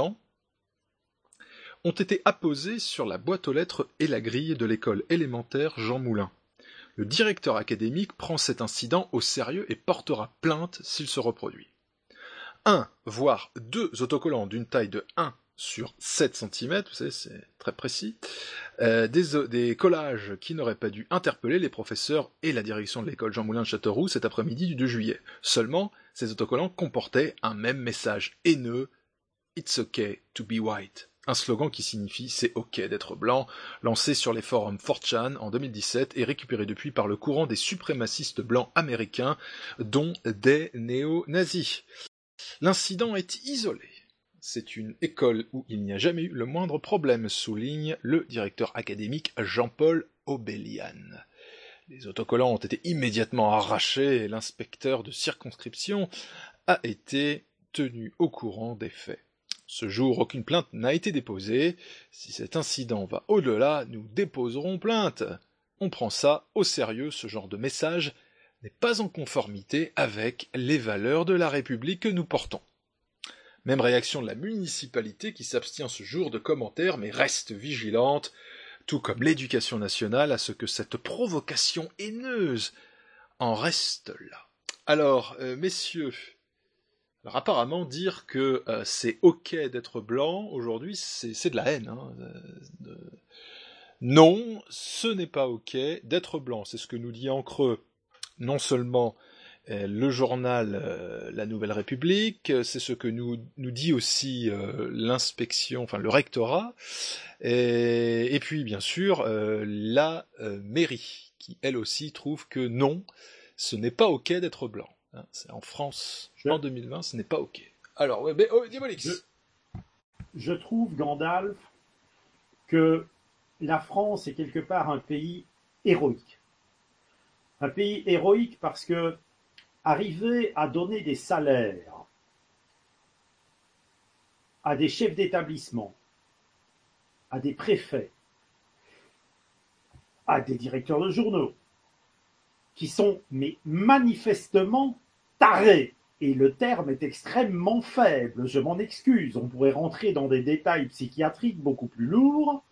ont été apposés sur la boîte aux lettres et la grille de l'école élémentaire Jean Moulin. Le directeur académique prend cet incident au sérieux et portera plainte s'il se reproduit. Un, voire deux autocollants d'une taille de un sur sept centimètres, vous savez, c'est très précis, euh, des, des collages qui n'auraient pas dû interpeller les professeurs et la direction de l'école Jean Moulin de Châteauroux cet après-midi du deux juillet. Seulement, ces autocollants comportaient un même message haineux « It's okay to be white », un slogan qui signifie « c'est ok d'être blanc », lancé sur les forums four chan en deux mille dix-sept et récupéré depuis par le courant des suprémacistes blancs américains, dont des néo-nazis. L'incident est isolé. C'est une école où il n'y a jamais eu le moindre problème, souligne le directeur académique Jean-Paul Obélian. Les autocollants ont été immédiatement arrachés et l'inspecteur de circonscription a été tenu au courant des faits. Ce jour, aucune plainte n'a été déposée. Si cet incident va au-delà, nous déposerons plainte. On prend ça au sérieux, ce genre de message n'est pas en conformité avec les valeurs de la République que nous portons. Même réaction de la municipalité qui s'abstient ce jour de commentaires mais reste vigilante, tout comme l'éducation nationale, à ce que cette provocation haineuse en reste là. Alors, euh, messieurs, alors apparemment dire que euh, c'est ok d'être blanc, aujourd'hui, c'est, c'est de la haine. Hein, de... Non, ce n'est pas ok d'être blanc, c'est ce que nous dit en creux non seulement euh, le journal euh, La Nouvelle République, c'est ce que nous, nous dit aussi euh, l'inspection, enfin le rectorat, et, et puis bien sûr euh, la euh, mairie, qui elle aussi trouve que non, ce n'est pas ok d'être blanc. Hein, c'est en France, je... en deux mille vingt, ce n'est pas ok. Alors, ouais, mais, oh, Diabolix. Je, je trouve, Gandalf, que la France est quelque part un pays héroïque. Un pays héroïque parce que arriver à donner des salaires à des chefs d'établissement, à des préfets, à des directeurs de journaux, qui sont mais manifestement tarés, et le terme est extrêmement faible, je m'en excuse, on pourrait rentrer dans des détails psychiatriques beaucoup plus lourds,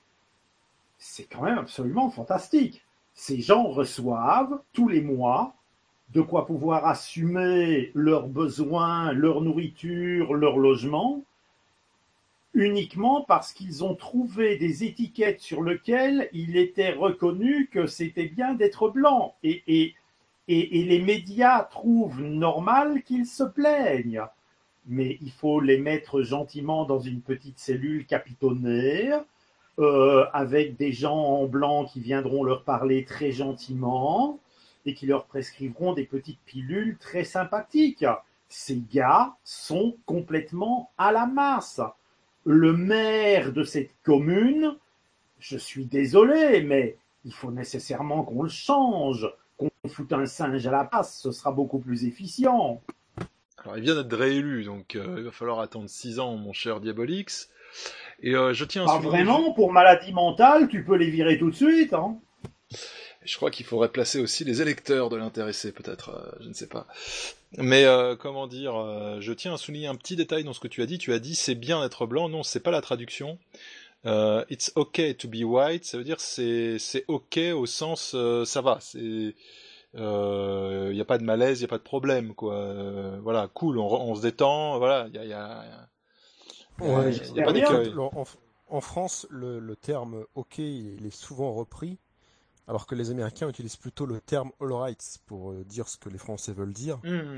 c'est quand même absolument fantastique. Ces gens reçoivent tous les mois de quoi pouvoir assumer leurs besoins, leur nourriture, leur logement, uniquement parce qu'ils ont trouvé des étiquettes sur lesquelles il était reconnu que c'était bien d'être blanc. Et, et, et, et les médias trouvent normal qu'ils se plaignent. Mais il faut les mettre gentiment dans une petite cellule capitonnée, euh, avec des gens en blanc qui viendront leur parler très gentiment et qui leur prescriveront des petites pilules très sympathiques. Ces gars sont complètement à la masse. Le maire de cette commune, je suis désolé, mais il faut nécessairement qu'on le change, qu'on foute un singe à la place, ce sera beaucoup plus efficient. Alors, il vient d'être réélu, donc euh, il va falloir attendre six ans, mon cher Diabolix. Et euh, je tiens à Pas vraiment, pour maladie mentale, tu peux les virer tout de suite. Hein. Je crois qu'il faudrait placer aussi les électeurs de l'intéressé, peut-être, euh, je ne sais pas. Mais euh, comment dire, euh, je tiens à souligner un petit détail dans ce que tu as dit. Tu as dit c'est bien d'être blanc. Non, c'est pas la traduction. Euh, it's okay to be white. Ça veut dire c'est c'est ok au sens euh, ça va. C'est il euh, y a pas de malaise, il y a pas de problème quoi. Euh, voilà, cool, on, on se détend. Voilà, il y a, y a, ouais, y a, y a pas d'écueil. En, en France, le, le terme ok il est souvent repris. Alors que les Américains utilisent plutôt le terme all rights pour euh, dire ce que les Français veulent dire. Mmh.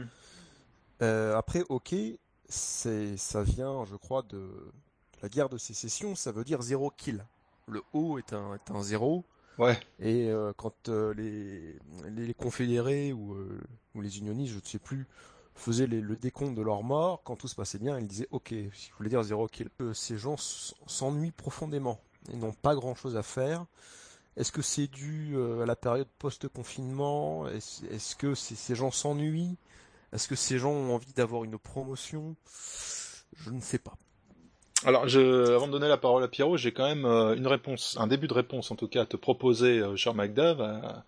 Euh, après, ok, c'est, ça vient, je crois, de, de la guerre de sécession, ça veut dire zéro kill. Le O est un, est un zéro, Ouais. Et euh, quand euh, les, les confédérés ou, euh, ou les unionistes, je ne sais plus, faisaient les, le décompte de leurs morts, quand tout se passait bien, ils disaient ok, ce qui voulait dire zéro kill. Euh, ces gens s'ennuient profondément. Ils n'ont pas grand-chose à faire. Est-ce que c'est dû euh, à la période post-confinement? Est-ce, est-ce que c'est, ces gens s'ennuient? Est-ce que ces gens ont envie d'avoir une promotion? Je ne sais pas. Alors, je, avant de donner la parole à Pierrot, j'ai quand même euh, une réponse, un début de réponse en tout cas à te proposer, euh, cher MacDave, à,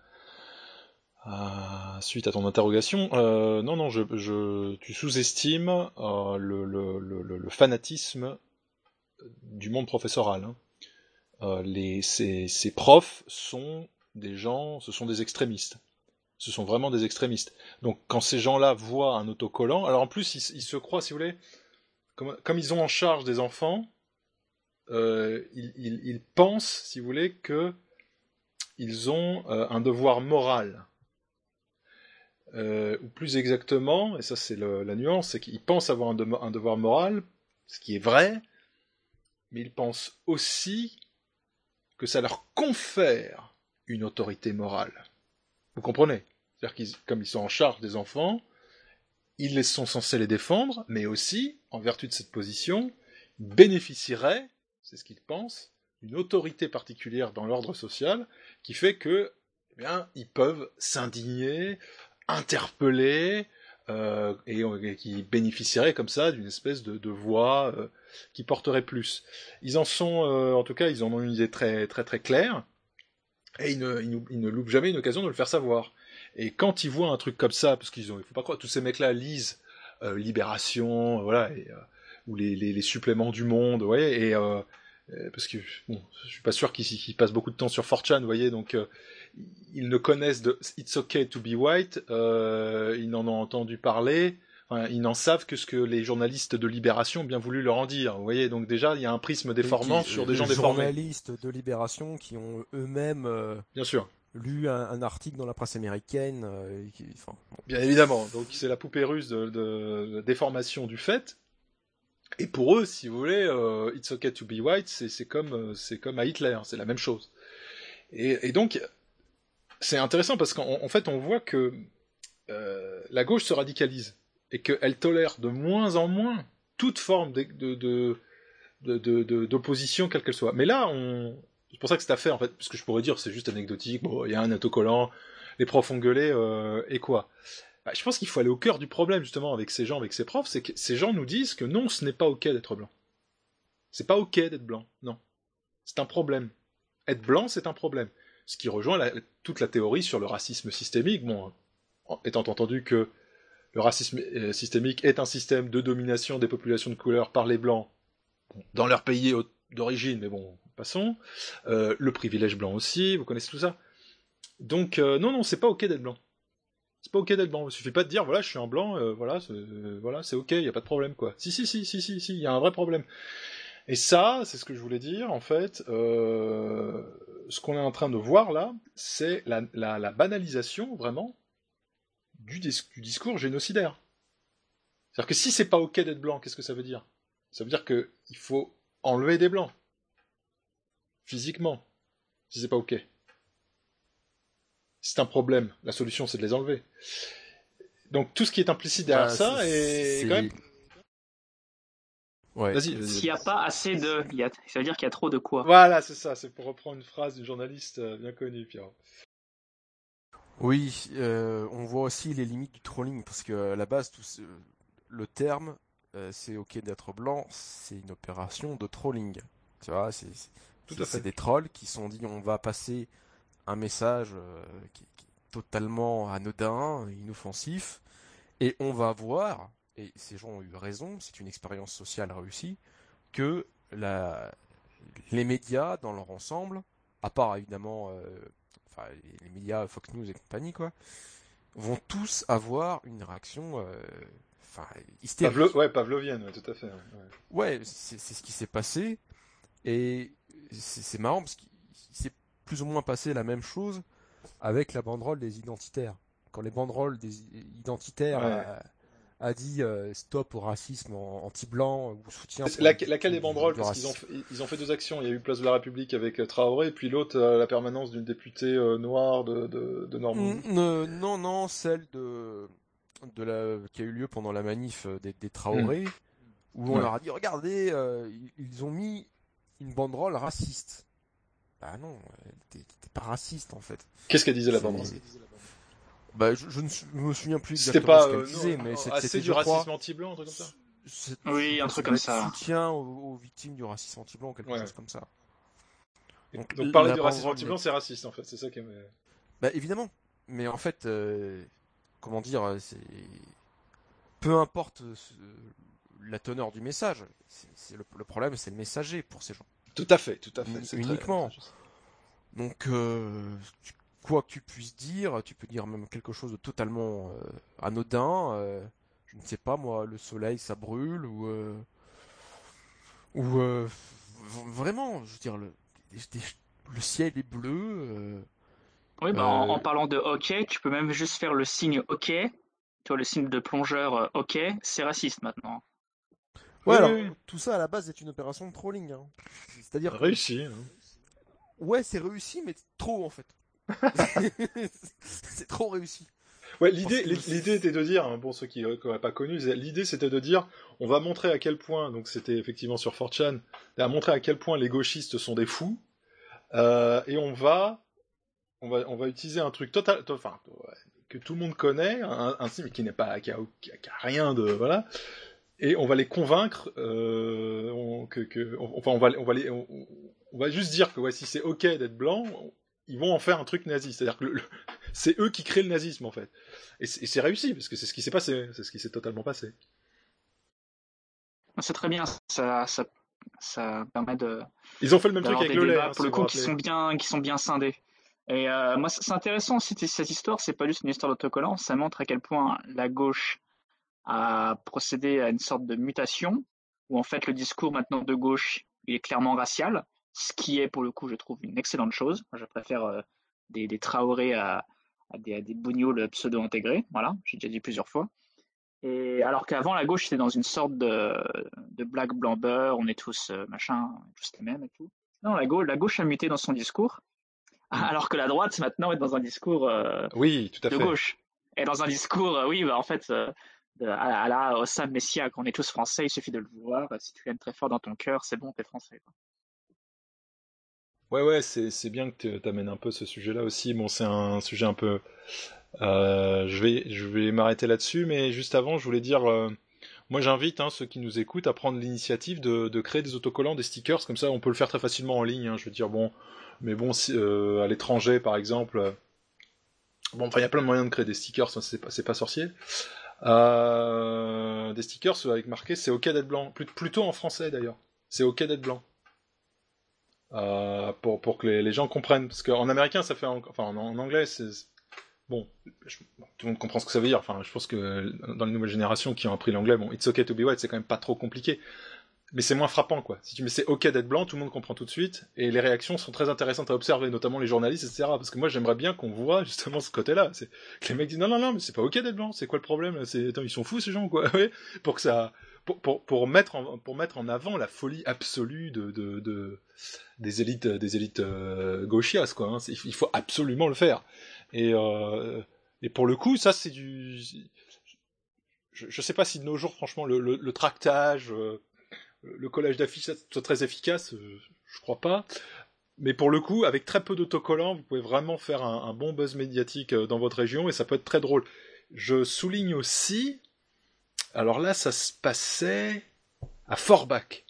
à, suite à ton interrogation. Euh, non, non, je, je, tu sous-estimes euh, le, le, le, le fanatisme du monde professoral. Hein. Euh, les, ces, ces profs sont des gens, ce sont des extrémistes. Ce sont vraiment des extrémistes. Donc, quand ces gens-là voient un autocollant, alors en plus, ils, ils se croient, si vous voulez. Comme, comme ils ont en charge des enfants, euh, ils, ils, ils pensent, si vous voulez, que ils ont euh, un devoir moral. Euh, ou plus exactement, et ça c'est le, la nuance, c'est qu'ils pensent avoir un, de, un devoir moral, ce qui est vrai, mais ils pensent aussi que ça leur confère une autorité morale. Vous comprenez ? C'est-à-dire qu'ils, comme ils sont en charge des enfants, ils sont censés les défendre, mais aussi, en vertu de cette position, ils bénéficieraient, c'est ce qu'ils pensent, d'une autorité particulière dans l'ordre social, qui fait que, eh bien, ils peuvent s'indigner, interpeller, euh, et, et qui bénéficieraient comme ça d'une espèce de, de voix euh, qui porterait plus. Ils en sont, euh, en tout cas, ils en ont une idée très très très claire, et ils ne, ils, ils ne loupent jamais une occasion de le faire savoir. Et quand ils voient un truc comme ça, parce qu'ils ont, il faut pas croire, tous ces mecs-là lisent euh, Libération, euh, voilà, et, euh, ou les, les, les suppléments du Monde, vous voyez, et euh, parce que bon, je suis pas sûr qu'ils, qu'ils passent beaucoup de temps sur four chan, vous voyez, donc euh, ils ne connaissent de It's Okay to be White, euh, ils n'en ont entendu parler, enfin, ils n'en savent que ce que les journalistes de Libération ont bien voulu leur en dire, vous voyez, donc déjà il y a un prisme déformant qui, sur des gens les déformés. Journalistes de Libération qui ont eux-mêmes euh, bien sûr lu un, un article dans la presse américaine. Euh, qui, enfin, bon. Bien évidemment, donc c'est la poupée russe de, de, de déformation du fait. Et pour eux, si vous voulez, euh, It's Okay to be White, c'est, c'est comme c'est comme à Hitler, c'est la même chose. Et, et donc, c'est intéressant parce qu'en en fait, on voit que euh, la gauche se radicalise et qu'elle tolère de moins en moins toute forme de, de, de, de, de, de, d'opposition, quelle qu'elle soit. Mais là, on... c'est pour ça que cette affaire, en fait, parce que je pourrais dire, c'est juste anecdotique, bon, il y a un autocollant, les profs ont gueulé, euh, et quoi ? Bah, je pense qu'il faut aller au cœur du problème, justement, avec ces gens, avec ces profs, c'est que ces gens nous disent que non, ce n'est pas ok d'être blanc. C'est pas ok d'être blanc, non. C'est un problème. Être blanc, c'est un problème. Ce qui rejoint la, toute la théorie sur le racisme systémique, bon, étant entendu que le racisme systémique est un système de domination des populations de couleur par les blancs dans leur pays d'origine, mais bon, passons. Euh, le privilège blanc aussi, vous connaissez tout ça. Donc, euh, non, non, c'est pas ok d'être blanc. C'est pas ok d'être blanc. Il suffit pas de dire, voilà, je suis un blanc, euh, voilà, c'est, euh, voilà, c'est ok, il y a pas de problème, quoi. Si, si, si, si, si, si, il y a un vrai problème. Et ça, c'est ce que je voulais dire, en fait, euh, ce qu'on est en train de voir là, c'est la, la, la banalisation, vraiment, du, dis- du discours génocidaire. C'est-à-dire que si c'est pas ok d'être blanc, qu'est-ce que ça veut dire ? Ça veut dire que il faut enlever des blancs. Physiquement. Si c'est pas ok. Si c'est un problème, la solution c'est de les enlever. Donc tout ce qui est implicite derrière Bah, ça c'est- est c'est- quand même... Ouais. Vas-y, vas-y. S'il n'y a pas assez de... il y a- Ça veut dire qu'il y a trop de quoi. Voilà, c'est ça, c'est pour reprendre une phrase d'une journaliste euh, bien connue, Pierre. Oui, euh, on voit aussi les limites du trolling, parce que à la base, tout ce- le terme, euh, c'est ok d'être blanc, c'est une opération de trolling. Tu vois, c'est, c'est, Tout c'est- à fait. c'est des trolls qui se sont dit on va passer un message euh, qui, qui est totalement anodin, inoffensif, et on va voir, et ces gens ont eu raison, c'est une expérience sociale réussie, que la, les médias dans leur ensemble, à part évidemment euh, enfin, les médias Fox News et compagnie, quoi, vont tous avoir une réaction euh, enfin, hystérique. Pavlo... Ouais, pavlovienne, ouais, tout à fait. Ouais, ouais c'est, c'est ce qui s'est passé, et c'est, c'est marrant parce qu'il s'est plus ou moins passé la même chose avec la banderole des identitaires. Quand les banderoles des identitaires ouais. a, a dit euh, stop au racisme anti-blanc ou soutien. La, laquelle des banderoles, parce qu'ils ont, fait, ils ont fait deux actions. Il y a eu Place de la République avec Traoré, et puis l'autre, euh, la permanence d'une députée euh, noire de, de, de Normandie. Mmh, euh, non, non, celle de, de la, qui a eu lieu pendant la manif des, des Traoré, mmh. où on ouais. leur a dit, regardez, euh, ils ont mis une banderole raciste. Bah non, t'es, t'es pas raciste en fait. Qu'est-ce qu'elle disait la banderole? Bah, je, je ne je me souviens plus c'était exactement pas, ce qu'elle euh, disait, non, mais non, c'était, assez c'était du racisme anti-blanc, un truc comme ça. C'est, oui, un truc comme ça. Soutien aux, aux victimes du racisme anti-blanc, quelque ouais. chose comme ça. Donc, Donc parler du racisme anti-blanc, c'est raciste en fait, c'est ça qui est. Bah évidemment, mais en fait, euh, comment dire, c'est peu importe ce... la teneur du message, c'est, c'est le, le problème, c'est le messager pour ces gens. Tout à fait, tout à fait. C'est uniquement. Très... Donc, euh, tu... quoi que tu puisses dire, tu peux dire même quelque chose de totalement euh, anodin. Euh, je ne sais pas moi, le soleil ça brûle ou euh, ou euh, vraiment, je veux dire le, le ciel est bleu. Euh, oui, bah, euh... en, en parlant de hockey, tu peux même juste faire le signe hockey. Tu vois le signe de plongeur euh, hockey, c'est raciste maintenant. Ouais, oui, alors oui. Tout ça à la base est une opération de trolling. Hein. C'est-à-dire réussi. Hein. Ouais, c'est réussi, mais trop en fait. C'est trop réussi. Ouais, l'idée, que... l'idée était de dire, hein, bon, ceux qui n'auraient pas connu, l'idée c'était de dire, on va montrer à quel point, donc c'était effectivement sur four chan, à montrer à quel point les gauchistes sont des fous, euh, et on va, on va, on va utiliser un truc total, to, enfin, ouais, que tout le monde connaît, un, un signe qui n'est pas, qui a, qui a, qui a rien de, voilà, et on va les convaincre, euh, on, que, que, on, enfin, on va, on va les, on, on va juste dire que ouais, si c'est ok d'être blanc, on, ils vont en faire un truc nazi, c'est-à-dire que le, le, c'est eux qui créent le nazisme en fait, et c'est, et c'est réussi parce que c'est ce qui s'est passé, c'est ce qui s'est totalement passé. C'est très bien, ça, ça, ça permet de. Ils ont fait le même truc avec le lait, hein, pour le coup, qui sont bien, qui sont bien scindés. Et euh, moi, c'est intéressant aussi cette histoire, c'est pas juste une histoire d'autocollant, ça montre à quel point la gauche a procédé à une sorte de mutation où en fait le discours maintenant de gauche il est clairement racial. Ce qui est, pour le coup, je trouve une excellente chose. Moi, je préfère euh, des, des Traoré à, à des, à des bougnoules pseudo-intégrés. Voilà, j'ai déjà dit plusieurs fois. Et alors qu'avant, la gauche était dans une sorte de, de black blanc beurre, on est tous euh, machin, tous les mêmes et tout. Non, la gauche, la gauche a muté dans son discours, alors que la droite, maintenant, est dans un discours euh, oui, tout à de fait. gauche. Et dans un discours, euh, oui, bah, en fait, euh, de, à, à la Ossam Messia, qu'on est tous français, il suffit de le vouloir. Si tu l'aimes très fort dans ton cœur, c'est bon, t'es français, quoi. Ouais, ouais, c'est, c'est bien que tu amènes un peu ce sujet-là aussi. Bon, c'est un sujet un peu... Euh, je vais, je vais m'arrêter là-dessus, mais juste avant, je voulais dire... Euh, moi, j'invite hein, ceux qui nous écoutent à prendre l'initiative de, de créer des autocollants, des stickers. Comme ça, on peut le faire très facilement en ligne. Hein, je veux dire, bon... Mais bon, si, euh, à l'étranger, par exemple... Euh, bon, enfin, il y a plein de moyens de créer des stickers, ça, c'est, pas, c'est pas sorcier. Euh, des stickers avec marqué « C'est ok d'être blanc ». Plutôt en français, d'ailleurs. « C'est ok d'être blanc ». Euh, pour, pour que les, les gens comprennent, parce qu'en américain ça fait, en, enfin en, en anglais c'est bon, je, bon, tout le monde comprend ce que ça veut dire. Enfin, je pense que dans les nouvelles générations qui ont appris l'anglais, bon, it's okay to be white, c'est quand même pas trop compliqué, mais c'est moins frappant quoi. Si tu mets c'est ok d'être blanc, tout le monde comprend tout de suite, et les réactions sont très intéressantes à observer, notamment les journalistes, et cetera. Parce que moi j'aimerais bien qu'on voit justement ce côté-là, c'est que les mecs disent non non non, mais c'est pas ok d'être blanc, c'est quoi le problème? C'est attends, ils sont fous ces gens quoi, ouais, pour que ça. Pour, pour, pour, mettre en, pour mettre en avant la folie absolue de, de, de, des élites, des élites euh, gauchias, quoi. Hein. Il faut absolument le faire. Et, euh, et pour le coup, ça, c'est du... Je, je sais pas si de nos jours, franchement, le, le, le tractage, euh, le collage d'affiches soit très efficace, euh, je crois pas. Mais pour le coup, avec très peu d'autocollants, vous pouvez vraiment faire un, un bon buzz médiatique dans votre région, et ça peut être très drôle. Je souligne aussi... Alors là, ça se passait à Forbach.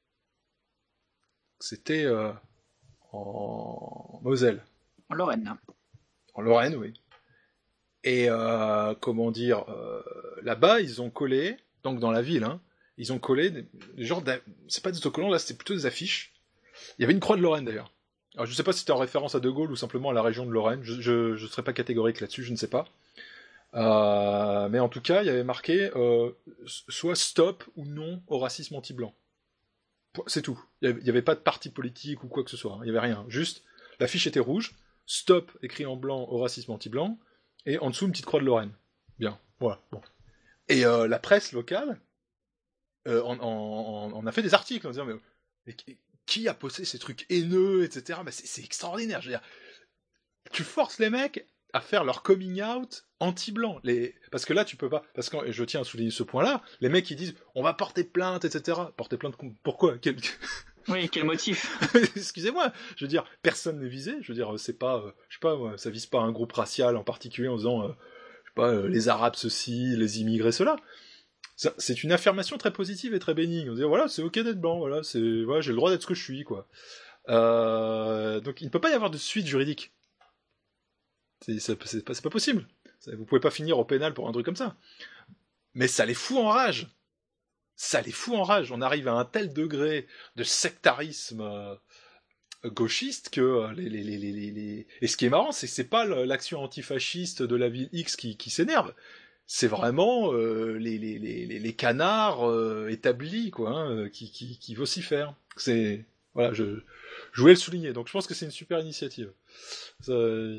C'était euh, en Moselle. En Lorraine. En Lorraine, oui. Et euh, comment dire, euh, là-bas, ils ont collé, donc dans la ville, hein, ils ont collé des, des genres d'a... c'est pas des autocollants, là, c'était plutôt des affiches. Il y avait une croix de Lorraine d'ailleurs. Alors je sais pas si c'était en référence à De Gaulle ou simplement à la région de Lorraine. Je, je, je serais pas catégorique là-dessus, je ne sais pas. Euh, mais en tout cas, il y avait marqué euh, soit stop ou non au racisme anti-blanc. C'est tout. Il n'y avait pas de parti politique ou quoi que ce soit. Il n'y avait rien. Juste, l'affiche était rouge, stop écrit en blanc au racisme anti-blanc, et en dessous une petite croix de Lorraine. Bien, voilà. Bon. Et euh, la presse locale euh, on, on, on a fait des articles en disant mais, mais qui a posté ces trucs haineux, et cetera. Mais c'est, c'est extraordinaire. Je veux dire, tu forces les mecs à faire leur coming out anti-blanc. Les... Parce que là, tu peux pas... Parce que je tiens à souligner ce point-là, les mecs, ils disent « on va porter plainte, et cetera » Porter plainte, pourquoi? Quel... Oui, quel motif? Excusez-moi, je veux dire, personne n'est visé. Je veux dire, c'est pas... Euh, je sais pas, moi, ça vise pas un groupe racial en particulier en disant, euh, je sais pas, euh, les Arabes ceci, les immigrés cela. Ça, c'est une affirmation très positive et très bénigne. On dit, voilà, c'est ok d'être blanc, voilà, c'est... voilà, j'ai le droit d'être ce que je suis, quoi. Euh... Donc, il ne peut pas y avoir de suite juridique. C'est, c'est, c'est, pas, c'est pas possible. Vous pouvez pas finir au pénal pour un truc comme ça. Mais ça les fout en rage. Ça les fout en rage. On arrive à un tel degré de sectarisme euh, gauchiste que euh, les, les, les, les, les... Et ce qui est marrant, c'est que c'est pas l'action antifasciste de la ville X qui, qui s'énerve. C'est vraiment euh, les, les, les, les canards euh, établis, quoi, hein, qui, qui, qui vocifèrent. C'est... Voilà, je, je voulais le souligner. Donc je pense que c'est une super initiative. Ça...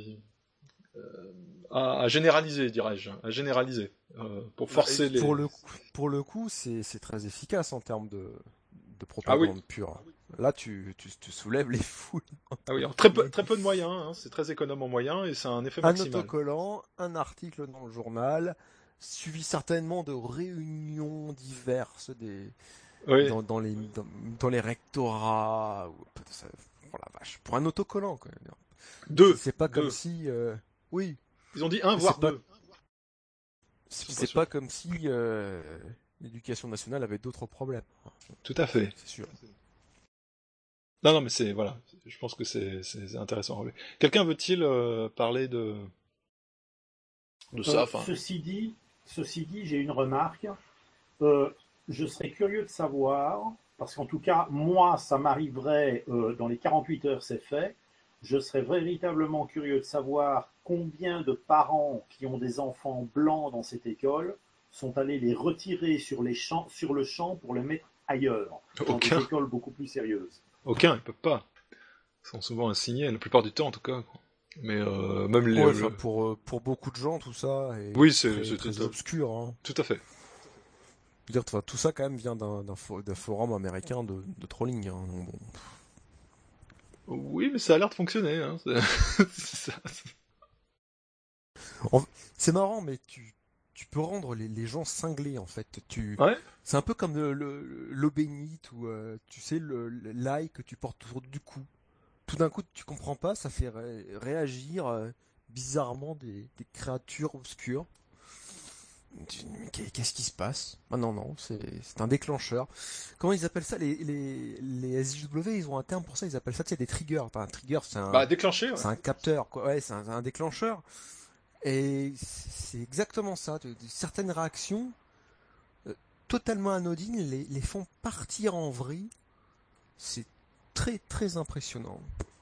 Euh, à, à généraliser, dirais-je, à généraliser, euh, pour forcer les... Pour le coup, pour le coup c'est, c'est très efficace en termes de, de propagande ah oui. pure. Là, tu, tu, tu soulèves les foules. Ah oui, alors très peu, très peu de moyens, hein, c'est très économe en moyens et c'est un effet maximal. Un autocollant, un article dans le journal, suivi certainement de réunions diverses des... oui. dans, dans, les, dans, dans les rectorats. Oh la vache, pour un autocollant, quoi. Deux. C'est pas deux. comme si... Euh... Oui. Ils ont dit un, voire c'est deux. Pas... C'est, c'est pas, pas comme si euh, l'éducation nationale avait d'autres problèmes. Tout à fait. C'est sûr. Non, non, mais c'est... Voilà. Je pense que c'est, c'est, c'est intéressant. Quelqu'un veut-il euh, parler de... de ça euh, enfin... Ceci dit, ceci dit, j'ai une remarque. Euh, je serais curieux de savoir, parce qu'en tout cas, moi, ça m'arriverait euh, dans les quarante-huit heures, c'est fait. Je serais véritablement curieux de savoir combien de parents qui ont des enfants blancs dans cette école sont allés les retirer sur, les champs, sur le champ pour les mettre ailleurs, dans Aucun. des écoles beaucoup plus sérieuses. Aucun, ils peuvent pas. Ils sont souvent assignés, la plupart du temps en tout cas. Mais euh, même les... Ouais, le... pour, pour beaucoup de gens, tout ça est oui, c'est, très, c'est très tout obscur. Hein. Tout à fait. Je veux dire, tout ça quand même vient d'un, d'un, d'un forum américain de, de trolling. Hein. Donc, bon. Oui, mais ça a l'air de fonctionner. Hein. C'est... c'est marrant, mais tu, tu peux rendre les, les gens cinglés, en fait. Tu... Ouais. C'est un peu comme le, le, l'eau bénite ou, euh, tu sais, le, le l'ail que tu portes autour du cou. Tout d'un coup, tu comprends pas, ça fait ré- réagir euh, bizarrement des, des créatures obscures. Qu'est-ce qui se passe? Ah non, non, c'est, c'est un déclencheur. Comment ils appellent ça? Les, les, les S J W, ils ont un terme pour ça, ils appellent ça, tu sais, des triggers. Enfin, un trigger, c'est un... Bah, déclencher, ouais. C'est un capteur, quoi. Ouais, c'est un, un déclencheur. Et c'est exactement ça. De, de, certaines réactions euh, totalement anodines les, les font partir en vrille. C'est très, très impressionnant.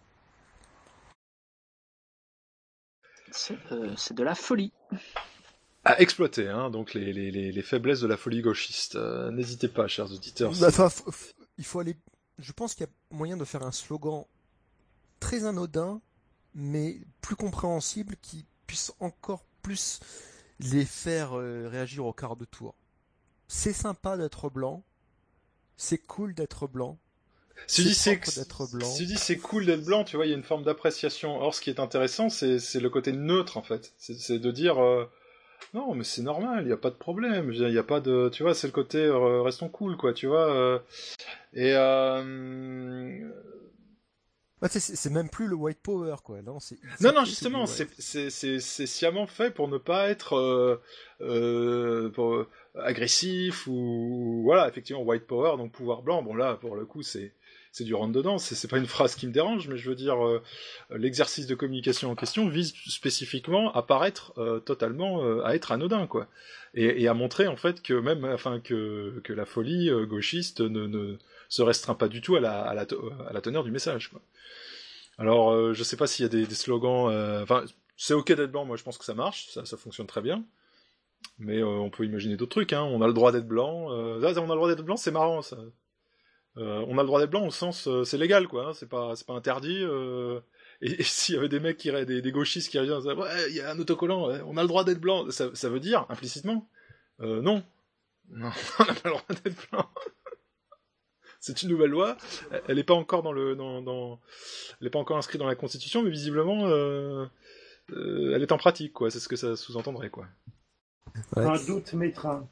C'est, euh, c'est de la folie. À exploiter, hein, donc les, les, les, les faiblesses de la folie gauchiste. Euh, n'hésitez pas, chers auditeurs. Enfin, f- f- il faut aller. Je pense qu'il y a moyen de faire un slogan très anodin, mais plus compréhensible, qui puisse encore plus les faire euh, réagir au quart de tour. C'est sympa d'être blanc, c'est cool d'être blanc. Si c'est dis c'est, d'être blanc. Si dis c'est cool d'être blanc, tu vois, il y a une forme d'appréciation. Or, ce qui est intéressant, c'est, c'est le côté neutre, en fait. C'est, c'est de dire. Euh... Non, mais c'est normal, il n'y a pas de problème, il n'y a pas de... Tu vois, c'est le côté euh, restons cool, quoi, tu vois. Euh, et... Euh... Ouais, c'est, c'est même plus le white power, quoi. Non, c'est, c'est non, non, justement, c'est, c'est, c'est, c'est sciemment fait pour ne pas être euh, euh, pour, euh, agressif ou... Voilà, effectivement, white power, donc pouvoir blanc. Bon, là, pour le coup, c'est... c'est du rentre-dedans, c'est, c'est pas une phrase qui me dérange, mais je veux dire, euh, l'exercice de communication en question vise spécifiquement à paraître euh, totalement, euh, à être anodin, quoi. Et, et à montrer, en fait, que même, enfin, que, que la folie euh, gauchiste ne, ne se restreint pas du tout à la, à la, à la teneur du message, quoi. Alors, euh, je sais pas s'il y a des, des slogans, euh, enfin, c'est ok d'être blanc, moi je pense que ça marche, ça, ça fonctionne très bien. Mais euh, on peut imaginer d'autres trucs, hein, on a le droit d'être blanc, euh, là, on a le droit d'être blanc, c'est marrant, ça. Euh, on a le droit d'être blanc au sens euh, c'est légal quoi, hein, c'est pas c'est pas interdit. Euh, et, et s'il y avait des mecs qui des, des gauchistes qui reviennent, ouais il y a un autocollant, ouais, on a le droit d'être blanc, ça, ça veut dire implicitement Euh, non. Non, on n'a pas le droit d'être blanc. C'est une nouvelle loi. Elle n'est pas encore dans le, dans, dans, elle est pas encore inscrite dans la Constitution, mais visiblement, euh, euh, elle est en pratique, quoi. C'est ce que ça sous-entendrait, quoi. Ouais. Un doute m'étreint.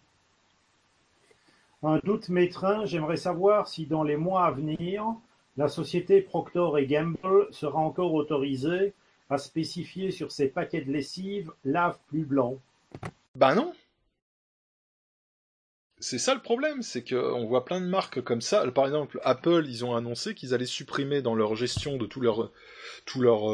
Un doute m'étreint. J'aimerais savoir si dans les mois à venir, la société Procter et Gamble sera encore autorisée à spécifier sur ses paquets de lessive lave plus blanc. Bah non. C'est ça le problème, c'est qu'on voit plein de marques comme ça. Par exemple, Apple, ils ont annoncé qu'ils allaient supprimer dans leur gestion de tout leur, tout leur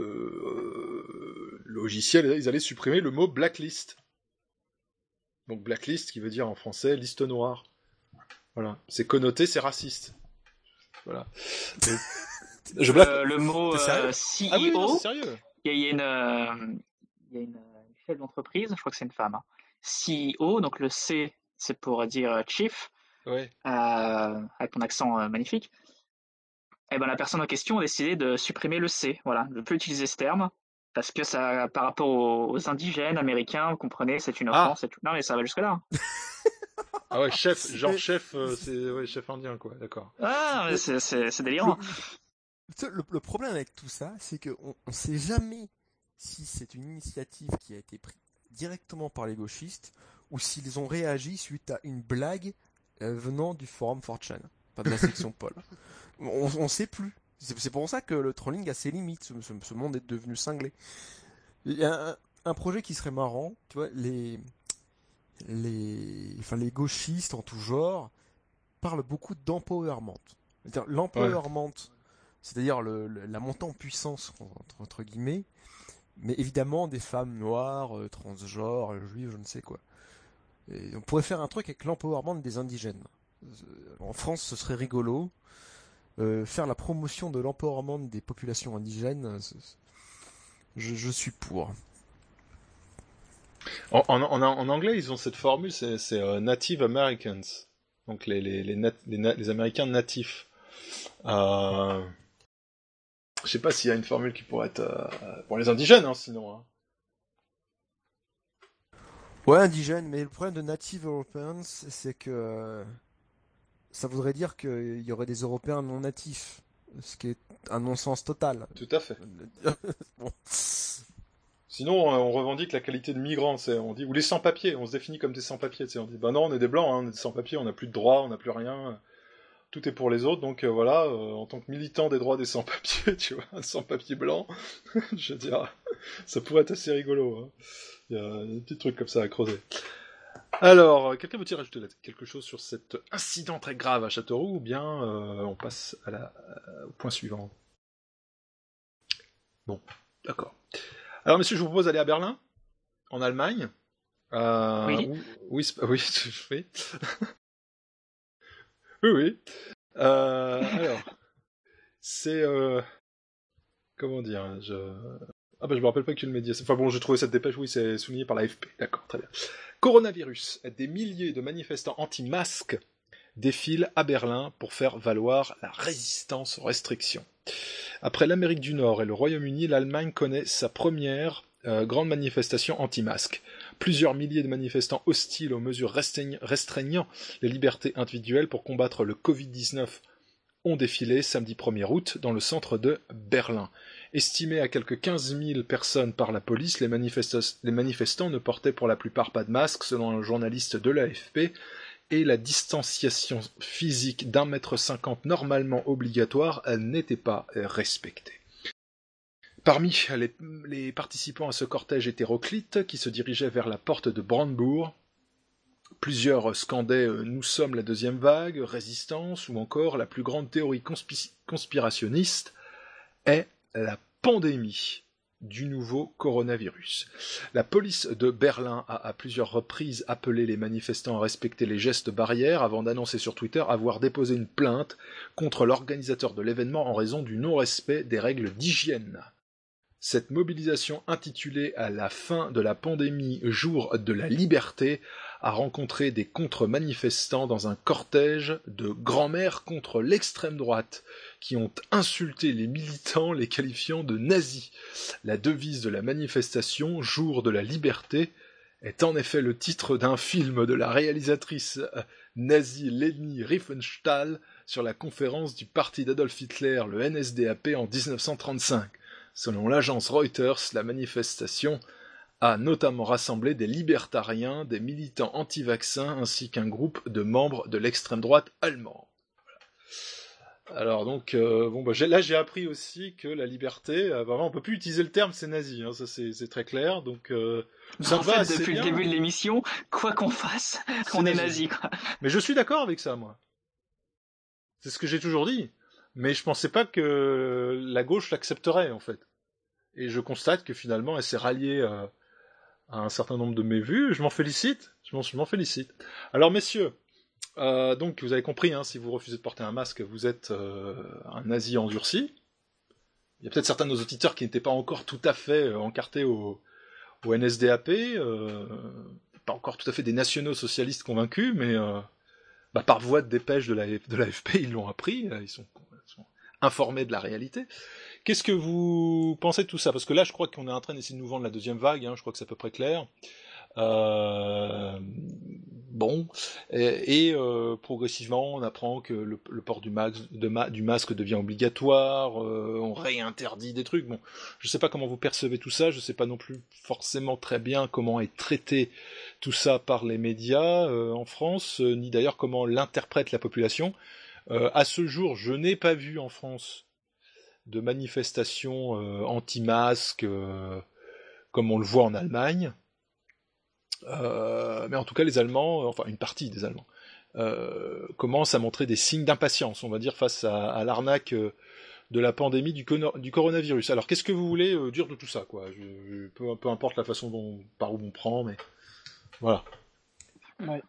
euh, logiciel, ils allaient supprimer le mot blacklist. Donc blacklist qui veut dire en français liste noire. Voilà, c'est connoté, c'est raciste. Voilà. Et... Je blague. Euh, le mot euh, C E O. Ah oui, non, c'est sérieux. Il y a une, euh, il y a une chef d'entreprise, je crois que c'est une femme. Hein. C E O, donc le C, c'est pour dire chief, ouais. euh, avec ton accent euh, magnifique. Et ben la personne en question a décidé de supprimer le C. Voilà, je ne peux plus utiliser ce terme parce que ça, par rapport aux, aux indigènes américains, vous comprenez, c'est une offense. Ah. C'est tout... Non mais ça va jusque là. Ah ouais, chef, genre chef, euh, c'est ouais, chef indien quoi, d'accord. Ah, mais c'est, c'est, c'est délirant. Le, le, le problème avec tout ça, c'est qu'on ne sait jamais si c'est une initiative qui a été prise directement par les gauchistes ou s'ils ont réagi suite à une blague euh, venant du forum four chan, pas de la section Paul. On ne sait plus. C'est, c'est pour ça que le trolling a ses limites. Ce, ce, ce monde est devenu cinglé. Il y a un, un projet qui serait marrant, tu vois, les... Les, enfin, les gauchistes en tout genre parlent beaucoup d'empowerment. C'est-à-dire, l'empowerment, ouais. c'est-à-dire le, le, la montée en puissance, entre, entre guillemets, mais évidemment des femmes noires, euh, transgenres, juives, je ne sais quoi. Et on pourrait faire un truc avec l'empowerment des indigènes. En France, ce serait rigolo. Euh, faire la promotion de l'empowerment des populations indigènes, je, je suis pour. En, en, en, en anglais, ils ont cette formule, c'est, c'est uh, Native Americans, donc les, les, les, nat, les, les Américains natifs. Euh, je sais pas s'il y a une formule qui pourrait être euh, pour les indigènes, hein, sinon. Hein. Ouais, indigènes, mais le problème de Native Europeans, c'est que euh, ça voudrait dire qu'il y aurait des Européens non natifs, ce qui est un non-sens total. Tout à fait. Bon. Sinon, on revendique la qualité de migrants, c'est, on dit, ou les sans-papiers, on se définit comme des sans-papiers, on dit, bah non, on est des blancs, hein, on est des sans-papiers, on n'a plus de droits, on n'a plus rien, tout est pour les autres, donc euh, voilà, euh, en tant que militant des droits des sans-papiers, tu vois, un sans-papier blanc, je veux dire, ça pourrait être assez rigolo, hein. Il y a des petits trucs comme ça à creuser. Alors, quelqu'un veut-il rajouter quelque chose sur cet incident très grave à Châteauroux, ou bien euh, on passe à la, euh, au point suivant? Bon, d'accord. Alors, messieurs, je vous propose d'aller à Berlin, en Allemagne. Euh, oui. Où, oui, oui, oui. oui, oui. Euh, alors, c'est... Euh, comment dire je... Ah bah je me rappelle pas qui le média. Enfin bon, j'ai trouvé cette dépêche, oui, c'est souligné par l'A F P. D'accord, très bien. Coronavirus. Des milliers de manifestants anti-masques défilent à Berlin pour faire valoir la résistance aux restrictions. Après l'Amérique du Nord et le Royaume-Uni, l'Allemagne connaît sa première euh, grande manifestation anti-masques. Plusieurs milliers de manifestants hostiles aux mesures restreignant, restreignant les libertés individuelles pour combattre le covid dix-neuf ont défilé samedi premier août dans le centre de Berlin. Estimés à quelques quinze mille personnes par la police, les, manifesta- les manifestants ne portaient pour la plupart pas de masque, selon un journaliste de l'A F P, et la distanciation physique d'un mètre cinquante normalement obligatoire n'était pas respectée. Parmi les, les participants à ce cortège hétéroclite qui se dirigeait vers la porte de Brandebourg, plusieurs scandaient « Nous sommes la deuxième vague »,« Résistance » ou encore la plus grande théorie conspi- conspirationniste est la pandémie du nouveau coronavirus. La police de Berlin a à plusieurs reprises appelé les manifestants à respecter les gestes barrières avant d'annoncer sur Twitter avoir déposé une plainte contre l'organisateur de l'événement en raison du non-respect des règles d'hygiène. Cette mobilisation intitulée « À la fin de la pandémie, jour de la liberté » a rencontré des contre-manifestants dans un cortège de grand-mères contre l'extrême droite, qui ont insulté les militants, les qualifiant de nazis. La devise de la manifestation, jour de la liberté, est en effet le titre d'un film de la réalisatrice nazie Leni Riefenstahl sur la conférence du parti d'Adolf Hitler, le N S D A P, en dix-neuf cent trente-cinq. Selon l'agence Reuters, la manifestation a notamment rassemblé des libertariens, des militants anti-vaccins ainsi qu'un groupe de membres de l'extrême droite allemande. Alors donc, euh, bon, bah, j'ai, là j'ai appris aussi que la liberté, euh, vraiment, on peut plus utiliser le terme c'est nazi, hein, ça c'est, c'est très clair, donc euh, ça en me va fait, assez depuis bien. le début de l'émission, quoi qu'on fasse, C'est on est nazi. nazi, quoi. Mais je suis d'accord avec ça, moi. C'est ce que j'ai toujours dit. Mais je pensais pas que la gauche l'accepterait, en fait. Et je constate que finalement, elle s'est ralliée euh, à un certain nombre de mes vues. Je m'en félicite. Je m'en, je m'en félicite. Alors, messieurs, euh, donc vous avez compris, hein, si vous refusez de porter un masque, vous êtes euh, un nazi endurci. Il y a peut-être certains de nos auditeurs qui n'étaient pas encore tout à fait euh, encartés au, au N S D A P, euh, pas encore tout à fait des nationaux socialistes convaincus, mais euh, bah, par voie de dépêche de la, de l'A F P, ils l'ont appris, ils sont, ils sont informés de la réalité. Qu'est-ce que vous pensez de tout ça ? Parce que là, je crois qu'on est en train d'essayer de nous vendre la deuxième vague, hein, je crois que c'est à peu près clair. Euh, bon, et, et euh, progressivement, on apprend que le, le port du, max, de ma, du masque devient obligatoire, euh, on réinterdit des trucs. Bon, je sais pas comment vous percevez tout ça, je sais pas non plus forcément très bien comment est traité tout ça par les médias euh, en France, euh, ni d'ailleurs comment l'interprète la population. Euh, à ce jour, je n'ai pas vu en France de manifestations euh, anti-masques euh, comme on le voit en Allemagne. Euh, mais en tout cas, les Allemands, enfin une partie des Allemands, euh, commencent à montrer des signes d'impatience, on va dire, face à, à l'arnaque euh, de la pandémie du, cono- du coronavirus. Alors, qu'est-ce que vous voulez euh, dire de tout ça, quoi ? je, je, peu, peu importe la façon dont, par où on prend, mais voilà. Ouais.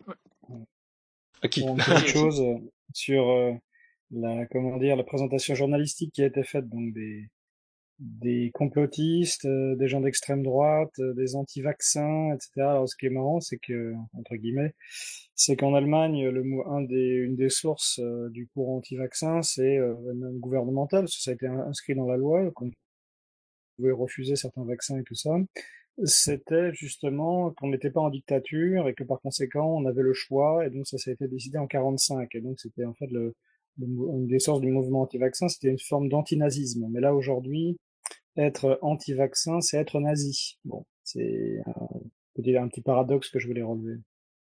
À qui ? Bon, une petite chose euh, sur euh, la, comment dire, la présentation journalistique qui a été faite, donc des des complotistes, euh, des gens d'extrême droite, euh, des anti-vaccins, et cetera. Alors, ce qui est marrant, c'est que, entre guillemets, c'est qu'en Allemagne, le, un des, une des sources euh, du courant anti-vaccin, c'est euh, même gouvernemental, parce que ça a été inscrit dans la loi, qu'on pouvait refuser certains vaccins et tout ça. C'était justement qu'on n'était pas en dictature et que par conséquent, on avait le choix, et donc ça, ça a été décidé en quarante-cinq. Et donc, c'était en fait le, le, une des sources du mouvement anti-vaccin, c'était une forme d'antinazisme. Mais là, aujourd'hui, être anti-vaccin, c'est être nazi. Bon, c'est un petit, un petit paradoxe que je voulais relever.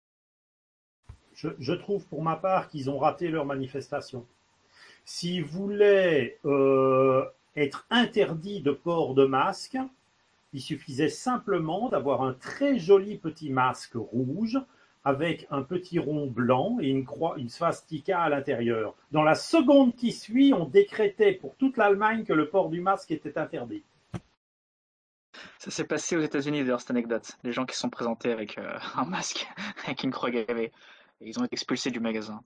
Je, je trouve pour ma part qu'ils ont raté leur manifestation. S'ils voulaient euh, être interdits de port de masque, il suffisait simplement d'avoir un très joli petit masque rouge avec un petit rond blanc et une croix, une swastika à l'intérieur. Dans la seconde qui suit, on décrétait pour toute l'Allemagne que le port du masque était interdit. Ça s'est passé aux États-Unis d'ailleurs, cette anecdote. Les gens qui sont présentés avec euh, un masque, avec une croix gravée, et ils ont été expulsés du magasin.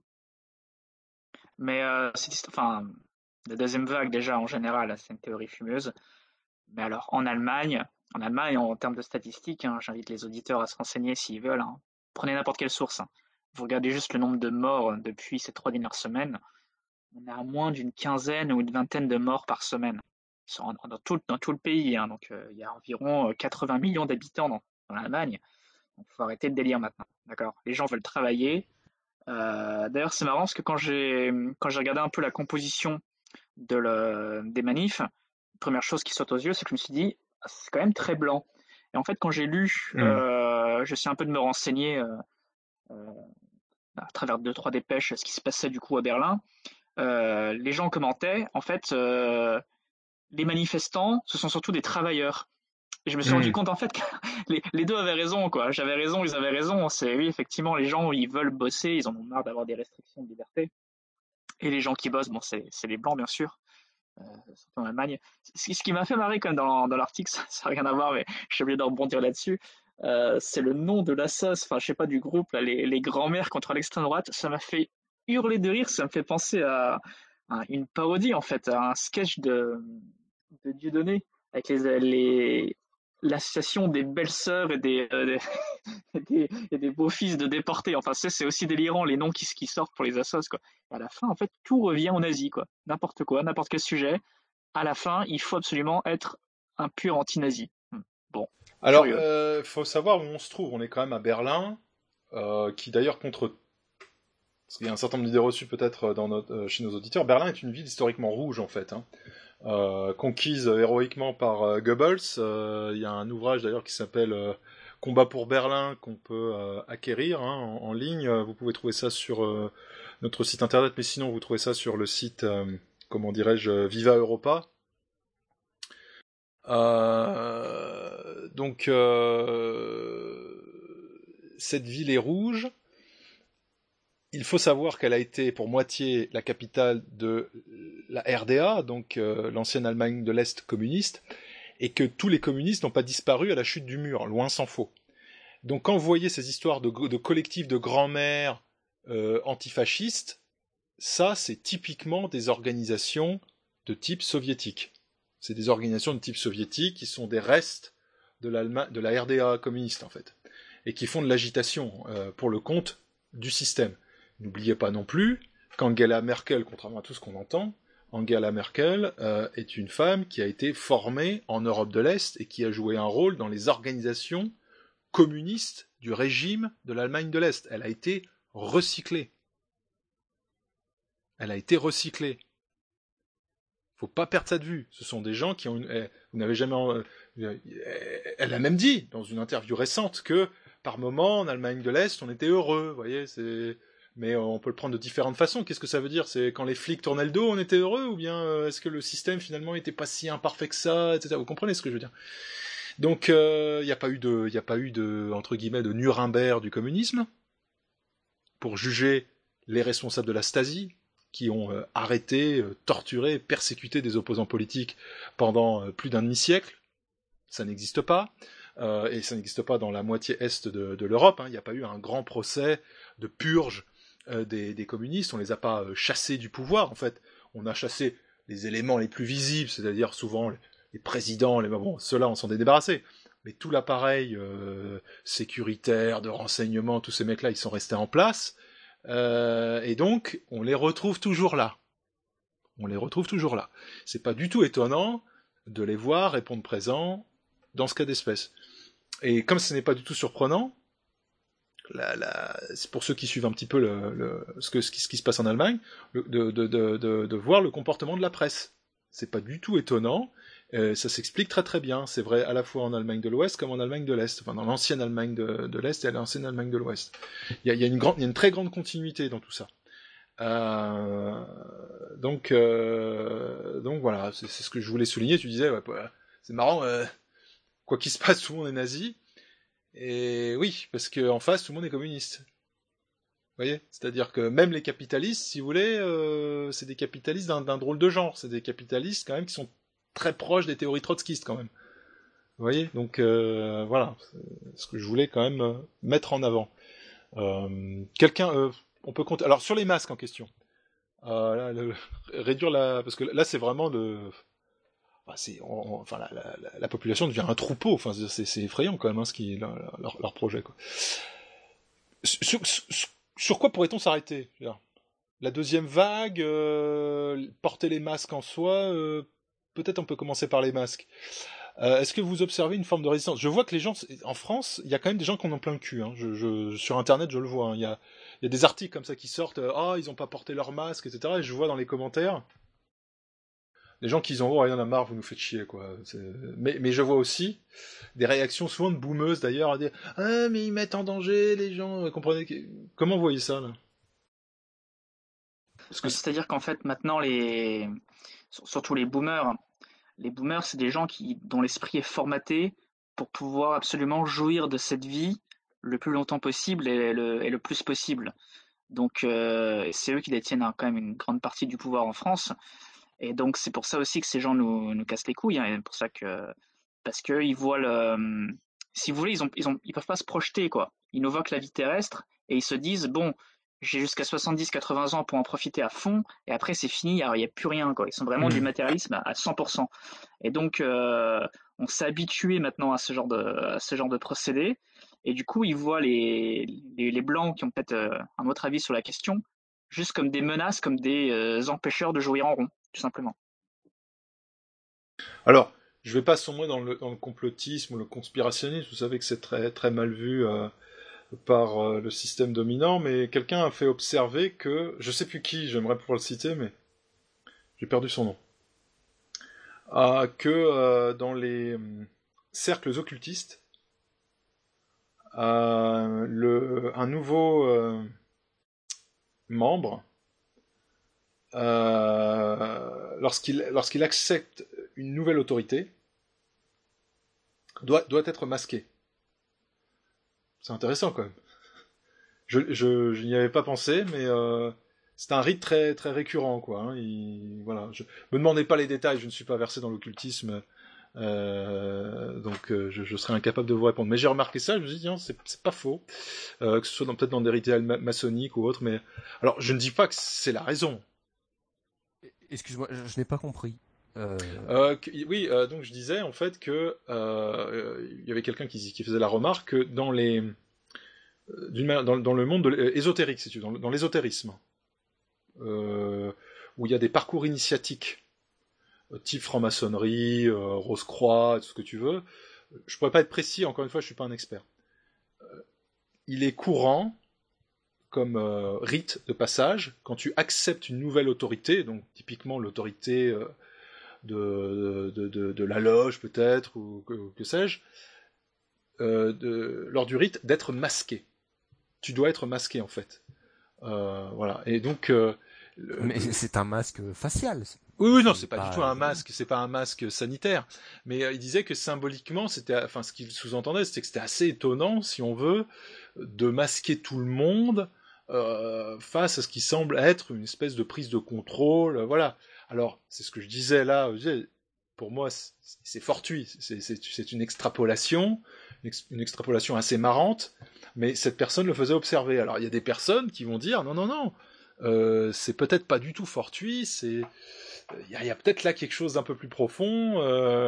Mais euh, c'est, enfin, la deuxième vague déjà en général, c'est une théorie fumeuse. Mais alors en Allemagne, en Allemagne en termes de statistiques, hein, j'invite les auditeurs à se renseigner s'ils veulent. Hein. Prenez n'importe quelle source. Hein. Vous regardez juste le nombre de morts depuis ces trois dernières semaines. On est à moins d'une quinzaine ou une vingtaine de morts par semaine. Dans tout, dans tout le pays, hein, donc euh, il y a environ quatre-vingts millions d'habitants dans, dans l'Allemagne. Donc il faut arrêter le délire maintenant, d'accord ? Les gens veulent travailler. Euh, d'ailleurs, c'est marrant parce que quand j'ai quand j'ai regardé un peu la composition de le, des manifs, la première chose qui saute aux yeux, c'est que je me suis dit, c'est quand même très blanc. Et en fait, quand j'ai lu, mmh. euh, je suis un peu de me renseigner euh, euh, à travers deux trois dépêches ce qui se passait du coup à Berlin. Euh, les gens commentaient, en fait. Euh, les manifestants, ce sont surtout des travailleurs. Et je me suis mmh. rendu compte, en fait, que les, les deux avaient raison, quoi. J'avais raison, ils avaient raison. C'est, oui, effectivement, les gens, ils veulent bosser, ils en ont marre d'avoir des restrictions de liberté. Et les gens qui bossent, bon, c'est, c'est les blancs, bien sûr, euh, surtout en Allemagne. Ce, ce qui m'a fait marrer, quand même, dans, dans l'article, ça n'a rien à voir, mais je suis obligé de rebondir là-dessus, euh, c'est le nom de l'association, enfin, je sais pas, du groupe, là, les, les grands-mères contre l'extrême droite. Ça m'a fait hurler de rire, ça me fait penser à, à une parodie, en fait, à un sketch de... de Dieudonné, avec les, les, l'association des belles-sœurs et des, euh, des, des, et des beaux-fils de déportés. Enfin, c'est, c'est aussi délirant, les noms qui, qui sortent pour les assos, quoi. Et à la fin, en fait, tout revient aux nazis, quoi. N'importe quoi, n'importe quel sujet. À la fin, il faut absolument être un pur anti-nazi. Bon. Alors, il euh, faut savoir où on se trouve. On est quand même à Berlin, euh, qui d'ailleurs contre... Parce qu'il y a un certain nombre d'idées reçues peut-être dans notre, euh, chez nos auditeurs. Berlin est une ville historiquement rouge en fait, hein. euh, conquise héroïquement par euh, Goebbels. Euh, il y a un ouvrage d'ailleurs qui s'appelle euh, Combat pour Berlin qu'on peut euh, acquérir hein, en, en ligne. Vous pouvez trouver ça sur euh, notre site internet, mais sinon vous trouvez ça sur le site, euh, comment dirais-je, Viva Europa. Euh, donc euh, cette ville est rouge. Il faut savoir qu'elle a été pour moitié la capitale de la R D A, donc euh, l'ancienne Allemagne de l'Est communiste, et que tous les communistes n'ont pas disparu à la chute du mur, loin s'en faut. Donc quand vous voyez ces histoires de, de collectifs de grands-mères euh, antifascistes, ça c'est typiquement des organisations de type soviétique. C'est des organisations de type soviétique qui sont des restes de, de la R D A communiste en fait, et qui font de l'agitation euh, pour le compte du système. N'oubliez pas non plus qu'Angela Merkel, contrairement à tout ce qu'on entend, Angela Merkel euh, est une femme qui a été formée en Europe de l'Est et qui a joué un rôle dans les organisations communistes du régime de l'Allemagne de l'Est. Elle a été recyclée. Elle a été recyclée. Faut pas perdre ça de vue. Ce sont des gens qui ont une... Eh, vous n'avez jamais... Euh, elle a même dit, dans une interview récente, que par moment, en Allemagne de l'Est, on était heureux. Vous voyez, c'est... Mais on peut le prendre de différentes façons. Qu'est-ce que ça veut dire? C'est quand les flics tournaient le dos, on était heureux? Ou bien euh, est-ce que le système, finalement, n'était pas si imparfait que ça, et cetera. Vous comprenez ce que je veux dire? Donc, il euh, n'y a pas eu de, y a pas eu de, entre guillemets, de Nuremberg du communisme pour juger les responsables de la Stasi, qui ont euh, arrêté, euh, torturé, persécuté des opposants politiques pendant euh, plus d'un demi-siècle. Ça n'existe pas. Euh, et ça n'existe pas dans la moitié est de, de l'Europe. Il n'y a pas eu un grand procès de purge euh, des, des communistes. On les a pas euh, chassés du pouvoir. En fait, on a chassé les éléments les plus visibles, c'est-à-dire souvent les, les présidents. Les, bon, ceux-là, on s'en est débarrassé. Mais tout l'appareil euh, sécuritaire, de renseignement, tous ces mecs-là, ils sont restés en place. Euh, et donc, on les retrouve toujours là. On les retrouve toujours là. C'est pas du tout étonnant de les voir répondre présent dans ce cas d'espèce. Et comme ce n'est pas du tout surprenant, la, la, c'est pour ceux qui suivent un petit peu le, le, ce, que, ce, qui, ce qui se passe en Allemagne, le, de, de, de, de, de voir le comportement de la presse. C'est pas du tout étonnant, euh, ça s'explique très très bien. C'est vrai à la fois en Allemagne de l'Ouest comme en Allemagne de l'Est, enfin dans l'ancienne Allemagne de, de l'Est et l'ancienne Allemagne de l'Ouest. Il y a, il y a une grande, il y a une très grande continuité dans tout ça. Euh, donc, euh, donc voilà, c'est, c'est ce que je voulais souligner. Tu disais, ouais, c'est marrant, euh, quoi qu'il se passe, tout le monde est nazi. Et oui, parce qu'en face, tout le monde est communiste. Vous voyez? C'est-à-dire que même les capitalistes, si vous voulez, euh, c'est des capitalistes d'un, d'un drôle de genre. C'est des capitalistes quand même qui sont très proches des théories trotskistes quand même. Vous voyez? Donc euh, voilà, c'est ce que je voulais quand même euh, mettre en avant. Euh, quelqu'un, euh, on peut compter. Alors sur les masques en question, euh, là, le, réduire la, parce que là c'est vraiment le, enfin, c'est, on, enfin la, la, la population devient un troupeau. Enfin c'est, c'est effrayant quand même hein, ce qui leur, leur, leur projet quoi. Sur, sur, sur quoi pourrait-on s'arrêter? La deuxième vague, euh, porter les masques en soi, euh, peut-être on peut commencer par les masques. Euh, est-ce que vous observez une forme de résistance? Je vois que les gens, en France, il y a quand même des gens qui en ont plein le cul. Hein. Je, je, sur Internet, je le vois. Hein. Il y a, il y a des articles comme ça qui sortent. Ah, oh, ils n'ont pas porté leur masque, et cetera. Et je vois dans les commentaires des gens qui disent oh, rien à marre, vous nous faites chier, quoi. C'est... Mais, mais je vois aussi des réactions souvent de boumeuses d'ailleurs à dire ah mais ils mettent en danger les gens. Vous comprenez? Comment vous voyez ça là? Parce que... C'est-à-dire qu'en fait maintenant les, surtout les boomers. Les boomers, c'est des gens qui, dont l'esprit est formaté pour pouvoir absolument jouir de cette vie le plus longtemps possible et le, et le plus possible. Donc, euh, c'est eux qui détiennent hein, quand même une grande partie du pouvoir en France. Et donc, c'est pour ça aussi que ces gens nous, nous cassent les couilles. Hein, et pour ça que, parce qu'ils voient le... Si vous voulez, ils ont, ils ont, ils peuvent pas se projeter, quoi. Ils nous voient que la vie terrestre et ils se disent, bon... J'ai jusqu'à soixante-dix à quatre-vingts ans pour en profiter à fond, et après c'est fini, il n'y a plus rien, quoi. Ils sont vraiment mmh. du matérialisme à cent pour cent. Et donc, euh, on s'est habitué maintenant à ce genre de, à ce genre de procédé, et du coup, ils voient les, les, les Blancs qui ont peut-être euh, un autre avis sur la question, juste comme des menaces, comme des euh, empêcheurs de jouir en rond, tout simplement. Alors, je vais pas sombrer dans le, dans le complotisme ou le conspirationnisme. Vous savez que c'est très très mal vu euh, par euh, le système dominant, mais quelqu'un a fait observer que, je sais plus qui, j'aimerais pouvoir le citer, mais j'ai perdu son nom, euh, que euh, dans les euh, cercles occultistes, euh, le, un nouveau euh, membre, euh, lorsqu'il, lorsqu'il accepte une nouvelle autorité, doit, doit être masqué. C'est intéressant quand même. Je, je, je n'y avais pas pensé, mais euh, c'est un rite très, très récurrent, quoi. Hein. Il, voilà. Je me demandez pas les détails, je ne suis pas versé dans l'occultisme, euh, donc euh, je, je serais incapable de vous répondre. Mais j'ai remarqué ça, je me suis dit, tiens, c'est, c'est pas faux, euh, que ce soit dans, peut-être dans des rituels ma- maçonniques ou autres, mais alors je ne dis pas que c'est la raison. Excuse-moi, je, je n'ai pas compris. Euh... Euh, que, oui, euh, donc je disais en fait que euh, il y avait quelqu'un qui, qui faisait la remarque que dans les d'une manière, dans, dans le monde de l'ésotérique, si tu veux, dans, dans l'ésotérisme, euh, où il y a des parcours initiatiques, type franc-maçonnerie, euh, Rose-Croix, tout ce que tu veux. Je pourrais pas être précis, encore une fois, je suis pas un expert. Euh, il est courant, comme euh, rite de passage, quand tu acceptes une nouvelle autorité, donc typiquement l'autorité euh, de, de, de, de la loge peut-être, ou que, que sais-je, euh, de, lors du rite, d'être masqué. Tu dois être masqué en fait. Euh, voilà. Et donc. Euh, le, Mais c'est un masque facial. Oui, oui, non, c'est pas, pas du tout un masque, c'est pas un masque sanitaire. Mais euh, il disait que symboliquement, c'était, enfin, ce qu'il sous-entendait, c'était que c'était assez étonnant, si on veut, de masquer tout le monde euh, face à ce qui semble être une espèce de prise de contrôle. Euh, voilà. Alors, c'est ce que je disais là. Je disais, pour moi, c'est, c'est fortuit. C'est, c'est, c'est une extrapolation, une, ex, une extrapolation assez marrante. Mais cette personne le faisait observer. Alors, il y a des personnes qui vont dire, non, non, non, euh, c'est peut-être pas du tout fortuit, c'est... Il y a, y a peut-être là quelque chose d'un peu plus profond,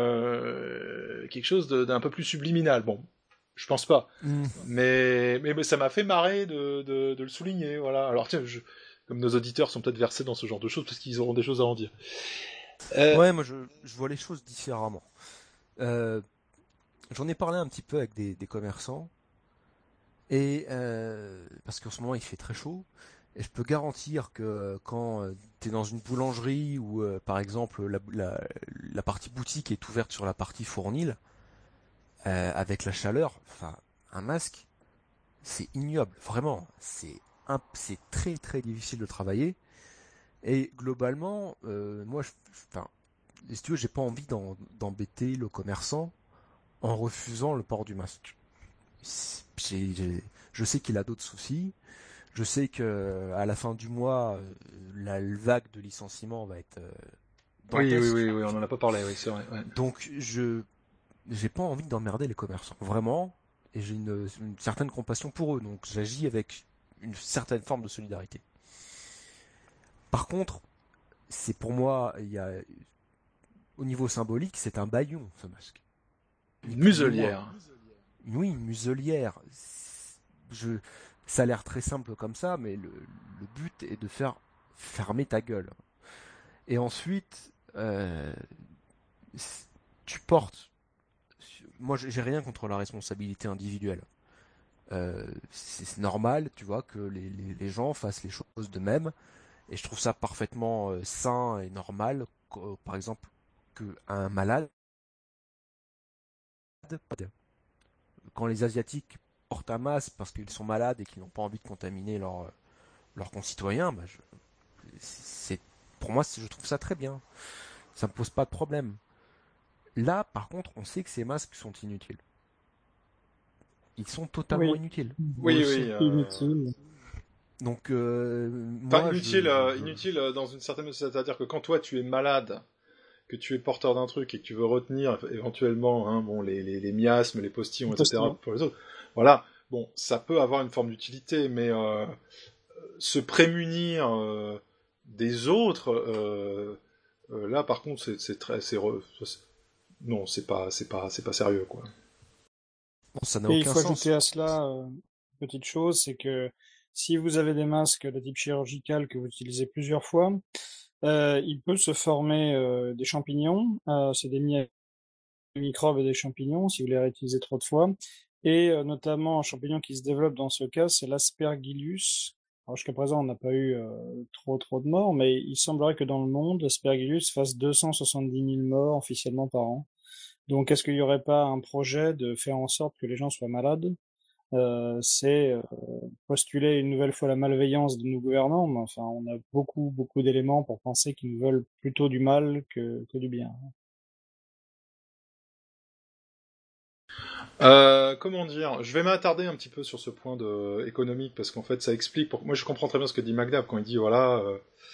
euh, quelque chose de, d'un peu plus subliminal. Bon, je pense pas. Mm. Mais, mais, mais ça m'a fait marrer de, de, de le souligner, voilà. Alors tiens, je, comme nos auditeurs sont peut-être versés dans ce genre de choses, parce qu'ils auront des choses à en dire. Euh... Ouais, moi je, je vois les choses différemment. Euh, j'en ai parlé un petit peu avec des, des commerçants, et euh, parce qu'en ce moment il fait très chaud. Et je peux garantir que quand tu es dans une boulangerie où, euh, par exemple, la, la, la partie boutique est ouverte sur la partie fournile, euh, avec la chaleur, enfin, un masque, c'est ignoble. Vraiment, c'est, un, c'est très très difficile de travailler. Et globalement, euh, moi, je, enfin, si tu veux, j'ai pas envie d'en, d'embêter le commerçant en refusant le port du masque. J'ai, j'ai, je sais qu'il a d'autres soucis. Je sais que à la fin du mois, la vague de licenciements va être euh, dantesque. Oui, oui, oui, oui, on en a pas parlé, oui, c'est vrai. Ouais. Donc, je j'ai pas envie d'emmerder les commerçants, vraiment, et j'ai une, une certaine compassion pour eux. Donc, j'agis avec une certaine forme de solidarité. Par contre, c'est pour moi, il y a au niveau symbolique, c'est un bâillon, ce masque. Une muselière. Oui, une muselière. Je Ça a l'air très simple comme ça, mais le, le but est de faire fermer ta gueule. Et ensuite, euh, tu portes... Moi, j'ai rien contre la responsabilité individuelle. Euh, c'est normal, tu vois, que les, les, les gens fassent les choses de même. Et je trouve ça parfaitement euh, sain et normal, que, par exemple, qu'un malade... Quand les Asiatiques portent un masque parce qu'ils sont malades et qu'ils n'ont pas envie de contaminer leurs leurs concitoyens, bah je, c'est, pour moi, je trouve ça très bien. Ça me pose pas de problème. Là, par contre, on sait que ces masques sont inutiles. Ils sont totalement oui. inutiles. Oui, oui. Euh... Inutile. Donc, euh, pas moi, inutile, je, euh, je... inutile dans une certaine mesure, c'est-à-dire que quand toi tu es malade, que tu es porteur d'un truc et que tu veux retenir éventuellement, hein, bon, les, les, les miasmes, les postillons, et cetera pour les autres. Voilà. Bon, ça peut avoir une forme d'utilité, mais euh, se prémunir euh, des autres, euh, euh, là, par contre, c'est, c'est très, c'est, re... c'est... non, c'est pas, c'est pas, c'est pas sérieux, quoi. Bon, ça n'a et aucun il faut sens. ajouter à cela euh, une petite chose, c'est que si vous avez des masques de type chirurgical que vous utilisez plusieurs fois, euh, il peut se former euh, des champignons, euh, c'est des microbes et des champignons, si vous les réutilisez trop de fois. Et euh, notamment un champignon qui se développe dans ce cas, c'est l'Aspergillus. Alors jusqu'à présent, on n'a pas eu euh, trop trop de morts, mais il semblerait que dans le monde, l'Aspergillus fasse deux cent soixante-dix mille morts officiellement par an. Donc est-ce qu'il n'y aurait pas un projet de faire en sorte que les gens soient malades? Euh, c'est euh, postuler une nouvelle fois la malveillance de nos gouvernants, mais enfin, on a beaucoup, beaucoup d'éléments pour penser qu'ils nous veulent plutôt du mal que, que du bien. Euh, comment dire, je vais m'attarder un petit peu sur ce point de économique parce qu'en fait ça explique. Pour... Moi je comprends très bien ce que dit McNabb quand il dit voilà, euh,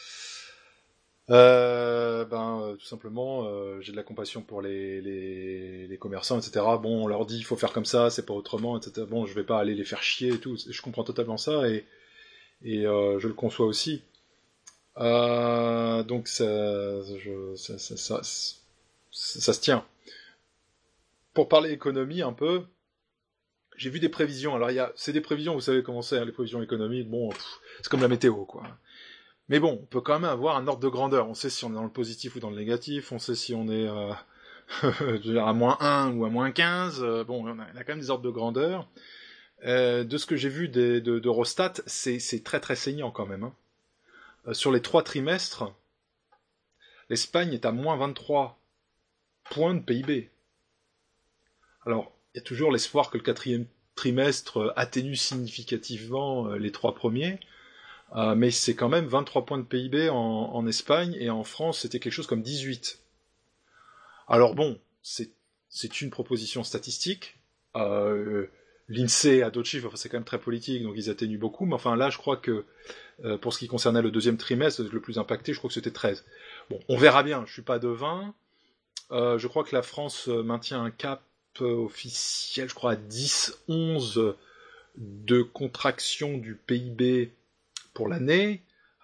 euh, ben euh, tout simplement euh, j'ai de la compassion pour les, les les commerçants et cetera. Bon on leur dit il faut faire comme ça, c'est pas autrement et cetera. Bon je vais pas aller les faire chier et tout. Je comprends totalement ça et et euh, je le conçois aussi. Euh, donc ça, je, ça, ça, ça, ça, ça se tient. Pour parler économie un peu, j'ai vu des prévisions. Alors il y a, c'est des prévisions, vous savez comment c'est, hein, les prévisions économiques. Bon, pff, c'est comme la météo, quoi. Mais bon, on peut quand même avoir un ordre de grandeur. On sait si on est dans le positif ou dans le négatif. On sait si on est euh, je veux dire, à moins un ou à moins quinze. Euh, bon, on a, on a quand même des ordres de grandeur. Euh, de ce que j'ai vu des, de, d'Eurostat, c'est, c'est très très saignant quand même. Hein. Euh, sur les trois trimestres, l'Espagne est à moins vingt-trois points de P I B. Alors, il y a toujours l'espoir que le quatrième trimestre atténue significativement les trois premiers, euh, mais c'est quand même vingt-trois points de P I B en, en Espagne, et en France, c'était quelque chose comme dix-huit. Alors bon, c'est, c'est une proposition statistique. Euh, L'INSEE a d'autres chiffres, enfin, c'est quand même très politique, donc ils atténuent beaucoup, mais enfin là, je crois que euh, pour ce qui concernait le deuxième trimestre, le plus impacté, je crois que c'était treize. Bon, on verra bien, je suis pas devin. Euh, je crois que la France maintient un cap officiel, je crois, à dix onze de contraction du P I B pour l'année.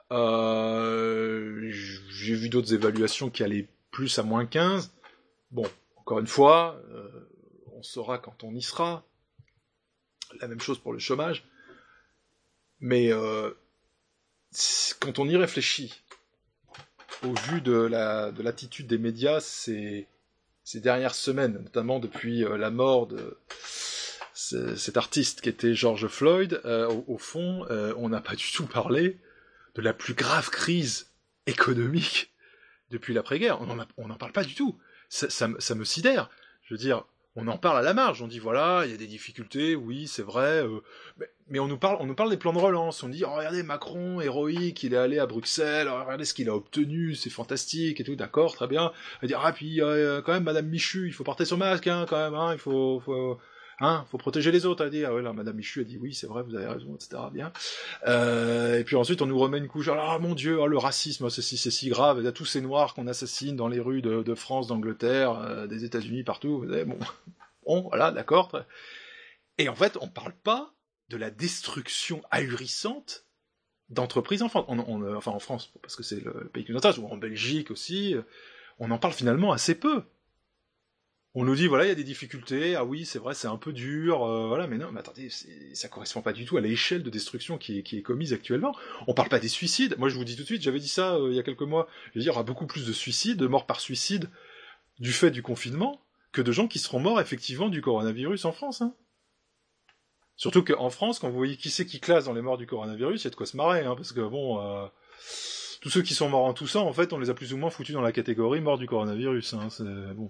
Euh, j'ai vu d'autres évaluations qui allaient plus à moins quinze. Bon, encore une fois, euh, on saura quand on y sera. La même chose pour le chômage. Mais euh, quand on y réfléchit, au vu de, la, de l'attitude des médias, c'est... ces dernières semaines, notamment depuis euh, la mort de c- cet artiste qui était George Floyd, euh, au, au fond, euh, on n'a pas du tout parlé de la plus grave crise économique depuis l'après-guerre. On n'en parle pas du tout. Ça, ça, ça me sidère. Je veux dire, on en parle à la marge. On dit, voilà, il y a des difficultés, oui, c'est vrai. Euh, mais, mais on nous parle, on nous parle des plans de relance. On dit, oh, regardez, Macron, héroïque, il est allé à Bruxelles, oh, regardez ce qu'il a obtenu, c'est fantastique et tout, d'accord, très bien. On va dire, ah, puis euh, quand même, Madame Michu, il faut porter son masque, hein, quand même, hein, il faut... faut... Hein, faut protéger les autres, elle dit. Ah ouais, là, Madame Michu a dit oui, c'est vrai, vous avez raison, et cetera. Bien. Euh, et puis ensuite, on nous remet une couche. Ah mon Dieu, oh, le racisme, c'est si, c'est si grave. Il y a tous ces noirs qu'on assassine dans les rues de, de France, d'Angleterre, euh, des États-Unis, partout. Vous savez, bon, bon, voilà, d'accord. Et en fait, on parle pas de la destruction ahurissante d'entreprises en France. On, on, enfin, en France, parce que c'est le pays qui nous intéresse, ou en Belgique aussi. On en parle finalement assez peu. On nous dit, voilà, il y a des difficultés, ah oui, c'est vrai, c'est un peu dur, euh, voilà, mais non, mais attendez, c'est, ça correspond pas du tout à l'échelle de destruction qui est, qui est commise actuellement. On parle pas des suicides. Moi, je vous dis tout de suite, j'avais dit ça euh, il y a quelques mois, je veux dire, il y aura beaucoup plus de suicides, de morts par suicide, du fait du confinement, que de gens qui seront morts, effectivement, du coronavirus en France, hein. Surtout qu'en France, quand vous voyez qui c'est qui classe dans les morts du coronavirus, il y a de quoi se marrer, hein, parce que bon, euh, tous ceux qui sont morts en toussant, en fait, on les a plus ou moins foutus dans la catégorie mort du coronavirus, hein, c'est bon.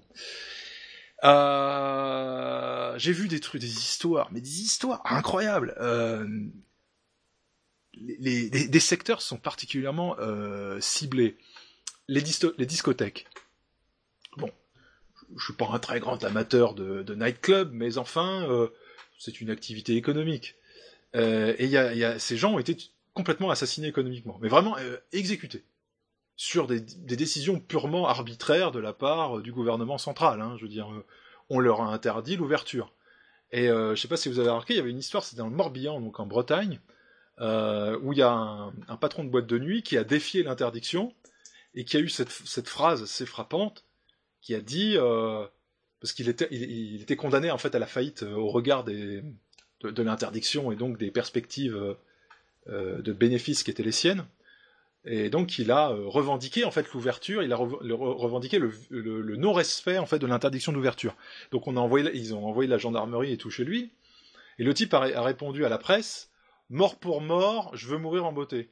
Euh, j'ai vu des trucs, des histoires, mais des histoires incroyables. Euh, les, les, des secteurs sont particulièrement euh, ciblés. Les, disto- les discothèques. Bon, je suis pas un très grand amateur de, de nightclub, mais enfin, euh, c'est une activité économique. Euh, et y a, y a, ces gens ont été complètement assassinés économiquement, mais vraiment euh, exécutés. Sur des, des décisions purement arbitraires de la part du gouvernement central. Hein, je veux dire, euh, on leur a interdit l'ouverture. Et euh, je sais pas si vous avez remarqué, il y avait une histoire, c'était dans le Morbihan, donc en Bretagne, euh, où il y a un, un patron de boîte de nuit qui a défié l'interdiction et qui a eu cette, cette phrase assez frappante, qui a dit, euh, parce qu'il était, il, il était condamné en fait à la faillite euh, au regard des, de, de l'interdiction et donc des perspectives euh, de bénéfices qui étaient les siennes. Et donc il a euh, revendiqué en fait l'ouverture, il a re- le- revendiqué le, le, le non-respect en fait de l'interdiction d'ouverture. Donc on a envoyé, ils ont envoyé la gendarmerie et tout chez lui. Et le type a, a répondu à la presse, mort pour mort, je veux mourir en beauté.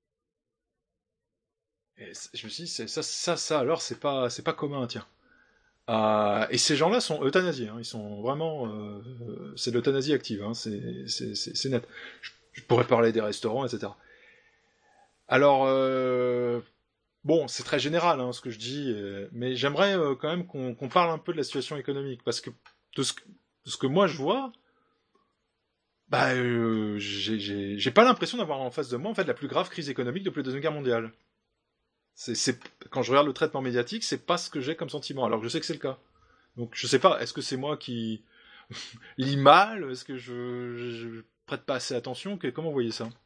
Et je me suis dit, c'est, ça, ça, ça, alors c'est pas, c'est pas commun, tiens. Euh, et ces gens-là sont euthanasiés, hein, ils sont vraiment, euh, c'est de l'euthanasie active, hein, c'est, c'est, c'est, c'est net. Je, je pourrais parler des restaurants, et cetera. Alors, euh, bon, c'est très général hein, ce que je dis, euh, mais j'aimerais euh, quand même qu'on, qu'on parle un peu de la situation économique, parce que de ce que, de ce que moi je vois, bah, euh, j'ai, j'ai, j'ai pas l'impression d'avoir en face de moi en fait la plus grave crise économique depuis la Deuxième Guerre mondiale. C'est, c'est, quand je regarde le traitement médiatique, c'est pas ce que j'ai comme sentiment, alors que je sais que c'est le cas. Donc je sais pas, est-ce que c'est moi qui lis mal, est-ce que je, je, je prête pas assez attention, que, comment vous voyez ça?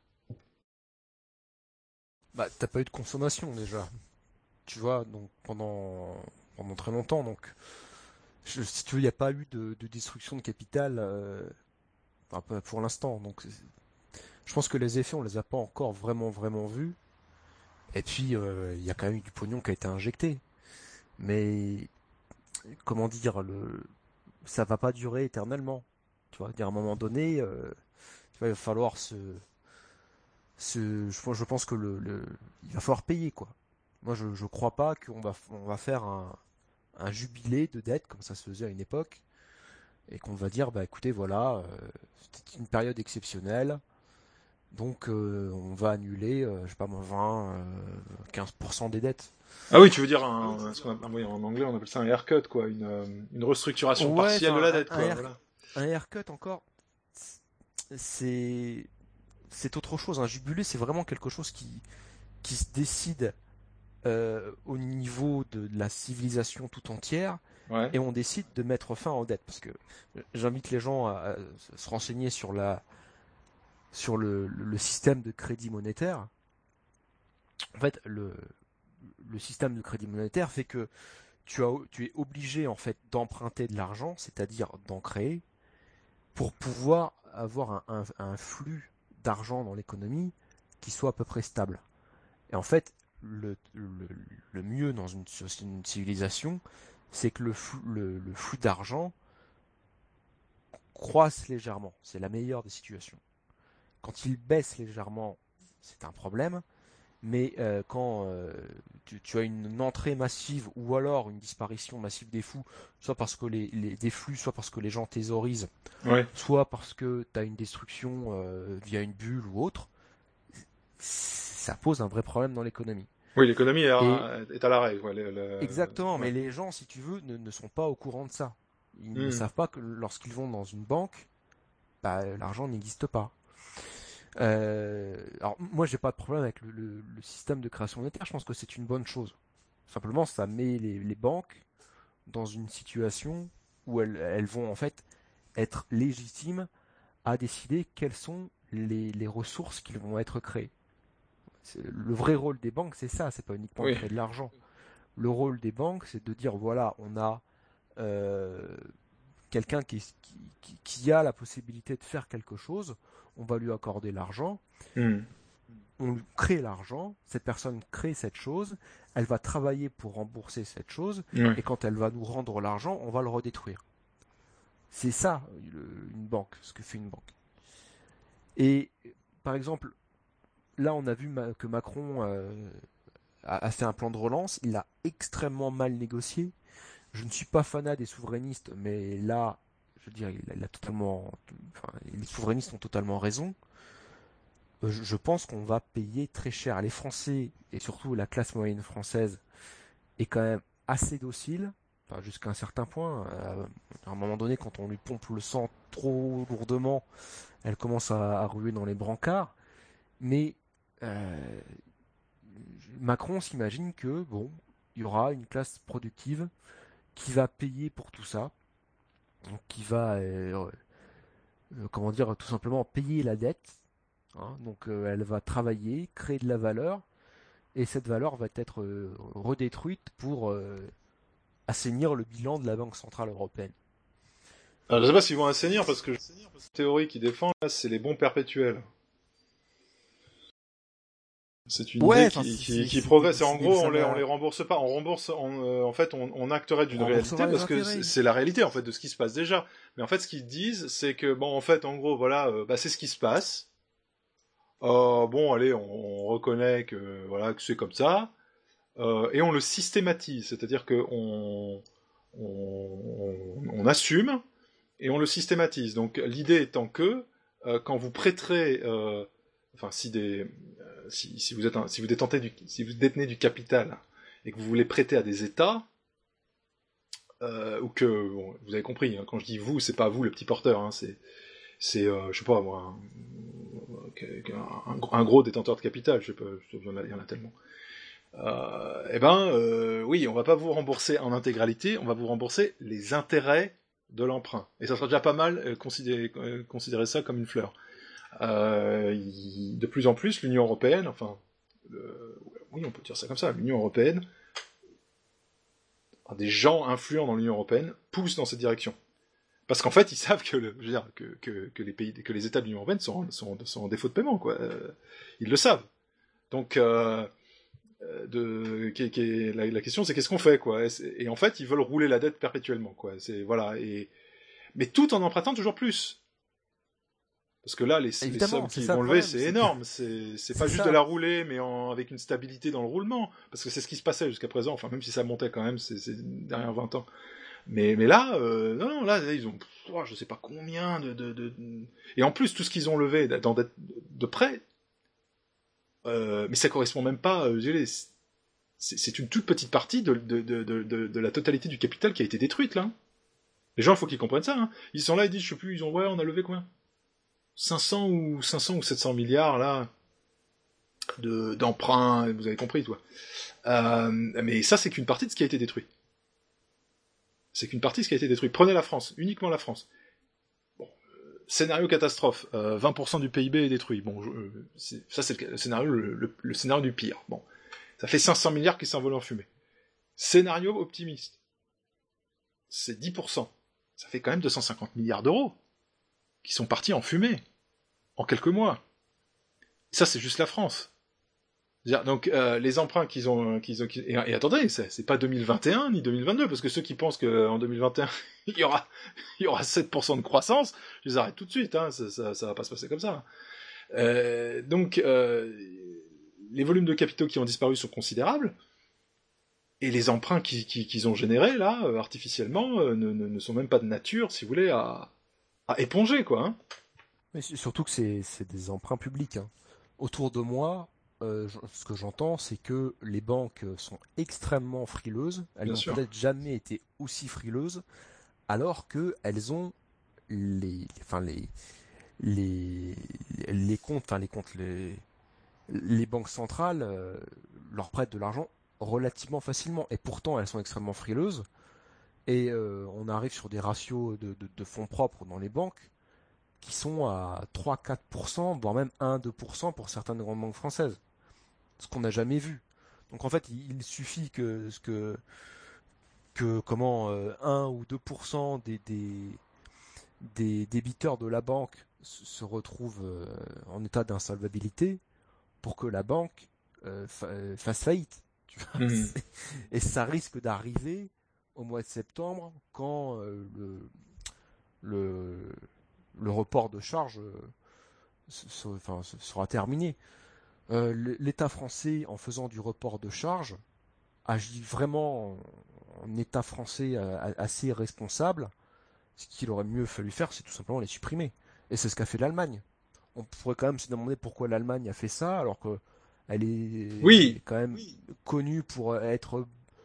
Bah, t'as pas eu de consommation déjà, tu vois, donc pendant pendant très longtemps, donc je, si tu veux, il n'y a pas eu de, de destruction de capital, euh, enfin, pas pour l'instant, donc je pense que les effets on les a pas encore vraiment vraiment vus. Et puis euh, il y a quand même eu du pognon qui a été injecté, mais comment dire, le ça va pas durer éternellement, tu vois, à un moment donné, euh, tu vois, il va falloir se Ce, je, je pense que le, le, il va falloir payer quoi. Moi je, je crois pas qu'on va, on va faire un, un jubilé de dette comme ça se faisait à une époque et qu'on va dire bah écoutez voilà euh, c'était une période exceptionnelle donc euh, on va annuler euh, je sais pas moi vingt, euh, quinze pour cent des dettes. Ah oui, tu veux dire un, ce qu'on appelle, oui, en anglais on appelle ça un haircut quoi, une, une restructuration Ouais, partielle de la dette un, quoi. un, Voilà. Un haircut encore, c'est c'est autre chose. Un jubilé c'est vraiment quelque chose qui qui se décide euh, au niveau de la civilisation tout entière, ouais. Et on décide de mettre fin aux dettes. Parce que j'invite les gens à, à se renseigner sur la sur le, le système de crédit monétaire. En fait, le, le système de crédit monétaire fait que tu, as, tu es obligé en fait d'emprunter de l'argent, c'est-à-dire d'en créer, pour pouvoir avoir un, un, un flux d'argent dans l'économie qui soit à peu près stable. Et en fait, le, le, le mieux dans une, une civilisation, c'est que le flux, le, le flux d'argent croisse légèrement. C'est la meilleure des situations. Quand il baisse légèrement, c'est un problème. Mais euh, quand euh, tu, tu as une entrée massive ou alors une disparition massive des flux, soit parce que les, les des flux, soit parce que les gens thésaurisent, ouais. soit parce que tu as une destruction euh, via une bulle ou autre, ça pose un vrai problème dans l'économie. Oui, l'économie est à, Et, est à l'arrêt. Ouais, le, le, exactement, ouais. Mais les gens, si tu veux, ne, ne sont pas au courant de ça. Ils mmh. ne Hmm. savent pas que lorsqu'ils vont dans une banque, bah, l'argent n'existe pas. Euh, alors moi j'ai pas de problème avec le, le, le système de création monétaire, je pense que c'est une bonne chose. Simplement ça met les, les banques dans une situation où elles, elles vont en fait être légitimes à décider quelles sont les, les ressources qui vont être créées. C'est, le vrai rôle des banques c'est ça, c'est pas uniquement oui. de créer de l'argent. Le rôle des banques c'est de dire voilà on a euh, quelqu'un qui, qui, qui a la possibilité de faire quelque chose, on va lui accorder l'argent, mmh. on lui crée l'argent, cette personne crée cette chose, elle va travailler pour rembourser cette chose, ouais. Et quand elle va nous rendre l'argent, on va le redétruire. C'est ça, une banque, ce que fait une banque. Et par exemple, là on a vu que Macron euh, a fait un plan de relance, il l'a extrêmement mal négocié. Je ne suis pas fanat des souverainistes, mais là, je veux dire, il a, il a totalement, enfin, les souverainistes ont totalement raison. Je, je pense qu'on va payer très cher. Les Français, et surtout la classe moyenne française, est quand même assez docile, enfin, jusqu'à un certain point. Euh, à un moment donné, quand on lui pompe le sang trop lourdement, elle commence à, à ruer dans les brancards. Mais euh, Macron s'imagine que, bon, il y aura une classe productive qui va payer pour tout ça, donc qui va, euh, euh, comment dire, tout simplement payer la dette. Hein, donc euh, elle va travailler, créer de la valeur, et cette valeur va être euh, redétruite pour euh, assainir le bilan de la Banque Centrale Européenne. Alors, je sais pas s'ils vont assainir, parce que la théorie qui défend, là, c'est les bons perpétuels. C'est une Ouais, idée enfin, qui, c'est- qui, c'est- qui c'est- progresse. Et c'est- en gros, ça on les, va- on les rembourse pas. On rembourse, on, euh, en fait, on, on acterait d'une On réalité remboursera les parce que intérêts. c'est c'est la réalité, en fait, de ce qui se passe déjà. Mais en fait, ce qu'ils disent, c'est que, bon, en fait, en gros, voilà, euh, bah, c'est ce qui se passe. Euh, bon, allez, on, on reconnaît que, voilà, que c'est comme ça. Euh, et on le systématise. C'est-à-dire que on, on, on, on assume et on le systématise. Donc, l'idée étant que, euh, quand vous prêterez, euh, enfin, si des, euh, si, si vous êtes, un, si vous détentez du, si vous détenez du capital et que vous voulez prêter à des États, euh, ou que, bon, vous avez compris, hein, quand je dis vous, c'est pas vous le petit porteur, hein, c'est, c'est, euh, je sais pas moi, un, un, un gros détenteur de capital, je sais pas, il y en a, il y en a tellement. Euh, eh ben, euh, oui, on va pas vous rembourser en intégralité, on va vous rembourser les intérêts de l'emprunt. Et ça sera déjà pas mal, euh, considérer, euh, considérer ça comme une fleur. Euh, il, de plus en plus, l'Union Européenne, enfin, euh, oui, on peut dire ça comme ça, l'Union Européenne, des gens influents dans l'Union Européenne poussent dans cette direction. Parce qu'en fait, ils savent que, le, je veux dire, que, que, que les pays, que les États de l'Union Européenne sont, sont, sont en défaut de paiement, quoi. Euh, ils le savent. Donc, euh, de, qui, qui, la, la question, c'est qu'est-ce qu'on fait, quoi. Et, et en fait, ils veulent rouler la dette perpétuellement, quoi. C'est voilà. Et mais tout en empruntant toujours plus. Parce que là, les, les sommes qu'ils vont lever, c'est énorme. C'est, c'est pas juste ça. De la rouler, mais en, avec une stabilité dans le roulement. Parce que c'est ce qui se passait jusqu'à présent. Enfin, même si ça montait quand même ces, ces dernières vingt ans. Mais, mais là, euh, non, non, là, ils ont, oh, je sais pas combien de, de, de, et en plus, tout ce qu'ils ont levé dans de, de près, euh, mais ça correspond même pas, euh, je dirais, c'est, c'est une toute petite partie de, de, de, de, de, de la totalité du capital qui a été détruite, là. Les gens, il faut qu'ils comprennent ça, hein. Ils sont là, ils disent, je sais plus, ils ont, ouais, on a levé combien? cinq cents ou cinq cents ou sept cents milliards là de d'emprunts, vous avez compris toi. Euh, mais ça c'est qu'une partie de ce qui a été détruit. C'est qu'une partie de ce qui a été détruit. Prenez la France, uniquement la France. Bon, euh, scénario catastrophe, euh, vingt pour cent du P I B est détruit. Bon, je, euh, c'est, ça c'est le scénario le, le, le scénario du pire. Bon, ça fait cinq cents milliards qui s'envolent en fumée. Scénario optimiste, c'est dix pour cent. Ça fait quand même deux cent cinquante milliards d'euros qui sont partis en fumée en quelques mois. Ça, c'est juste la France. Donc, euh, les emprunts qu'ils ont... Qu'ils ont qu'ils... Et, et attendez, c'est, c'est pas deux mille vingt et un ni deux mille vingt-deux, parce que ceux qui pensent qu'en deux mille vingt et un, il y aura, il y aura sept pour cent de croissance, je les arrête tout de suite, hein, ça, ça, ça va pas se passer comme ça. Euh, donc, euh, les volumes de capitaux qui ont disparu sont considérables, et les emprunts qu'ils, qu'ils, qu'ils ont générés, là, euh, artificiellement, euh, ne, ne, ne sont même pas de nature, si vous voulez, à... à éponger, quoi. Hein. Mais surtout que c'est, c'est des emprunts publics. Hein. Autour de moi, euh, ce que j'entends, c'est que les banques sont extrêmement frileuses. Elles Bien n'ont sûr. peut-être jamais été aussi frileuses, alors qu'elles ont les, enfin les, les, les comptes, enfin les comptes, les, les banques centrales euh, leur prêtent de l'argent relativement facilement. Et pourtant, elles sont extrêmement frileuses. Et euh, on arrive sur des ratios de, de, de fonds propres dans les banques qui sont à trois à quatre pour cent, voire même un à deux pour cent pour certaines grandes banques françaises. Ce qu'on n'a jamais vu. Donc en fait, il, il suffit que, que, que comment, euh, un ou deux pour cent des, des, des débiteurs de la banque se, se retrouvent euh, en état d'insolvabilité pour que la banque euh, fa- fasse faillite. Tu vois mmh. Et ça risque d'arriver au mois de septembre, quand euh, le, le, le report de charges euh, se, se, enfin, se, sera terminé. Euh, L'État français, en faisant du report de charges, agit vraiment en, en État français euh, assez responsable. Ce qu'il aurait mieux fallu faire, c'est tout simplement les supprimer. Et c'est ce qu'a fait l'Allemagne. On pourrait quand même se demander pourquoi l'Allemagne a fait ça, alors qu'elle est oui. quand même oui. connue pour être...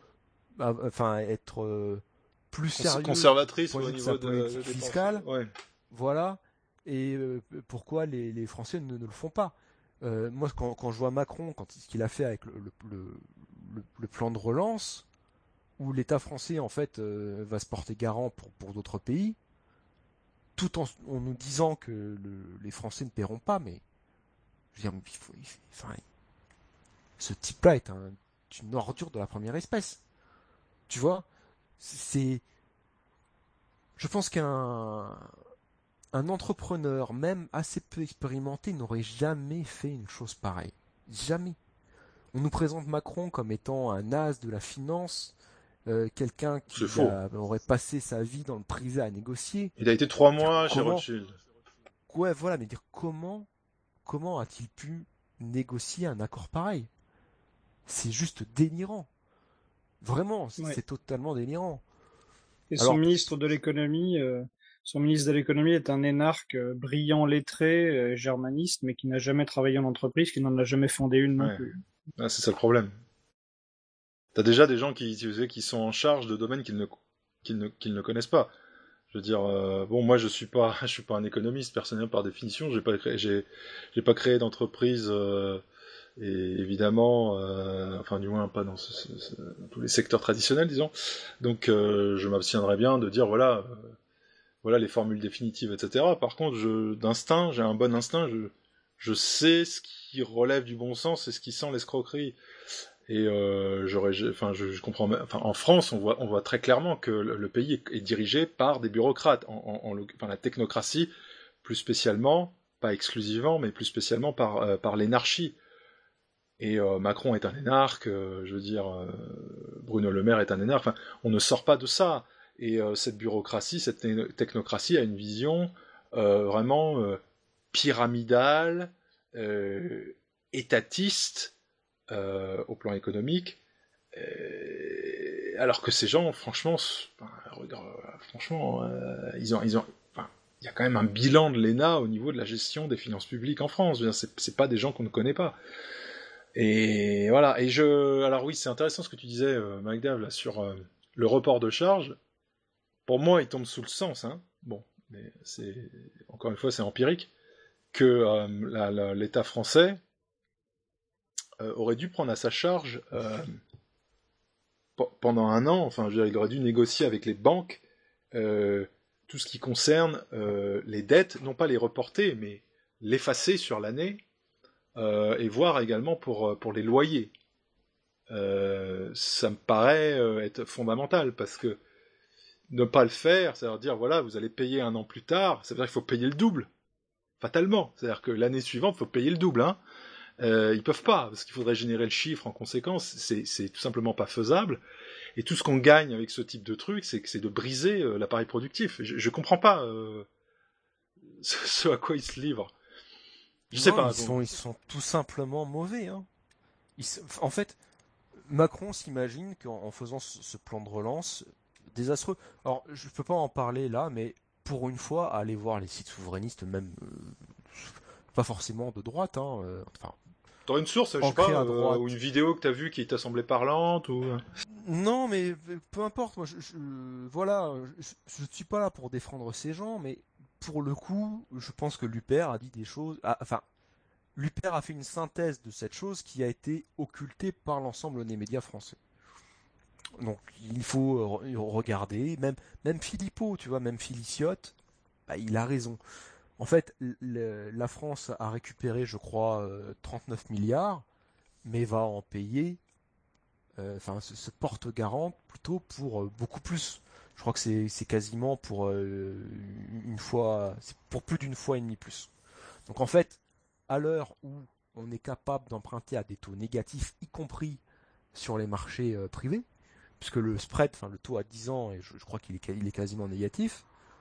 enfin être euh, plus sérieux, conservatrice au niveau de, de, de fiscale, ouais. Voilà. Et euh, pourquoi les, les Français ne, ne le font pas? euh, Moi, quand, quand je vois Macron, quand ce qu'il a fait avec le, le, le, le plan de relance, où l'État français en fait euh, va se porter garant pour, pour d'autres pays, tout en, en nous disant que le, les Français ne paieront pas, mais je veux dire, il faut, il, enfin, ce type-là est un, une ordure de la première espèce. Tu vois, c'est, je pense qu'un un entrepreneur, même assez peu expérimenté, n'aurait jamais fait une chose pareille. Jamais. on nous présente Macron comme étant un as de la finance, euh, quelqu'un qui a, aurait passé sa vie dans le privé à négocier. Il a été trois mois chez comment... Rothschild. Ouais, voilà, mais dire comment, comment a-t-il pu négocier un accord pareil? C'est juste délirant. Vraiment, c'est, ouais. c'est totalement délirant. Et Alors, son ministre de l'économie, euh, son ministre de l'économie est un énarque euh, brillant, lettré, euh, germaniste, mais qui n'a jamais travaillé en entreprise, qui n'en a jamais fondé une non ouais. plus. Ah, c'est ça le problème. T'as déjà des gens qui, tu sais, qui sont en charge de domaines qu'ils ne, qu'ils ne, qu'ils ne connaissent pas. Je veux dire, euh, bon, moi je suis pas, je suis pas un économiste personnellement par définition. J'ai pas créé, j'ai, j'ai pas créé d'entreprise euh, et évidemment, euh, enfin du moins pas dans, ce, ce, ce, dans tous les secteurs traditionnels, disons. Donc, euh, je m'abstiendrai bien de dire voilà, euh, voilà les formules définitives, et cetera. Par contre, je, d'instinct, j'ai un bon instinct. Je, je sais ce qui relève du bon sens et ce qui sent l'escroquerie. Et euh, j'aurais, enfin, je, je comprends. Enfin, en France, on voit, on voit très clairement que le, le pays est, est dirigé par des bureaucrates. En, en, en, enfin, la technocratie, plus spécialement, pas exclusivement, mais plus spécialement par, euh, par l'énarchie. Et euh, Macron est un énarque. Euh, je veux dire, euh, Bruno Le Maire est un énarque. Enfin, on ne sort pas de ça. Et euh, cette bureaucratie, cette technocratie a une vision euh, vraiment euh, pyramidale, euh, étatiste. Euh, au plan économique, euh, alors que ces gens, franchement, ben, regarde, franchement, euh, ils ont, ils ont, enfin, il y a quand même un bilan de l'E N A au niveau de la gestion des finances publiques en France. Je veux dire, c'est, c'est pas des gens qu'on ne connaît pas. Et voilà. Et je, alors oui, c'est intéressant ce que tu disais, euh, Magdav, là, sur euh, le report de charges. Pour moi, il tombe sous le sens, hein. Bon, mais c'est encore une fois, c'est empirique que euh, la, la, l'État français Euh, aurait dû prendre à sa charge euh, p- pendant un an, enfin, je veux dire, il aurait dû négocier avec les banques euh, tout ce qui concerne euh, les dettes, non pas les reporter, mais l'effacer sur l'année, euh, et voir également pour, pour les loyers. Euh, ça me paraît euh, être fondamental, parce que ne pas le faire, c'est-à-dire dire, voilà, vous allez payer un an plus tard, ça veut dire qu'il faut payer le double, fatalement. C'est-à-dire que l'année suivante, il faut payer le double, hein. Euh, ils peuvent pas, parce qu'il faudrait générer le chiffre en conséquence, c'est, c'est tout simplement pas faisable, et tout ce qu'on gagne avec ce type de truc, c'est, c'est de briser euh, l'appareil productif. Je, je comprends pas euh, ce, ce à quoi ils se livrent. Je non, sais pas. Ils, sont, ils sont tout simplement mauvais. Hein. Ils, en fait, Macron s'imagine qu'en en faisant ce, ce plan de relance, désastreux. Alors, je peux pas en parler là, mais pour une fois, aller voir les sites souverainistes, même euh, pas forcément de droite, hein, euh, enfin. T'aurais une source, je sais pas, euh, ou une vidéo que t'as vue qui t'a semblé parlante, ou... Non, mais peu importe, moi, je, je, voilà, je, je ne suis pas là pour défendre ces gens, mais pour le coup, je pense que l'U P R a dit des choses, ah, enfin, l'U P R a fait une synthèse de cette chose qui a été occultée par l'ensemble des médias français. Donc, il faut regarder, même, même Philippot, tu vois, même Féliciote, bah, il a raison. En fait, le, la France a récupéré, je crois, euh, trente-neuf milliards, mais va en payer, enfin, euh, se, se porte garante plutôt pour euh, beaucoup plus. Je crois que c'est, c'est quasiment pour euh, une fois, c'est pour plus d'une fois et demie plus. Donc en fait, à l'heure où on est capable d'emprunter à des taux négatifs, y compris sur les marchés euh, privés, puisque le spread, enfin le taux à dix ans, et je, je crois qu'il est, il est quasiment négatif.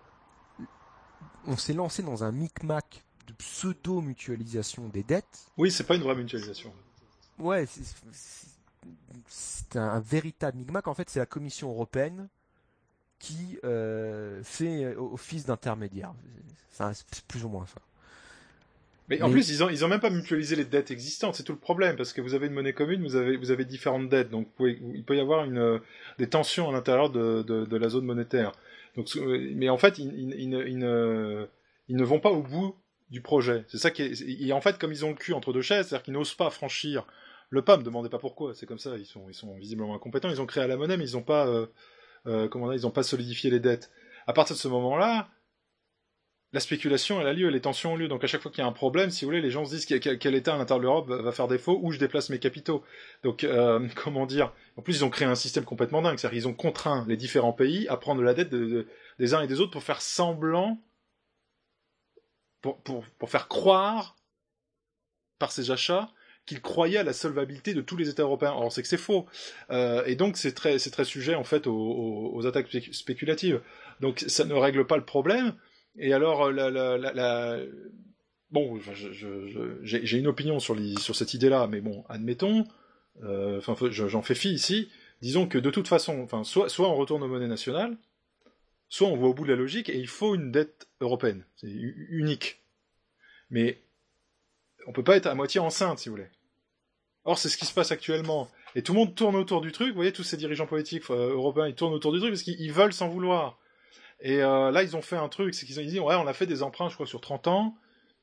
On s'est lancé dans un micmac de pseudo-mutualisation des dettes. Oui, c'est pas une vraie mutualisation. Ouais, c'est, c'est, c'est un, un véritable micmac. En fait, c'est la Commission européenne qui euh, fait office d'intermédiaire. Enfin, c'est plus ou moins ça. Mais, Mais en plus, ils ont, ils ont même pas mutualisé les dettes existantes. C'est tout le problème, parce que vous avez une monnaie commune, vous avez, vous avez différentes dettes. Donc, vous pouvez, il peut y avoir une, des tensions à l'intérieur de, de, de la zone monétaire. Donc, mais en fait, ils, ils, ils, ne, ils, ne, ils ne vont pas au bout du projet. C'est ça qui est, et en fait, comme ils ont le cul entre deux chaises, c'est-à-dire qu'ils n'osent pas franchir le pas. Me demandez pas pourquoi. C'est comme ça. Ils sont, ils sont visiblement incompétents. Ils ont créé la monnaie, mais ils n'ont pas, euh, euh, comment dire, ils n'ont pas solidifié les dettes. À partir de ce moment-là, la spéculation, elle a lieu, les tensions ont lieu. Donc à chaque fois qu'il y a un problème, si vous voulez, les gens se disent quel, quel État à l'intérieur de l'Europe va, va faire défaut, où je déplace mes capitaux. Donc, euh, comment dire, en plus, ils ont créé un système complètement dingue. C'est-à-dire qu'ils ont contraint les différents pays à prendre la dette de, de, des uns et des autres pour faire semblant, pour, pour, pour faire croire, par ces achats, qu'il croyait à la solvabilité de tous les États européens. Or, c'est que c'est faux. Euh, et donc, c'est très, c'est très sujet, en fait, aux, aux, aux attaques spéculatives. Donc, ça ne règle pas le problème. Et alors, la, la, la, la... bon, je, je, je, j'ai, j'ai une opinion sur, les, sur cette idée-là, mais bon, admettons, enfin, euh, j'en fais fi ici, disons que de toute façon, enfin, soit, soit on retourne aux monnaies nationales, soit on va au bout de la logique, et il faut une dette européenne. C'est unique. Mais on peut pas être à moitié enceinte, si vous voulez. Or, c'est ce qui se passe actuellement. Et tout le monde tourne autour du truc. Vous voyez, tous ces dirigeants politiques euh, européens, ils tournent autour du truc parce qu'ils veulent s'en vouloir. Et euh, là, ils ont fait un truc, c'est qu'ils ont dit, ouais, on a fait des emprunts, je crois, sur trente ans.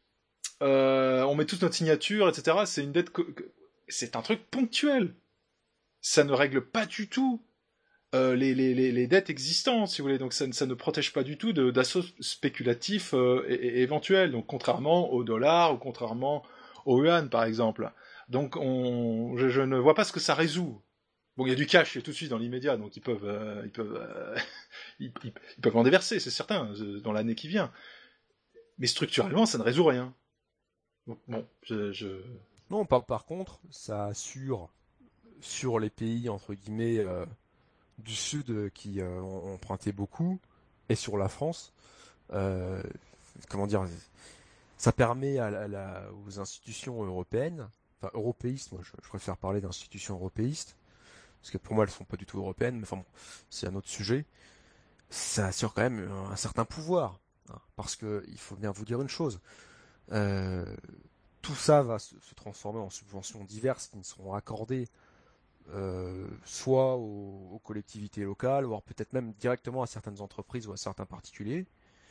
Euh, on met toute notre signature, et cetera. C'est une dette... Co- c'est un truc ponctuel. Ça ne règle pas du tout euh, les, les, les, les dettes existantes, si vous voulez. Donc, ça, ça ne protège pas du tout de, d'assauts spéculatifs euh, et, et éventuels. Donc, contrairement au dollar ou contrairement au yuan, par exemple. Donc, on, je, je ne vois pas ce que ça résout. Bon, il y a du cash tout de suite dans l'immédiat, donc ils peuvent, euh, ils peuvent, euh, ils, ils, ils peuvent en déverser, c'est certain, dans l'année qui vient. Mais structurellement, ça ne résout rien. Bon, je, je... Non, par, par contre, ça assure sur les pays entre guillemets euh, du Sud qui euh, ont emprunté beaucoup, et sur la France, euh, comment dire, ça permet à la, à la, aux institutions européennes, enfin européistes, moi je, je préfère parler d'institutions européistes, parce que pour moi elles sont pas du tout européennes, mais enfin bon, c'est un autre sujet. Ça assure quand même un, un certain pouvoir, hein, parce que il faut bien vous dire une chose, euh, tout ça va se, se transformer en subventions diverses qui ne seront accordées euh, soit aux, aux collectivités locales, voire peut-être même directement à certaines entreprises ou à certains particuliers.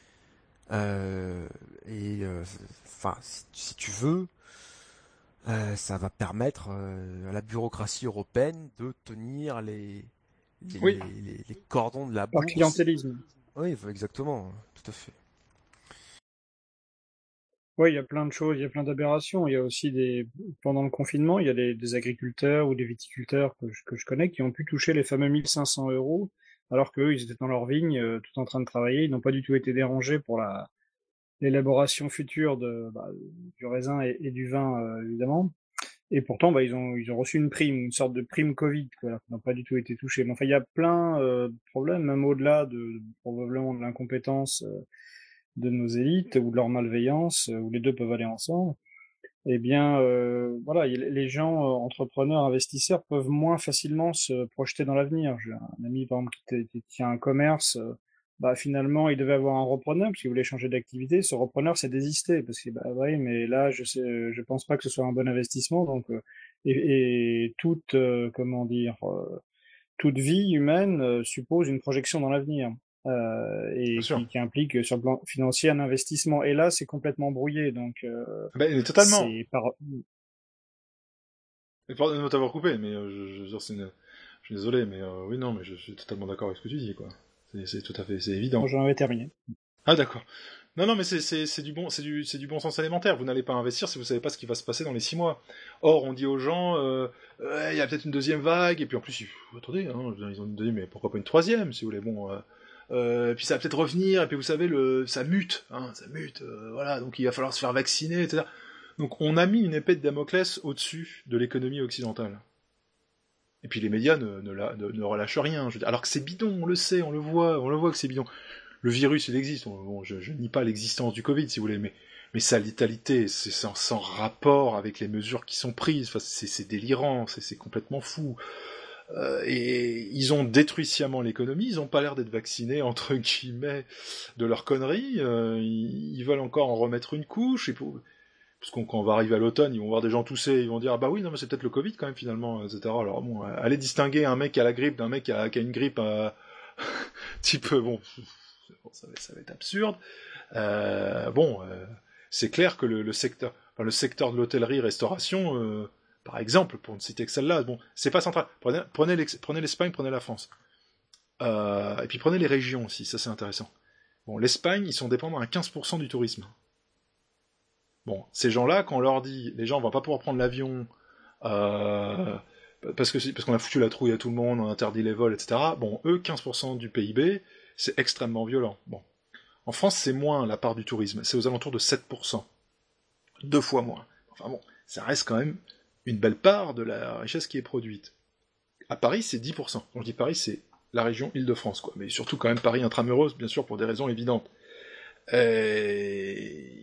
Euh, et enfin, euh, si, si tu veux, euh, ça va permettre euh, à la bureaucratie européenne de tenir les les, oui. les, les, les cordons de la bourse. Par clientélisme. Oui, exactement, tout à fait. Oui, il y a plein de choses, il y a plein d'aberrations. Il y a aussi des, pendant le confinement, il y a des, des agriculteurs ou des viticulteurs que je, que je connais qui ont pu toucher les fameux mille cinq cents euros, alors qu'eux, ils étaient dans leur vigne, euh, tout en train de travailler. Ils n'ont pas du tout été dérangés pour la, l'élaboration future de, bah, du raisin et, et du vin, euh, évidemment. Et pourtant, bah, ils ont, ils ont reçu une prime, une sorte de prime Covid, quoi, qui n'ont pas du tout été touchés. Mais enfin, il y a plein euh, de problèmes, même au-delà de, probablement de l'incompétence euh, de nos élites ou de leur malveillance, où les deux peuvent aller ensemble. Eh bien, euh, voilà, les gens euh, entrepreneurs, investisseurs peuvent moins facilement se projeter dans l'avenir. J'ai un ami, par exemple, qui, qui tient un commerce. Euh, bah, finalement, il devait avoir un repreneur parce qu'il voulait changer d'activité. Ce repreneur s'est désisté parce que, bah, oui, mais là, je sais, je pense pas que ce soit un bon investissement. Donc, euh, et, et toute, euh, comment dire, euh, toute vie humaine euh, suppose une projection dans l'avenir. Euh, et qui, qui implique sur le plan financier un investissement. Et là, c'est complètement brouillé. Donc, euh, ben, totalement. C'est par... Pardon de t'avoir coupé, mais euh, je, je, c'est une... je suis désolé, mais euh, oui, non, mais je suis totalement d'accord avec ce que tu dis, quoi. C'est, c'est tout à fait, c'est évident. Moi, j'en avais terminé. Ah, d'accord. Non, non, mais c'est, c'est, c'est du bon, c'est du, c'est du bon sens élémentaire. Vous n'allez pas investir si vous savez pas ce qui va se passer dans les six mois. Or, on dit aux gens, euh, il y a peut-être une deuxième vague, et puis en plus, attendez, hein, ils ont dit, mais pourquoi pas une troisième, si vous voulez, bon. Euh... Euh, puis ça va peut-être revenir, et puis vous savez, le, ça mute, hein, ça mute, euh, voilà, donc il va falloir se faire vacciner, et cetera. Donc on a mis une épée de Damoclès au-dessus de l'économie occidentale. Et puis les médias ne, ne, la, ne, ne relâchent rien, je veux dire, alors que c'est bidon, on le sait, on le voit, on le voit que c'est bidon. Le virus, il existe, bon, je, je nie pas l'existence du Covid, si vous voulez, mais, mais sa létalité, c'est sans, sans rapport avec les mesures qui sont prises, enfin, c'est, c'est délirant, c'est, c'est complètement fou. Euh, et ils ont détruit sciemment l'économie, ils ont pas l'air d'être vaccinés, entre guillemets, de leurs conneries, euh, ils, ils veulent encore en remettre une couche, et pour... parce qu'on, quand on va arriver à l'automne, ils vont voir des gens tousser, ils vont dire, ah bah oui, non mais c'est peut-être le Covid quand même finalement, et cetera. Alors bon, allez distinguer un mec qui a la grippe d'un mec qui a, qui a une grippe un petit peu, bon, bon ça, va, ça va être absurde. Euh, bon, euh, c'est clair que le, le secteur, enfin, le secteur de l'hôtellerie-restauration... Euh, par exemple, pour ne citer que celle-là, bon, c'est pas central. Prenez, prenez, prenez l'Espagne, prenez la France. Euh, et puis prenez les régions aussi, ça c'est intéressant. Bon, l'Espagne, ils sont dépendants à quinze pour cent du tourisme. Bon, ces gens-là, quand on leur dit, les gens vont pas pouvoir prendre l'avion, euh, parce que parce qu'on a foutu la trouille à tout le monde, on a interdit les vols, et cetera. Bon, eux, quinze pour cent du P I B, c'est extrêmement violent. Bon. En France, c'est moins la part du tourisme, c'est aux alentours de sept pour cent. Deux fois moins. Enfin bon, ça reste quand même une belle part de la richesse qui est produite. À Paris, c'est dix pour cent. Quand je dis Paris, c'est la région Île-de-France, quoi. Mais surtout quand même Paris intramuros, bien sûr, pour des raisons évidentes. Et...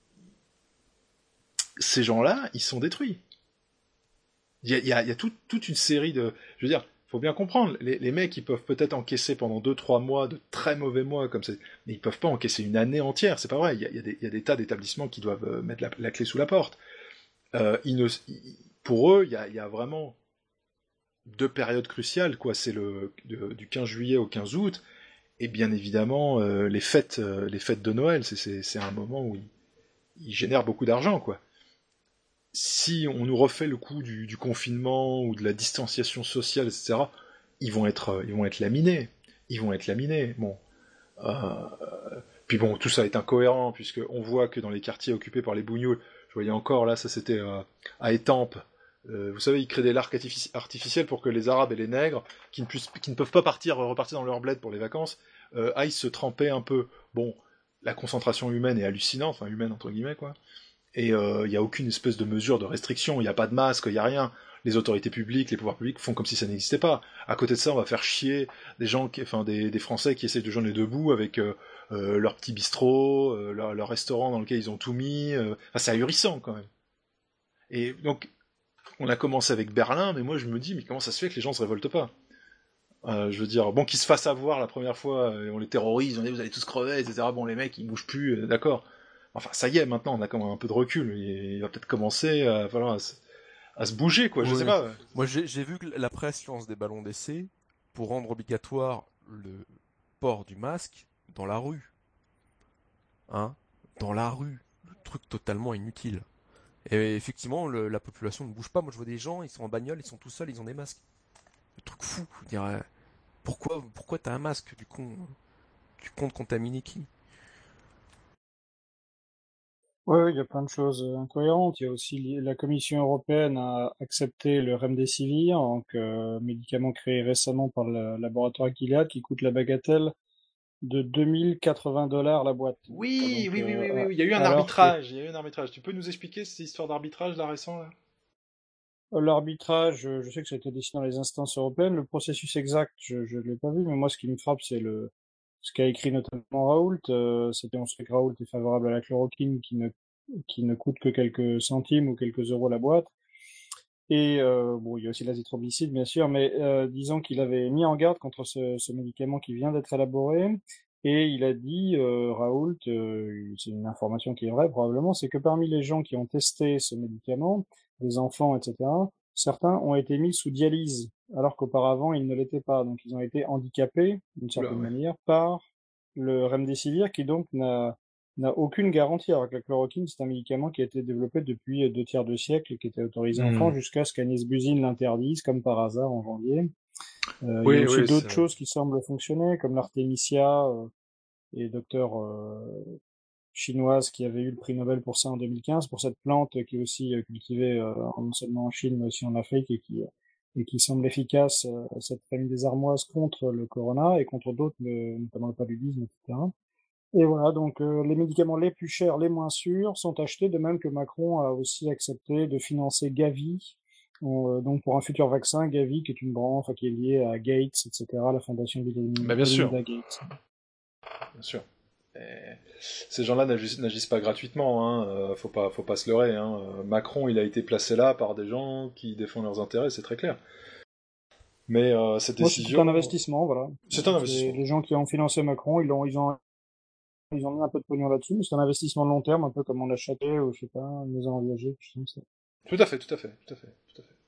Ces gens-là, ils sont détruits. Il y a, il y a, il y a tout, toute une série de... Je veux dire, faut bien comprendre, les, les mecs, ils peuvent peut-être encaisser pendant deux trois mois de très mauvais mois, comme ça, mais ils peuvent pas encaisser une année entière, c'est pas vrai. Il y a, il y a, des, il y a des tas d'établissements qui doivent mettre la, la clé sous la porte. Euh, ils ne, ils, pour eux, il y a, il y a vraiment deux périodes cruciales, quoi. C'est le de, du quinze juillet au quinze août, et bien évidemment euh, les fêtes, euh, les fêtes de Noël. C'est, c'est, c'est un moment où ils, ils génèrent beaucoup d'argent, quoi. Si on nous refait le coup du, du confinement ou de la distanciation sociale, et cetera, ils vont être, ils vont être laminés. Ils vont être laminés. Bon. Euh, puis bon, tout ça est incohérent puisque on voit que dans les quartiers occupés par les bougnoules, je voyais encore là, ça c'était euh, à Étampes. Euh, vous savez, ils créent des lacs artificiels pour que les Arabes et les nègres, qui ne, puissent, qui ne peuvent pas partir repartir dans leur bled pour les vacances, euh, aillent se tremper un peu. Bon, la concentration humaine est hallucinante, enfin humaine entre guillemets quoi. Et il euh, n'y a aucune espèce de mesure de restriction, il n'y a pas de masque, il n'y a rien. Les autorités publiques, les pouvoirs publics font comme si ça n'existait pas. À côté de ça, on va faire chier des gens, qui, enfin des, des Français qui essayent de joindre les deux bouts avec euh, euh, leur petit bistrot, euh, leur, leur restaurant dans lequel ils ont tout mis. Euh... Enfin, c'est ahurissant quand même. Et donc, on a commencé avec Berlin, mais moi je me dis, mais comment ça se fait que les gens se révoltent pas? Euh, je veux dire, bon, qu'ils se fassent avoir la première fois, on les terrorise, on dit vous allez tous crever, et cetera. Bon, les mecs, ils bougent plus, euh, d'accord. Enfin, ça y est, maintenant, on a quand même un peu de recul. Il va peut-être commencer à, voilà, à, se, à se bouger, quoi. Je oui. sais pas. Moi, j'ai, j'ai vu que la presse lance des ballons d'essai pour rendre obligatoire le port du masque dans la rue. Hein? Dans la rue. Le truc totalement inutile. Et effectivement, le, la population ne bouge pas. Moi, je vois des gens, ils sont en bagnole, ils sont tout seuls, ils ont des masques. Le truc fou. Je dirais, pourquoi, pourquoi t'as un masque, du con? Tu comptes contaminer qui? Oui, oui, il y a plein de choses incohérentes. Il y a aussi la Commission européenne a accepté le Remdesivir, donc euh, médicament créé récemment par le laboratoire Gilead, qui coûte la bagatelle de deux mille quatre-vingts dollars la boîte. Oui, donc, oui, oui, euh, oui, oui, oui, il y a eu un arbitrage. Que... Il y a eu un arbitrage. Tu peux nous expliquer cette histoire d'arbitrage là récent là? L'arbitrage, je sais que ça a été décidé dans les instances européennes. Le processus exact, je ne l'ai pas vu, mais moi, ce qui me frappe, c'est le ce qu'a écrit notamment Raoult. Euh, c'était on sait que Raoult est favorable à la chloroquine qui ne qui ne coûte que quelques centimes ou quelques euros la boîte. Et euh, bon, il y a aussi l'azithromycine, bien sûr, mais euh, disons qu'il avait mis en garde contre ce, ce médicament qui vient d'être élaboré. Et il a dit, euh, Raoult, euh, c'est une information qui est vraie probablement, c'est que parmi les gens qui ont testé ce médicament, des enfants, et cetera, certains ont été mis sous dialyse, alors qu'auparavant ils ne l'étaient pas. Donc ils ont été handicapés, d'une certaine Oula, ouais. manière, par le Remdesivir, qui donc n'a n'a aucune garantie. Alors que la chloroquine, c'est un médicament qui a été développé depuis deux tiers de siècle et qui était autorisé en Mmh. France jusqu'à ce qu'Agnès Buzyn l'interdise, comme par hasard, en janvier. Euh, Oui, il y a aussi oui, d'autres c'est... choses qui semblent fonctionner, comme l'artémisia euh, et docteur euh, chinoise qui avait eu le prix Nobel pour ça en deux mille quinze, pour cette plante qui est aussi euh, cultivée euh, non seulement en Chine mais aussi en Afrique et qui, et qui semble efficace, euh, cette famille des armoises, contre le corona et contre d'autres, le, notamment le paludisme, et cetera. Et voilà, donc euh, les médicaments les plus chers, les moins sûrs, sont achetés, de même que Macron a aussi accepté de financer Gavi, euh, donc pour un futur vaccin, Gavi qui est une branche enfin, qui est liée à Gates, et cetera, la fondation Bill Bah, bien sûr. Gates. Bien sûr. Et ces gens-là n'agissent, n'agissent pas gratuitement, hein. Euh, faut pas, faut pas se leurrer, hein. Macron, il a été placé là par des gens qui défendent leurs intérêts, c'est très clair. Mais euh, cette décision... Moi, c'est un investissement, voilà. C'est un investissement. Les, les gens qui ont financé Macron, ils ont, ils ont, ils ont mis un peu de pognon là-dessus, mais c'est un investissement de long terme, un peu comme on achetait, ou je sais pas, une maison en viager, tout ça. Tout à fait, tout à fait, tout à fait, tout à fait.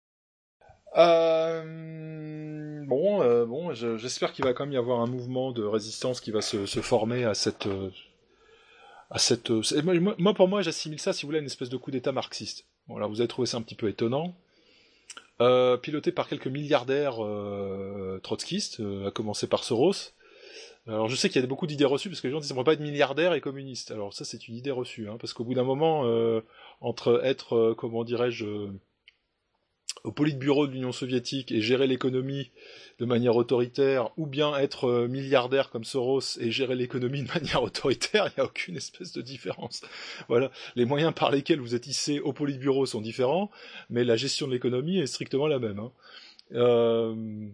Euh, bon, euh, bon, je, j'espère qu'il va quand même y avoir un mouvement de résistance qui va se, se former à cette, euh, à cette. Euh, moi, moi, pour moi, j'assimile ça, si vous voulez, à une espèce de coup d'État marxiste. Bon, alors vous avez trouvé ça un petit peu étonnant, euh, piloté par quelques milliardaires euh, trotskistes, euh, à commencer par Soros. Alors je sais qu'il y a beaucoup d'idées reçues parce que les gens disent on ne peut pas être milliardaire et communiste. Alors ça c'est une idée reçue, hein, parce qu'au bout d'un moment, euh, entre être, euh, comment dirais-je, au politburo de l'Union soviétique et gérer l'économie de manière autoritaire, ou bien être milliardaire comme Soros et gérer l'économie de manière autoritaire, il n'y a aucune espèce de différence. Voilà, les moyens par lesquels vous êtes hissé au politburo sont différents, mais la gestion de l'économie est strictement la même. Hein. Euh...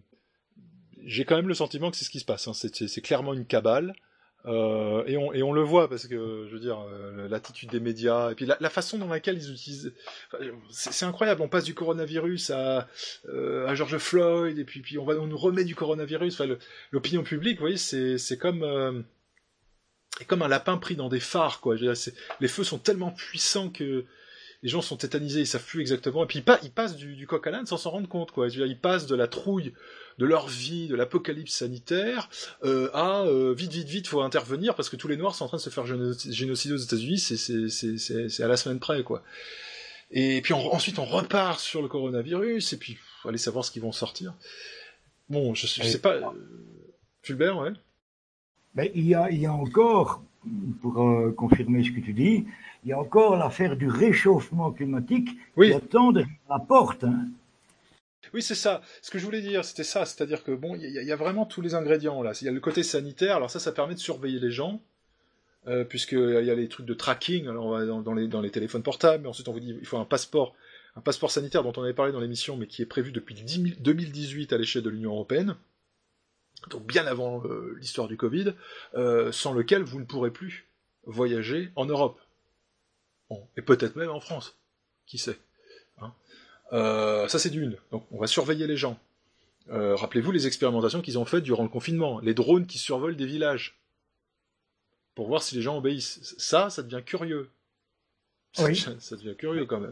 J'ai quand même le sentiment que c'est ce qui se passe. Hein. C'est, c'est, c'est clairement une cabale. Euh, et, on, et on le voit parce que, je veux dire, euh, l'attitude des médias, et puis la, la façon dans laquelle ils utilisent... Enfin, c'est, c'est incroyable, on passe du coronavirus à, euh, à George Floyd, et puis, puis on, va, on nous remet du coronavirus. Enfin, le, l'opinion publique, vous voyez, c'est, c'est comme... Euh, comme un lapin pris dans des phares, quoi. Je veux dire, c'est, les feux sont tellement puissants que les gens sont tétanisés, ils savent plus exactement. Et puis ils, pa- ils passent du, du coq à l'âne sans s'en rendre compte, quoi. Je veux dire, ils passent de la trouille de leur vie, de l'apocalypse sanitaire, euh, à euh, vite, vite, vite, faut intervenir parce que tous les Noirs sont en train de se faire géno- génocider aux États-Unis, c'est, c'est, c'est, c'est, c'est à la semaine près, quoi. Et puis on, ensuite on repart sur le coronavirus, et puis pff, allez savoir ce qu'ils vont sortir. Bon, je, je sais pas. Euh, Fulbert, ouais. Ben, il y a, il y a encore, pour euh, confirmer ce que tu dis, il y a encore l'affaire du réchauffement climatique oui. qui attend derrière la porte. Hein. Oui, c'est ça. Ce que je voulais dire, c'était ça. C'est-à-dire que, bon, il y, y a vraiment tous les ingrédients, là. Il y a le côté sanitaire. Alors ça, ça permet de surveiller les gens, euh, puisqu'il y a les trucs de tracking alors, on va dans, dans, les, dans les téléphones portables. Mais ensuite, on vous dit il faut un passeport, un passeport sanitaire dont on avait parlé dans l'émission, mais qui est prévu depuis deux mille dix-huit à l'échelle de l'Union européenne. Donc bien avant euh, l'histoire du Covid, euh, sans lequel vous ne pourrez plus voyager en Europe. Bon, et peut-être même en France. Qui sait. Hein. Euh, ça c'est d'une. Donc on va surveiller les gens. Euh, rappelez-vous les expérimentations qu'ils ont faites durant le confinement. Les drones qui survolent des villages. Pour voir si les gens obéissent. Ça, ça devient curieux. Oui. Ça, ça devient curieux quand même.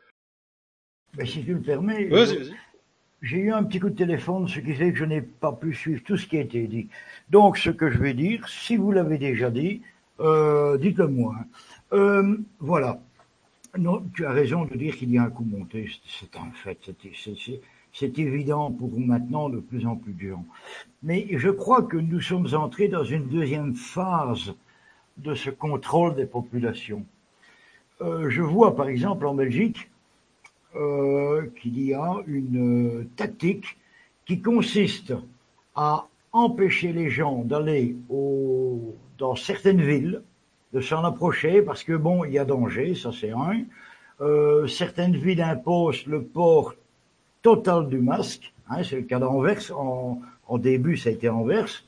Mais si tu me permets... Ouais, vas-y, vas-y. J'ai eu un petit coup de téléphone, ce qui fait que je n'ai pas pu suivre tout ce qui a été dit. Donc, ce que je vais dire, si vous l'avez déjà dit, euh, dites-le moi. Euh, voilà. Non, tu as raison de dire qu'il y a un coup monté. C'est un fait. C'est, c'est, c'est, c'est évident pour maintenant de plus en plus dur. Mais je crois que nous sommes entrés dans une deuxième phase de ce contrôle des populations. Euh, je vois, par exemple, en Belgique, Euh, qu'il y a une euh, tactique qui consiste à empêcher les gens d'aller au, dans certaines villes, de s'en approcher, parce que bon, il y a danger, ça c'est un. Euh, certaines villes imposent le port total du masque, hein, c'est le cas d'Anvers, en, en début ça a été Anvers.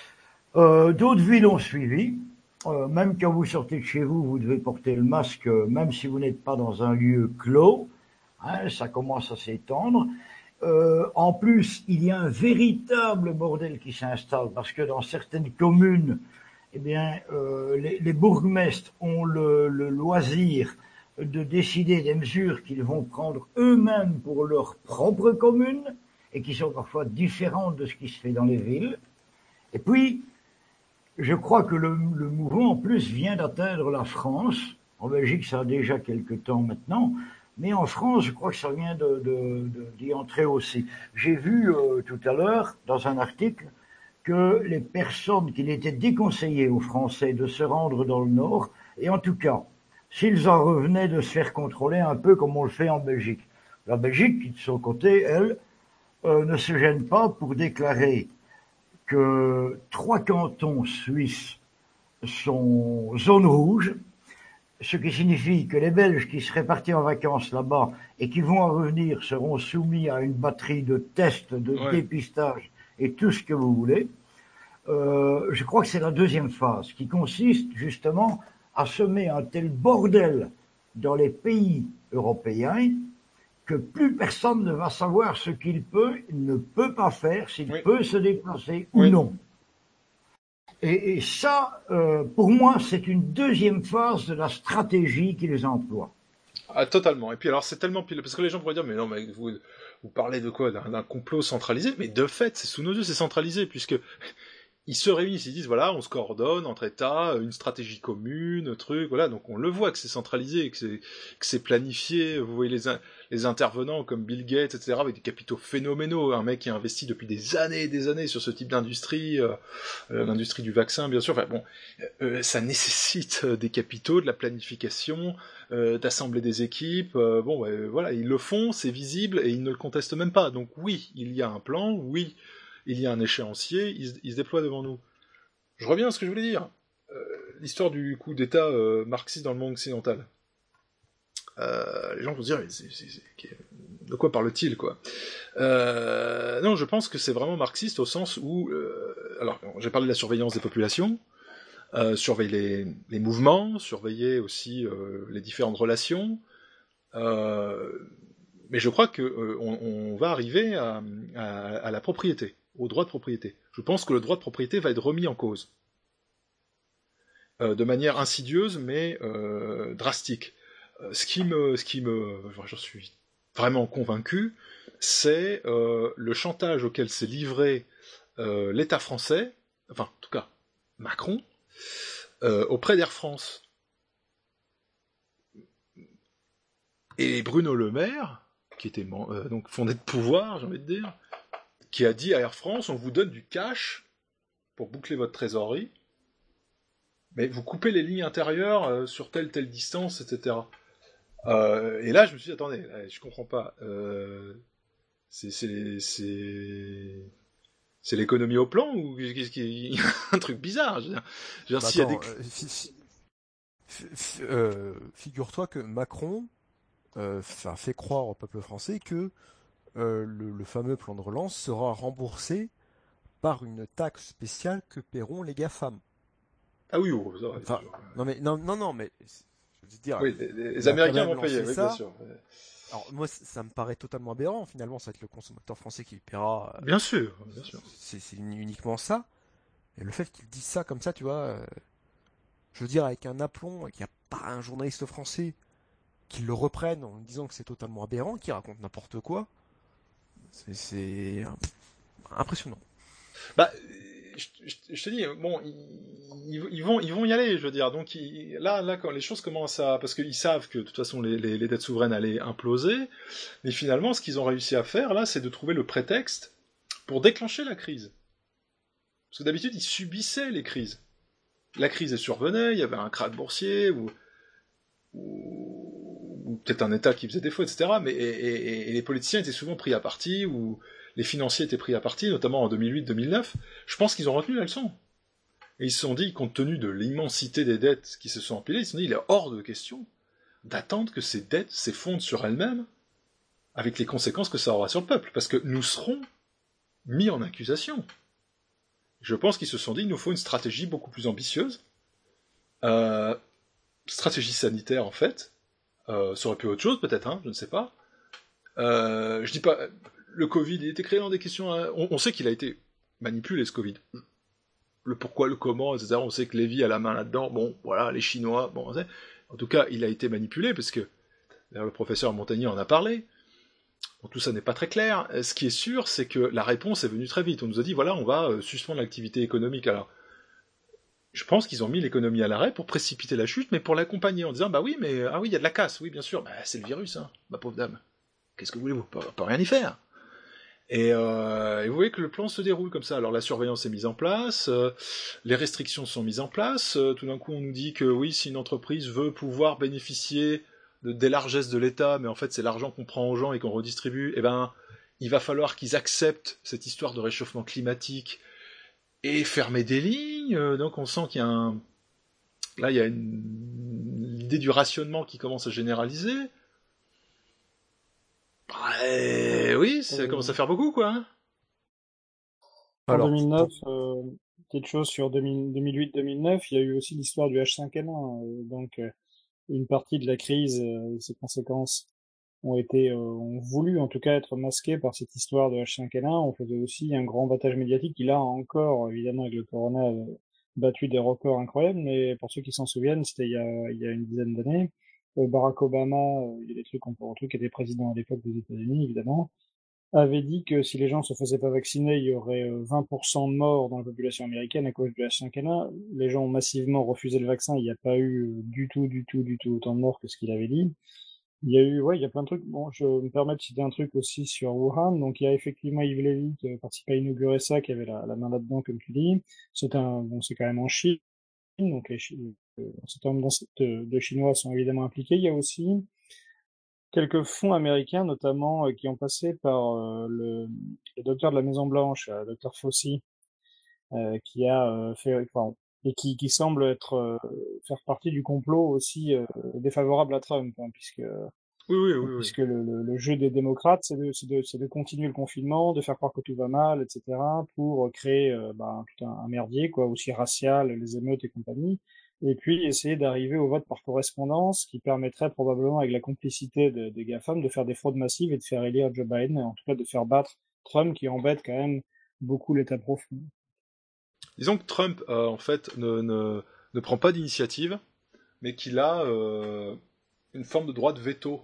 Euh, d'autres villes ont suivi. Euh, même quand vous sortez de chez vous, vous devez porter le masque, même si vous n'êtes pas dans un lieu clos. Hein, ça commence à s'étendre. Euh, en plus, il y a un véritable bordel qui s'installe parce que dans certaines communes, eh bien, euh, les, les bourgmestres ont le, le loisir de décider des mesures qu'ils vont prendre eux-mêmes pour leur propre commune et qui sont parfois différentes de ce qui se fait dans les villes. Et puis, je crois que le, le mouvement, en plus, vient d'atteindre la France. En Belgique, ça a déjà quelque temps maintenant. Mais en France, je crois que ça vient de, de, de, d'y entrer aussi. J'ai vu euh, tout à l'heure, dans un article, que les personnes qu'il était déconseillé aux Français de se rendre dans le Nord, et en tout cas, s'ils en revenaient de se faire contrôler un peu comme on le fait en Belgique. La Belgique, qui de son côté, elle, euh, ne se gêne pas pour déclarer que trois cantons suisses sont zone rouge, ce qui signifie que les Belges qui seraient partis en vacances là-bas et qui vont en revenir seront soumis à une batterie de tests, de ouais. dépistage et tout ce que vous voulez. Euh, je crois que c'est la deuxième phase qui consiste justement à semer un tel bordel dans les pays européens que plus personne ne va savoir ce qu'il peut, il ne peut pas faire, s'il oui. peut se déplacer oui. ou non. Et, et ça, euh, pour moi, c'est une deuxième phase de la stratégie qu'ils emploient. Ah, totalement. Et puis alors, c'est tellement pile, parce que les gens pourraient dire, mais non, mais vous, vous parlez de quoi, d'un, d'un complot centralisé? Mais de fait, c'est sous nos yeux, c'est centralisé, puisque ils se réunissent, ils disent voilà, on se coordonne entre États, une stratégie commune, truc, voilà. Donc on le voit que c'est centralisé, que c'est, que c'est planifié. Vous voyez les, in- les intervenants comme Bill Gates, et cetera, avec des capitaux phénoménaux. Un mec qui a investi depuis des années et des années sur ce type d'industrie, euh, euh, l'industrie du vaccin, bien sûr. Enfin bon, euh, ça nécessite des capitaux, de la planification, euh, d'assembler des équipes. Euh, bon, ouais, voilà, ils le font, c'est visible et ils ne le contestent même pas. Donc oui, il y a un plan, oui. Il y a un échéancier, il se, il se déploie devant nous. Je reviens à ce que je voulais dire. Euh, l'histoire du coup d'État euh, marxiste dans le monde occidental. Euh, les gens vont se dire, mais c'est, c'est, c'est, de quoi parle-t-il, quoi euh, Non, je pense que c'est vraiment marxiste au sens où... Euh, alors, j'ai parlé de la surveillance des populations, euh, surveiller les, les mouvements, surveiller aussi euh, les différentes relations, euh, mais je crois qu'on euh, on va arriver à, à, à la propriété, au droit de propriété. Je pense que le droit de propriété va être remis en cause. Euh, de manière insidieuse, mais euh, drastique. Euh, ce qui me... Ce qui me j'en suis vraiment convaincu, c'est euh, le chantage auquel s'est livré euh, l'État français, enfin, en tout cas, Macron, euh, auprès d'Air France. Et Bruno Le Maire, qui était euh, donc fondé de pouvoir, j'ai envie de dire, qui a dit à Air France, on vous donne du cash pour boucler votre trésorerie, mais vous coupez les lignes intérieures euh, sur telle telle distance, et cetera. Euh, et là, je me suis dit, attendez, je comprends pas. Euh, c'est, c'est, c'est, c'est l'économie au plan ou qu'est-ce qu'il y a un truc bizarre. Je veux dire, je veux dire, bah s'il y a attends, des... euh, fi- fi- fi- euh, figure-toi que Macron euh, fa- fait croire au peuple français que euh, le, le fameux plan de relance sera remboursé par une taxe spéciale que paieront les GAFAM. Ah oui, oh, ça va, Enfin, non mais non non non mais je veux dire, oui, les, les il a quand Américains même vont payer, lancé oui, ça. bien sûr. Alors moi, c- ça me paraît totalement aberrant. Finalement, ça va être le consommateur français qui paiera. euh, Bien sûr, bien sûr. C'est c'est uni- uniquement ça. Et le fait qu'il dise ça comme ça, tu vois, euh, je veux dire avec un aplomb, et qu'il n'y a pas un journaliste français qui le reprenne en disant que c'est totalement aberrant, qui raconte n'importe quoi, c'est- c'est euh, impressionnant. Bah, je, je- je te dis, bon, ils, ils vont, ils vont y aller, je veux dire. Donc ils- là, là, quand les choses commencent à, parce qu'ils savent que de toute façon les, les, les dettes souveraines allaient imploser, mais finalement, ce qu'ils ont réussi à faire là, c'est de trouver le prétexte pour déclencher la crise. Parce que d'habitude, ils subissaient les crises. La crise survenait, il y avait un krach boursier ou, ou, ou peut-être un État qui faisait défaut, et cetera. Mais et, et, et les politiciens étaient souvent pris à partie ou les financiers étaient pris à partie, notamment en deux mille huit deux mille neuf, je pense qu'ils ont retenu la leçon. Et ils se sont dit, compte tenu de l'immensité des dettes qui se sont empilées, ils se sont dit, il est hors de question d'attendre que ces dettes s'effondrent sur elles-mêmes, avec les conséquences que ça aura sur le peuple, parce que nous serons mis en accusation. Je pense qu'ils se sont dit, il nous faut une stratégie beaucoup plus ambitieuse, euh, stratégie sanitaire en fait, euh, ça aurait pu être autre chose peut-être, hein, je ne sais pas. Euh, je dis pas... Le Covid, il était créé dans des questions... À... On, on sait qu'il a été manipulé, ce Covid. Le pourquoi, le comment, et cetera. On sait que Lévy a la main là-dedans. Bon, voilà, les Chinois... Bon, on sait. En tout cas, il a été manipulé, parce que... Le professeur Montagnier en a parlé. Bon, tout ça n'est pas très clair. Ce qui est sûr, c'est que la réponse est venue très vite. On nous a dit, voilà, on va euh, suspendre l'activité économique. Alors, je pense qu'ils ont mis l'économie à l'arrêt pour précipiter la chute, mais pour l'accompagner, en disant, bah oui, mais... Ah oui, il y a de la casse, oui, bien sûr. Bah, c'est le virus, hein, ma pauvre dame. Qu'est-ce que voulez-vous ? On peut rien y faire. Et, euh, et vous voyez que le plan se déroule comme ça. Alors la surveillance est mise en place, euh, les restrictions sont mises en place, euh, tout d'un coup on nous dit que oui, si une entreprise veut pouvoir bénéficier de, des largesses de l'État, mais en fait c'est l'argent qu'on prend aux gens et qu'on redistribue, eh ben il va falloir qu'ils acceptent cette histoire de réchauffement climatique et fermer des lignes. Euh, donc on sent qu'il y a un... Là il y a une... l'idée du rationnement qui commence à généraliser. Ouais, oui, ça Euh, commence à faire beaucoup, quoi. Hein. En Alors, deux mille neuf, pour- euh, petite chose sur deux mille deux mille huit deux mille neuf, il y a eu aussi l'histoire du H cinq N un. euh, donc, euh, une partie de la crise euh, et ses conséquences ont été, euh, ont voulu en tout cas être masquées par cette histoire de H cinq N un. On faisait aussi un grand battage médiatique qui là encore, évidemment avec le corona, a battu des records incroyables. Mais pour ceux qui s'en souviennent, c'était il y a, il y a une dizaine d'années. Euh, Barack Obama, euh, il y a des trucs, on peut retrouver, qui était président à l'époque des États-Unis, évidemment. avait dit que si les gens se faisaient pas vacciner, il y aurait vingt pour cent de morts dans la population américaine à cause du H cinq N un. Les gens ont massivement refusé le vaccin. Il n'y a pas eu du tout, du tout, du tout autant de morts que ce qu'il avait dit. Il y a eu, ouais, il y a plein de trucs. Bon, je me permets de citer un truc aussi sur Wuhan. Donc, il y a effectivement Yves Lévy qui a participé à inaugurer ça, qui avait la, la main là-dedans, comme tu dis. C'est un, bon, c'est quand même en Chine. Donc, les Chi- euh, un certain nombre de, de Chinois sont évidemment impliqués. Il y a aussi quelques fonds américains, notamment, euh, qui ont passé par euh, le, le docteur de la Maison Blanche, euh, docteur Fauci, euh, qui a euh, fait, enfin, et qui, qui semble être euh, faire partie du complot aussi euh, défavorable à Trump, hein, puisque Oui, oui, oui, oui. puisque le, le, le jeu des démocrates, c'est de, c'est de, c'est de continuer le confinement, de faire croire que tout va mal, et cetera, pour créer euh, bah, tout un, un merdier, quoi, aussi racial, les émeutes et compagnie, et puis essayer d'arriver au vote par correspondance, qui permettrait probablement, avec la complicité de, des GAFAM, de faire des fraudes massives et de faire élire Joe Biden, et en tout cas de faire battre Trump, qui embête quand même beaucoup l'État profond. Disons que Trump, euh, en fait, ne, ne, ne prend pas d'initiative, mais qu'il a euh, une forme de droit de veto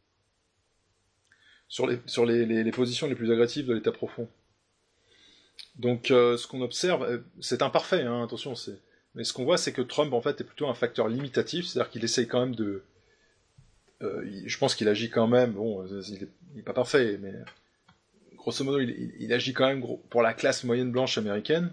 sur les, sur les, les, les positions les plus agressives de l'État profond. Donc, euh, ce qu'on observe, c'est imparfait, hein, attention, c'est... mais ce qu'on voit, c'est que Trump, en fait, est plutôt un facteur limitatif, c'est-à-dire qu'il essaye quand même de... Euh, il, je pense qu'il agit quand même, bon, il est, il est pas parfait, mais grosso modo, il, il, il agit quand même gros, pour la classe moyenne blanche américaine,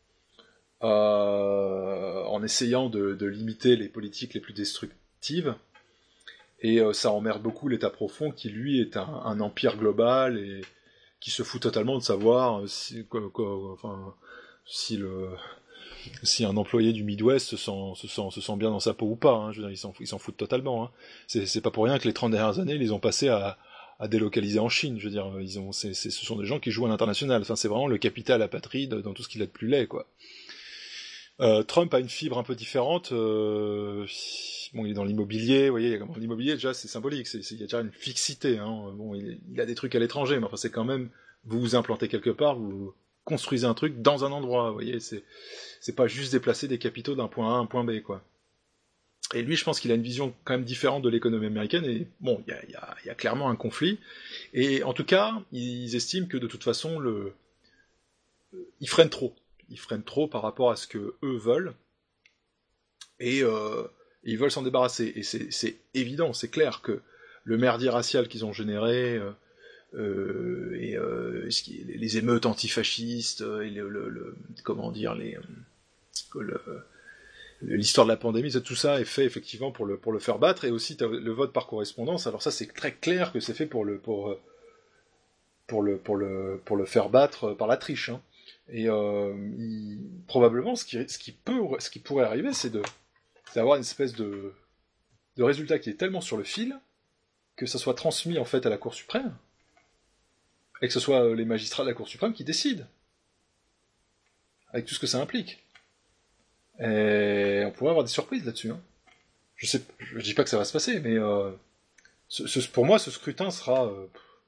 euh, en essayant de, de limiter les politiques les plus destructives, et euh, ça emmerde beaucoup l'État profond, qui lui est un, un empire global, et qui se fout totalement de savoir si, quoi, quoi, enfin, si le... si un employé du Midwest se sent, se sent, se sent bien dans sa peau ou pas, hein, je veux dire, ils s'en, ils s'en foutent totalement. Hein. C'est, c'est pas pour rien que les trente dernières années, ils les ont passés à, à délocaliser en Chine. Je veux dire, ils ont, c'est, c'est, ce sont des gens qui jouent à l'international. Enfin, c'est vraiment le capital apatride dans tout ce qu'il a de plus laid, quoi. Euh, Trump a une fibre un peu différente. Euh, bon, il est dans l'immobilier. Vous voyez, l'immobilier déjà, c'est symbolique. C'est, c'est, il y a déjà une fixité. Hein. Bon, il, il a des trucs à l'étranger, mais enfin, c'est quand même vous vous implantez quelque part, vous construisez un truc dans un endroit. Vous voyez, c'est c'est pas juste déplacer des capitaux d'un point A à un point B, quoi. Et lui, je pense qu'il a une vision quand même différente de l'économie américaine, et bon, il y a, y, a, y a clairement un conflit, et en tout cas, ils estiment que de toute façon, le... ils freinent trop. Ils freinent trop par rapport à ce que eux veulent, et euh, ils veulent s'en débarrasser. Et c'est, c'est évident, c'est clair que le merdier racial qu'ils ont généré, euh, euh, et euh, les émeutes antifascistes, et le, le, le comment dire, les... Le, l'histoire de la pandémie, tout ça est fait effectivement pour le, pour le faire battre, et aussi le vote par correspondance. Alors ça, c'est très clair que c'est fait pour le, pour, pour le, pour le, pour le faire battre par la triche. Hein. Et euh, il, probablement, ce qui, ce, qui peut, ce qui pourrait arriver, c'est de, d'avoir une espèce de, de résultat qui est tellement sur le fil que ça soit transmis en fait à la Cour suprême, et que ce soit les magistrats de la Cour suprême qui décident, avec tout ce que ça implique. Et on pourrait avoir des surprises là-dessus. Hein. Je sais, je dis pas que ça va se passer, mais euh, ce, ce, pour moi, ce scrutin sera, euh,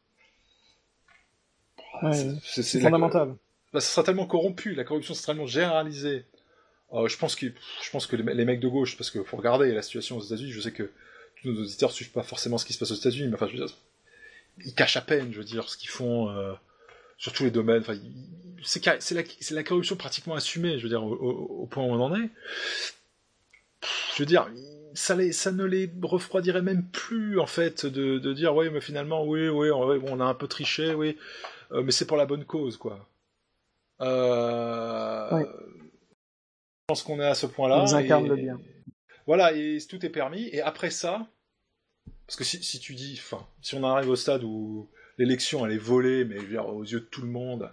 ouais, c'est, c'est, c'est fondamental. La, bah, ça sera tellement corrompu, la corruption sera tellement généralisée. Euh, je pense que, je pense que les, les mecs de gauche, parce qu'il faut regarder la situation aux États-Unis. Je sais que tous nos auditeurs suivent pas forcément ce qui se passe aux États-Unis, mais enfin, je veux dire, ils cachent à peine, je veux dire, ce qu'ils font. Euh, sur tous les domaines, enfin, c'est, c'est, la, c'est la corruption pratiquement assumée, je veux dire, au, au, au point où on en est. Je veux dire, ça, les, ça ne les refroidirait même plus, en fait, de, de dire, oui, mais finalement, oui, oui, on, on a un peu triché, oui, euh, mais c'est pour la bonne cause, quoi. Euh, oui. Je pense qu'on est à ce point-là. Ils incarnent le bien. Voilà, et tout est permis, et après ça, parce que si, si tu dis, enfin, si on arrive au stade où l'élection, elle est volée, mais je veux dire, aux yeux de tout le monde,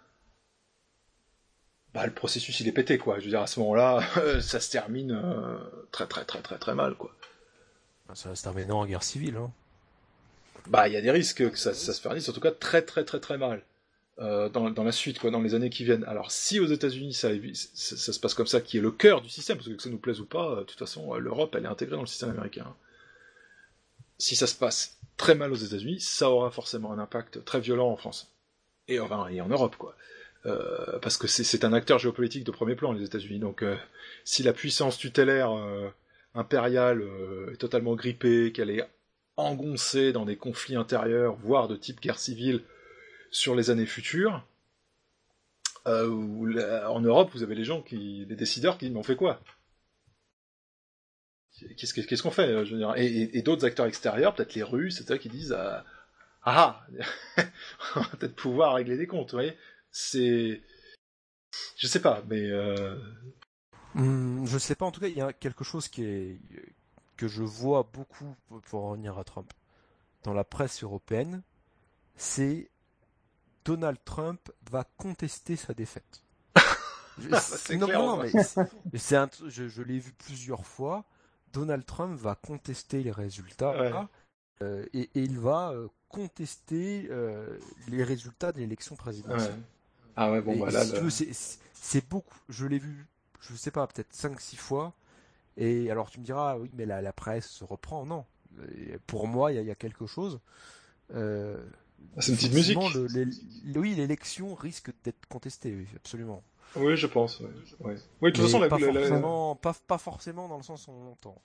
bah, le processus, il est pété, quoi. Je veux dire, à ce moment-là, ça se termine euh, très, très, très, très, très mal, quoi. Ça va se terminer en guerre civile, hein. Bah, il y a des risques que ça, ça se finisse, en tout cas, très, très, très, très mal. Euh, dans, dans la suite, quoi, dans les années qui viennent. Alors, si aux États-Unis, ça, ça, ça se passe comme ça, qui est le cœur du système, parce que que ça nous plaise ou pas, de toute façon, l'Europe, elle est intégrée dans le système américain. Si ça se passe très mal aux États-Unis, ça aura forcément un impact très violent en France. Et, enfin, et en Europe, quoi. Euh, parce que c'est, c'est un acteur géopolitique de premier plan, les États-Unis. Donc, euh, si la puissance tutélaire euh, impériale euh, est totalement grippée, qu'elle est engoncée dans des conflits intérieurs, voire de type guerre civile, sur les années futures, euh, où, là, en Europe, vous avez les gens qui, les décideurs qui disent mais on fait quoi ? Qu'est-ce, qu'est-ce qu'on fait, je veux dire, et, et, et d'autres acteurs extérieurs, peut-être les Russes, et cetera, qui disent ah, ah on va peut-être pouvoir régler des comptes, vous voyez. C'est, je sais pas, mais euh... hum, je sais pas. En tout cas, il y a quelque chose qui est que je vois beaucoup pour en revenir à Trump dans la presse européenne, c'est Donald Trump va contester sa défaite. c'est non, clair, non, non, mais c'est, c'est un, je, je l'ai vu plusieurs fois. Donald Trump va contester les résultats ouais. euh, et, et il va euh, contester euh, les résultats de l'élection présidentielle. Ouais. Ah ouais, bon, et, bah là, si le... tu veux, c'est, c'est beaucoup. Je l'ai vu, je sais pas, peut-être cinq six fois. Et alors tu me diras, oui, mais la, la presse se reprend. Non. Et pour moi, il y, y a quelque chose. Euh, c'est une petite musique. Le, le, oui, l'élection risque d'être contestée, oui, absolument. Oui, je pense. Ouais. Ouais. Oui, de toute mais façon, la, pas, la, forcément, la... Pas, pas forcément dans le sens où on l'entend.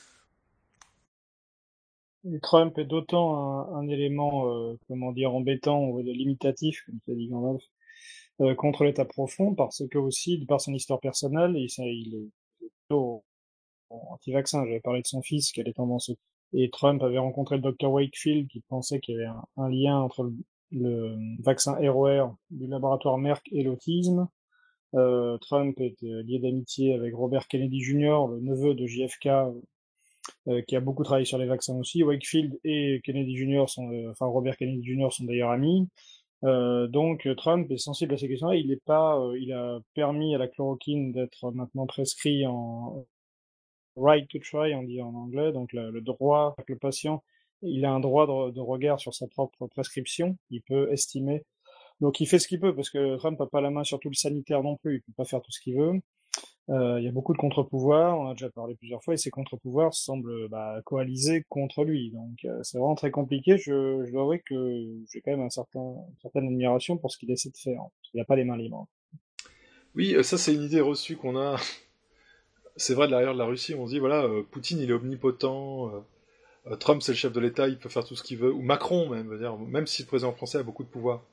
Et Trump est d'autant un, un élément, euh, comment dire, embêtant ou limitatif, comme tu as dit Gandalf, euh, contre l'État profond, parce que aussi, de par son histoire personnelle, il, il est plutôt anti-vaccin. J'avais parlé de son fils, qui a des tendances. Et Trump avait rencontré le docteur Wakefield, qui pensait qu'il y avait un, un lien entre le, le vaccin R O R du laboratoire Merck et l'autisme. Euh, Trump était lié d'amitié avec Robert Kennedy junior, le neveu de J F K, euh, qui a beaucoup travaillé sur les vaccins aussi. Wakefield et Kennedy junior sont, euh, enfin Robert Kennedy junior sont d'ailleurs amis. Euh, donc Trump est sensible à ces questions-là. Il est pas, euh, il a permis à la chloroquine d'être maintenant prescrit en right to try, on dit en anglais, donc le, le droit que le patient, il a un droit de, de regard sur sa propre prescription. Il peut estimer. Donc il fait ce qu'il peut, parce que Trump n'a pas la main sur tout le sanitaire non plus, il peut pas faire tout ce qu'il veut. Euh, il y a beaucoup de contre-pouvoirs, on a déjà parlé plusieurs fois, et ces contre-pouvoirs semblent bah, coalisés contre lui. Donc euh, c'est vraiment très compliqué. Je, je dois avouer que j'ai quand même un certain, une certaine admiration pour ce qu'il essaie de faire. Il n'a pas les mains libres. Oui, ça c'est une idée reçue qu'on a. C'est vrai de l'arrière de la Russie, on se dit voilà, euh, Poutine il est omnipotent, euh, Trump c'est le chef de l'État, il peut faire tout ce qu'il veut, ou Macron même, veut dire, même si le président français a beaucoup de pouvoir.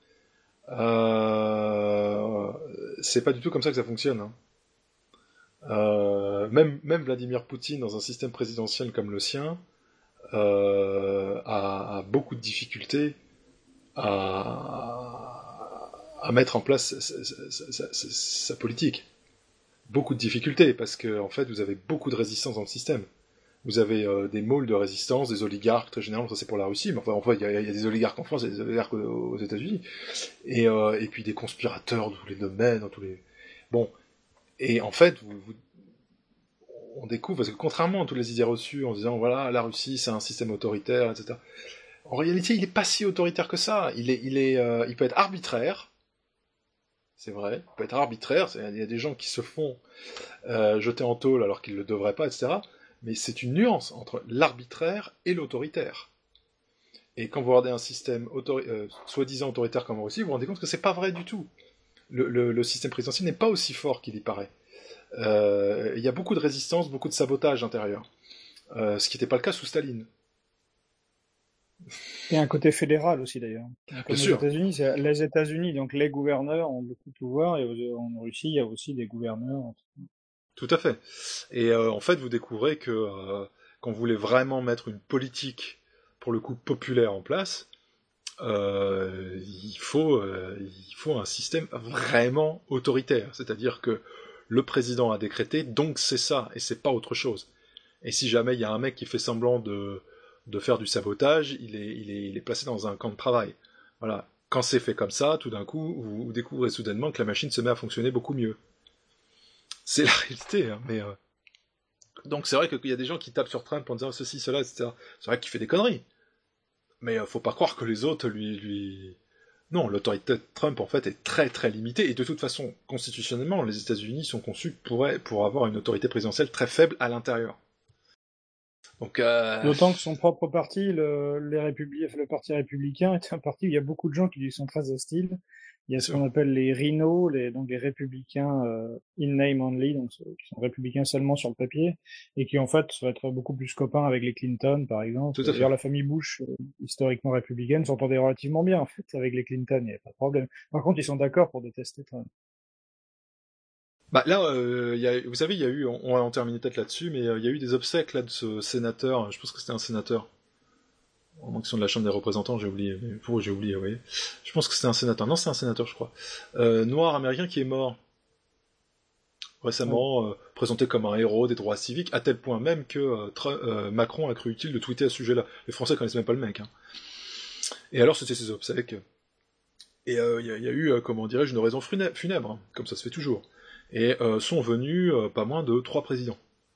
Euh, c'est pas du tout comme ça que ça fonctionne. Hein. Euh, même, même Vladimir Poutine, dans un système présidentiel comme le sien, euh, a, a beaucoup de difficultés à, à mettre en place sa, sa, sa, sa, sa politique. Beaucoup de difficultés, parce que en fait, vous avez beaucoup de résistance dans le système. Vous avez euh, des môles de résistance, des oligarques, très généralement, ça c'est pour la Russie, mais enfin, en fait, il y, y a des oligarques en France, il y a des oligarques aux, aux États-Unis, et, euh, et puis des conspirateurs dans tous les domaines, dans tous les... Bon, et en fait, vous, vous... on découvre, parce que contrairement à toutes les idées reçues, en disant, voilà, la Russie, c'est un système autoritaire, et cetera. En réalité, il n'est pas si autoritaire que ça. Il, est, il, est, euh, il peut être arbitraire, c'est vrai, il peut être arbitraire, il y a des gens qui se font euh, jeter en tôle alors qu'ils ne le devraient pas, et cetera. Mais c'est une nuance entre l'arbitraire et l'autoritaire. Et quand vous regardez un système autori- euh, soi-disant autoritaire comme en Russie, vous vous rendez compte que c'est pas vrai du tout. Le, le, le système présidentiel n'est pas aussi fort qu'il y paraît. Euh, il y a beaucoup de résistance, beaucoup de sabotage intérieur. Euh, ce qui n'était pas le cas sous Staline. Il y a un côté fédéral aussi d'ailleurs. Comme Bien aux sûr. États-Unis, c'est les États-Unis, donc les gouverneurs ont beaucoup de pouvoir, et en Russie, il y a aussi des gouverneurs. Tout à fait. Et euh, en fait, vous découvrez que euh, quand vous voulez vraiment mettre une politique, pour le coup, populaire en place, euh, il faut, euh, il faut un système vraiment autoritaire. C'est-à-dire que le président a décrété, donc c'est ça, et c'est pas autre chose. Et si jamais il y a un mec qui fait semblant de, de faire du sabotage, il est, il, est, il est placé dans un camp de travail. Voilà. Quand c'est fait comme ça, tout d'un coup, vous, vous découvrez soudainement que la machine se met à fonctionner beaucoup mieux. C'est la réalité, hein, mais... Euh... Donc c'est vrai qu'il y a des gens qui tapent sur Trump en disant ceci, cela, et cetera. C'est vrai qu'il fait des conneries. Mais euh, faut pas croire que les autres lui... lui... Non, l'autorité de Trump, en fait, est très très limitée, et de toute façon, constitutionnellement, les États-Unis sont conçus pour, pour avoir une autorité présidentielle très faible à l'intérieur. Donc, euh... D'autant que son propre parti, le, les Républi- le Parti républicain, est un parti où il y a beaucoup de gens qui lui sont très hostiles. Il y a ce qu'on appelle les rhinos, les, donc les républicains euh, in name only, donc qui sont républicains seulement sur le papier, et qui en fait vont être beaucoup plus copains avec les Clinton, par exemple. D'ailleurs, la famille Bush, euh, historiquement républicaine, s'entendait relativement bien en fait avec les Clinton, il n'y avait pas de problème. Par contre, ils sont d'accord pour détester Trump. Bah là, euh, y a, vous savez, il y a eu, on, on va en terminer peut-être là-dessus, mais il euh, y a eu des obsèques là de ce sénateur. Je pense que c'était un sénateur. En fonction de la Chambre des représentants, j'ai oublié. Mais pour j'ai oublié, oui. Je pense que c'était un sénateur. Non, c'est un sénateur, je crois. Euh, noir américain qui est mort récemment, ouais. euh, présenté comme un héros des droits civiques, à tel point même que euh, Trump, euh, Macron a cru utile de tweeter à ce sujet-là. Les Français connaissent même pas le mec. Hein. Et alors, c'était ses obsèques. Et il euh, y, y a eu, euh, comment dirais-je, une raison funèbre, hein, comme ça se fait toujours. Et euh, sont venus euh, pas moins de trois présidents.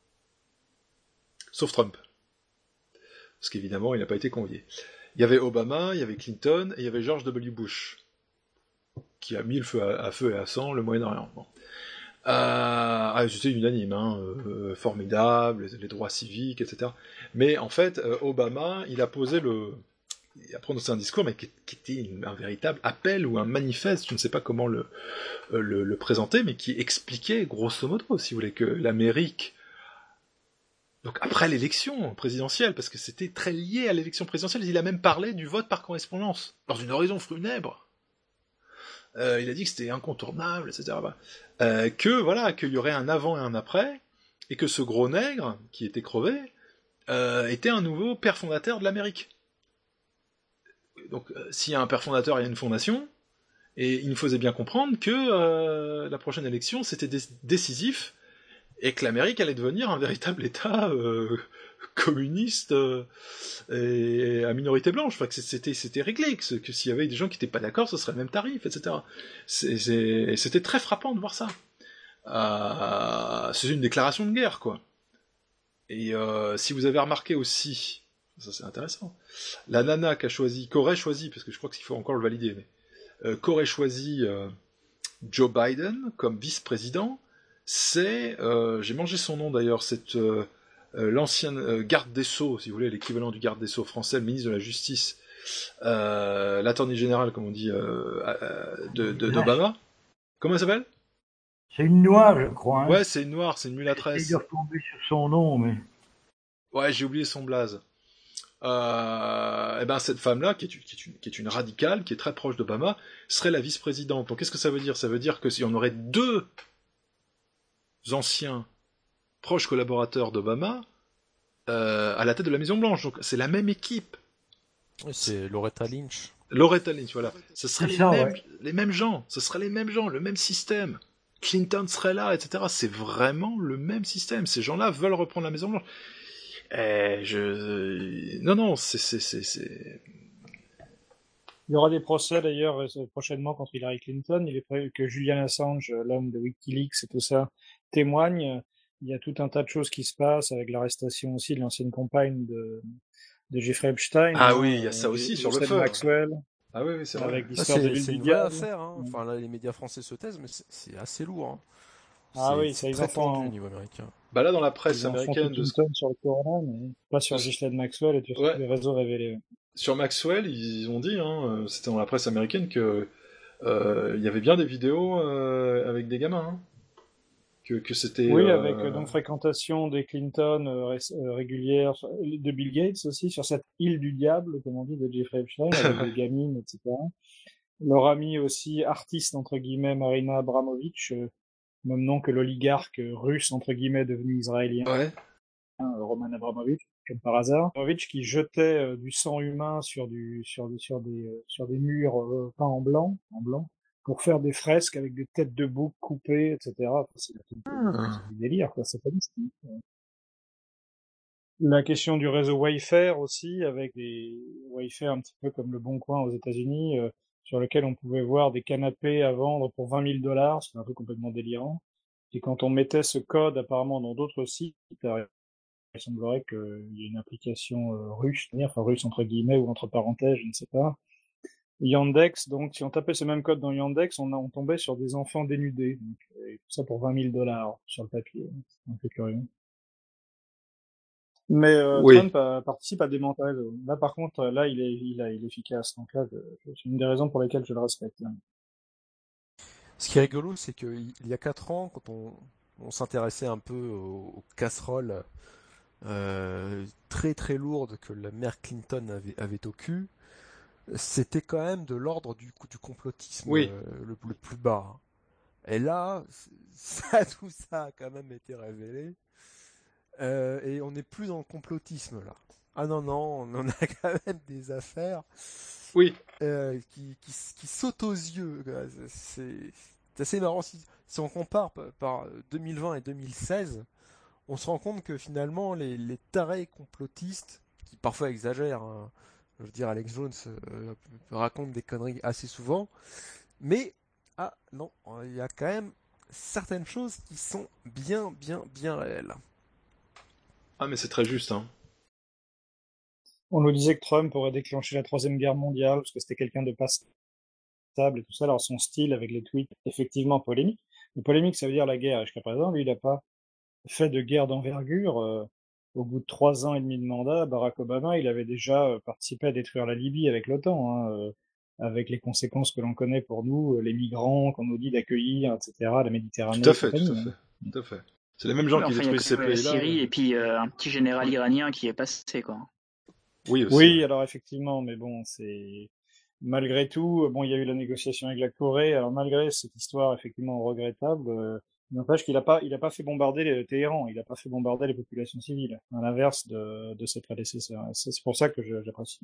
Sauf Trump. Parce qu'évidemment, il n'a pas été convié. Il y avait Obama, il y avait Clinton, et il y avait George W. Bush, qui a mis le feu à, à feu et à sang le Moyen-Orient. Bon. Euh, ah, c'était unanime, hein, euh, formidable, les, les droits civiques, et cetera. Mais en fait, euh, Obama, il a posé le... Il a prononcé un discours, mais qui, qui était une, un véritable appel ou un manifeste, je ne sais pas comment le, le, le présenter, mais qui expliquait, grosso modo, si vous voulez, que l'Amérique... Donc après l'élection présidentielle, parce que c'était très lié à l'élection présidentielle, il a même parlé du vote par correspondance, dans une horizon funèbre. Euh, il a dit que c'était incontournable, et cetera. Euh, que voilà, qu'il y aurait un avant et un après, et que ce gros nègre, qui était crevé, euh, était un nouveau père fondateur de l'Amérique. Donc euh, s'il y a un père fondateur, il y a une fondation, et il nous faisait bien comprendre que euh, la prochaine élection, c'était dé- décisif, et que l'Amérique allait devenir un véritable État euh, communiste euh, et à minorité blanche. Enfin, que c'était, c'était réglé, que, que s'il y avait des gens qui n'étaient pas d'accord, ce serait le même tarif, et cetera. C'est, c'est, c'était très frappant de voir ça. Euh, c'est une déclaration de guerre, quoi. Et euh, si vous avez remarqué aussi, ça c'est intéressant, la nana qu'a choisi, qu'aurait choisi, parce que je crois qu'il faut encore le valider, mais euh, qu'aurait choisi euh, Joe Biden comme vice-président, c'est, euh, j'ai mangé son nom d'ailleurs, c'est euh, euh, l'ancienne euh, garde des Sceaux, si vous voulez, l'équivalent du garde des Sceaux français, le ministre de la Justice, euh, l'attorney général, comme on dit, euh, euh, de, de, d'Obama. Comment elle s'appelle ? C'est une noire, je crois. Hein. Ouais, c'est une noire, c'est une mulâtresse. J'essaie de retomber sur son nom, mais... Ouais, j'ai oublié son blaze. Euh, et ben cette femme-là, qui est, une, qui, est une, qui est une radicale, qui est très proche d'Obama, serait la vice-présidente. Donc qu'est-ce que ça veut dire ? Ça veut dire que si on aurait deux anciens proches collaborateurs d'Obama euh, à la tête de la Maison-Blanche. Donc c'est la même équipe. C'est Loretta Lynch. Loretta Lynch, voilà. Ce seraient les, ça, mêmes, ouais. les mêmes gens. Ce seraient les mêmes gens, le même système. Clinton serait là, et cetera. C'est vraiment le même système. Ces gens-là veulent reprendre la Maison-Blanche. Et je... Non, non, c'est... c'est, c'est, c'est... Il y aura des procès d'ailleurs prochainement contre Hillary Clinton. Il est prévu que Julian Assange, l'homme de Wikileaks et tout ça, témoigne. Il y a tout un tas de choses qui se passent avec l'arrestation aussi de l'ancienne compagne de, de Jeffrey Epstein. Ah hein, oui, il y a ça aussi euh, sur le feu. Maxwell. Ah oui, oui, c'est vrai. Avec Ah, l'histoire c'est, de l'île c'est du une vraie diable. affaire. Hein. Enfin là, les médias français se taisent, mais c'est, c'est assez lourd. Hein. Ah c'est, oui, c'est ça ils très en font. tendu au niveau américain. Bah là, dans la presse Ils en font américaine... toute De... une tonne sur le Corona, mais pas sur de... Ghislaine Maxwell et sur ouais. tous les réseaux révélés. Sur Maxwell, ils ont dit, hein, c'était dans la presse américaine, que euh, il y avait bien des vidéos euh, avec des gamins. Hein. Que, que c'était... Oui, euh... avec euh, donc fréquentation des Clinton euh, ré- euh, régulières, de Bill Gates aussi, sur cette île du diable, comme on dit, de Jeffrey Epstein, avec des gamines, et cetera. Leur amie aussi, artiste, entre guillemets, Marina Abramovich, euh, même nom que l'oligarque russe, entre guillemets, devenu israélien, ouais. hein, Roman Abramovich, comme par hasard. Abramovich qui jetait euh, du sang humain sur du sur des sur des euh, sur des murs euh, peints en blanc, en blanc, pour faire des fresques avec des têtes de bouc coupées, et cetera. Enfin, c'est, Ah. c'est du délire, quoi. C'est pas du tout. La question du réseau Wayfair aussi, avec des Wayfair un petit peu comme le Bon Coin aux États-Unis, euh, sur lequel on pouvait voir des canapés à vendre pour vingt mille dollars, c'est un peu complètement délirant. Et quand on mettait ce code apparemment dans d'autres sites, il semblerait qu'il y ait une application euh, russe, enfin russe entre guillemets ou entre parenthèses, je ne sais pas. Yandex, donc si on tapait ce même code dans Yandex, on, a, on tombait sur des enfants dénudés, donc, et tout ça pour vingt mille dollars sur le papier. C'est un peu curieux. Mais euh, Oui. Trump euh, participe à démanteler. Là, par contre, là, il est, il, a, il est efficace. Donc là, c'est une des raisons pour lesquelles je le respecte. Ce qui est rigolo, c'est qu'il y a quatre ans, quand on, on s'intéressait un peu aux, aux casseroles euh, très très lourdes que la mère Clinton avait, avait au cul, c'était quand même de l'ordre du, du complotisme Oui. euh, le, le plus bas. Et là, ça, tout ça a quand même été révélé. Euh, et on n'est plus dans le complotisme là. Ah non, non, on en a quand même des affaires oui. euh, qui, qui, qui sautent aux yeux. C'est, c'est assez marrant. Si, si on compare par, par deux mille vingt et deux mille seize, on se rend compte que finalement les, les tarés complotistes, qui parfois exagèrent, hein, je veux dire Alex Jones euh, raconte des conneries assez souvent, mais ah non, il y a quand même certaines choses qui sont bien, bien, bien réelles. Ah mais c'est très juste, hein. On nous disait que Trump aurait déclenché la troisième guerre mondiale parce que c'était quelqu'un de pas stable et tout ça. Alors son style avec les tweets, effectivement polémique. Mais polémique, ça veut dire la guerre. Et jusqu'à présent, lui, il n'a pas fait de guerre d'envergure. Euh, au bout de trois ans et demi de mandat, Barack Obama, il avait déjà euh, participé à détruire la Libye avec l'OTAN, hein, euh, avec les conséquences que l'on connaît pour nous, euh, les migrants qu'on nous dit d'accueillir, et cetera, la Méditerranée. Tout à fait, et compagnie, tout à hein. fait, tout à fait. C'est les mêmes gens Ouais, qui enfin, il y a détruisent que ces la pays-là. Syrie euh. et puis euh, un petit général iranien qui est passé, quoi. Oui, aussi. Oui, ouais. alors effectivement, mais bon, c'est malgré tout, bon, il y a eu la négociation avec la Corée. Alors malgré cette histoire effectivement regrettable, euh, il n'empêche qu'il n'a pas, il a pas fait bombarder les Téhéran, il n'a pas fait bombarder les populations civiles, à l'inverse de, de ses prédécesseurs. Et c'est c'est pour ça que je- j'apprécie.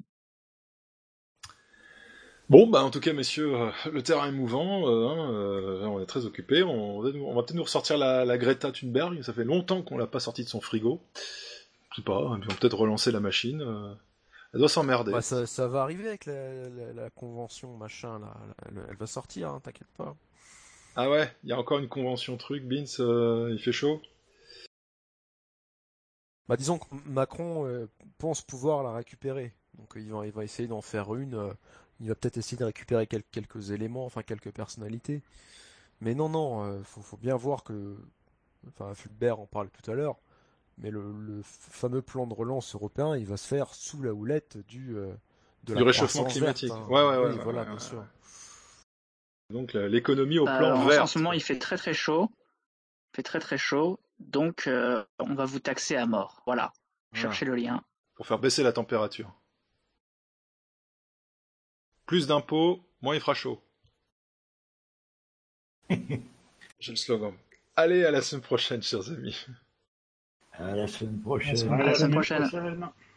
Bon, bah en tout cas, messieurs, euh, le terrain est mouvant, euh, hein, euh, on est très occupés. On, on va peut-être nous ressortir la, la Greta Thunberg. Ça fait longtemps qu'on l'a pas sortie de son frigo. Je sais pas, on va peut-être relancer la machine. euh, Elle doit s'emmerder. Bah, ça, ça va arriver avec la, la, la convention, machin, là. Elle, elle va sortir, hein, t'inquiète pas. Ah ouais, il y a encore une convention truc, Beans, euh, il fait chaud. Bah, disons que Macron euh, pense pouvoir la récupérer. Donc il va, il va essayer d'en faire une. euh, il va peut-être essayer de récupérer quel- quelques éléments, enfin quelques personnalités. Mais non, non, euh, faut, faut bien voir que. Enfin, Fulbert en parle tout à l'heure. Mais le, le fameux plan de relance européen, il va se faire sous la houlette du, euh, de Du la réchauffement croissance climatique. verte, hein. Ouais, ouais, ouais. Oui, ouais, voilà, ouais, bien ouais, sûr. ouais. Donc la- l'économie au Bah, plan en, vert. en ce moment, il fait très très chaud. Il fait très très chaud. Donc, euh, on va vous taxer à mort. Voilà. Voilà. Cherchez le lien. Pour faire baisser la température. Plus d'impôts, moins il fera chaud. J'ai le slogan. Allez, à la semaine prochaine, chers amis. À la semaine À prochaine. la À la semaine semaine prochaine. prochaine.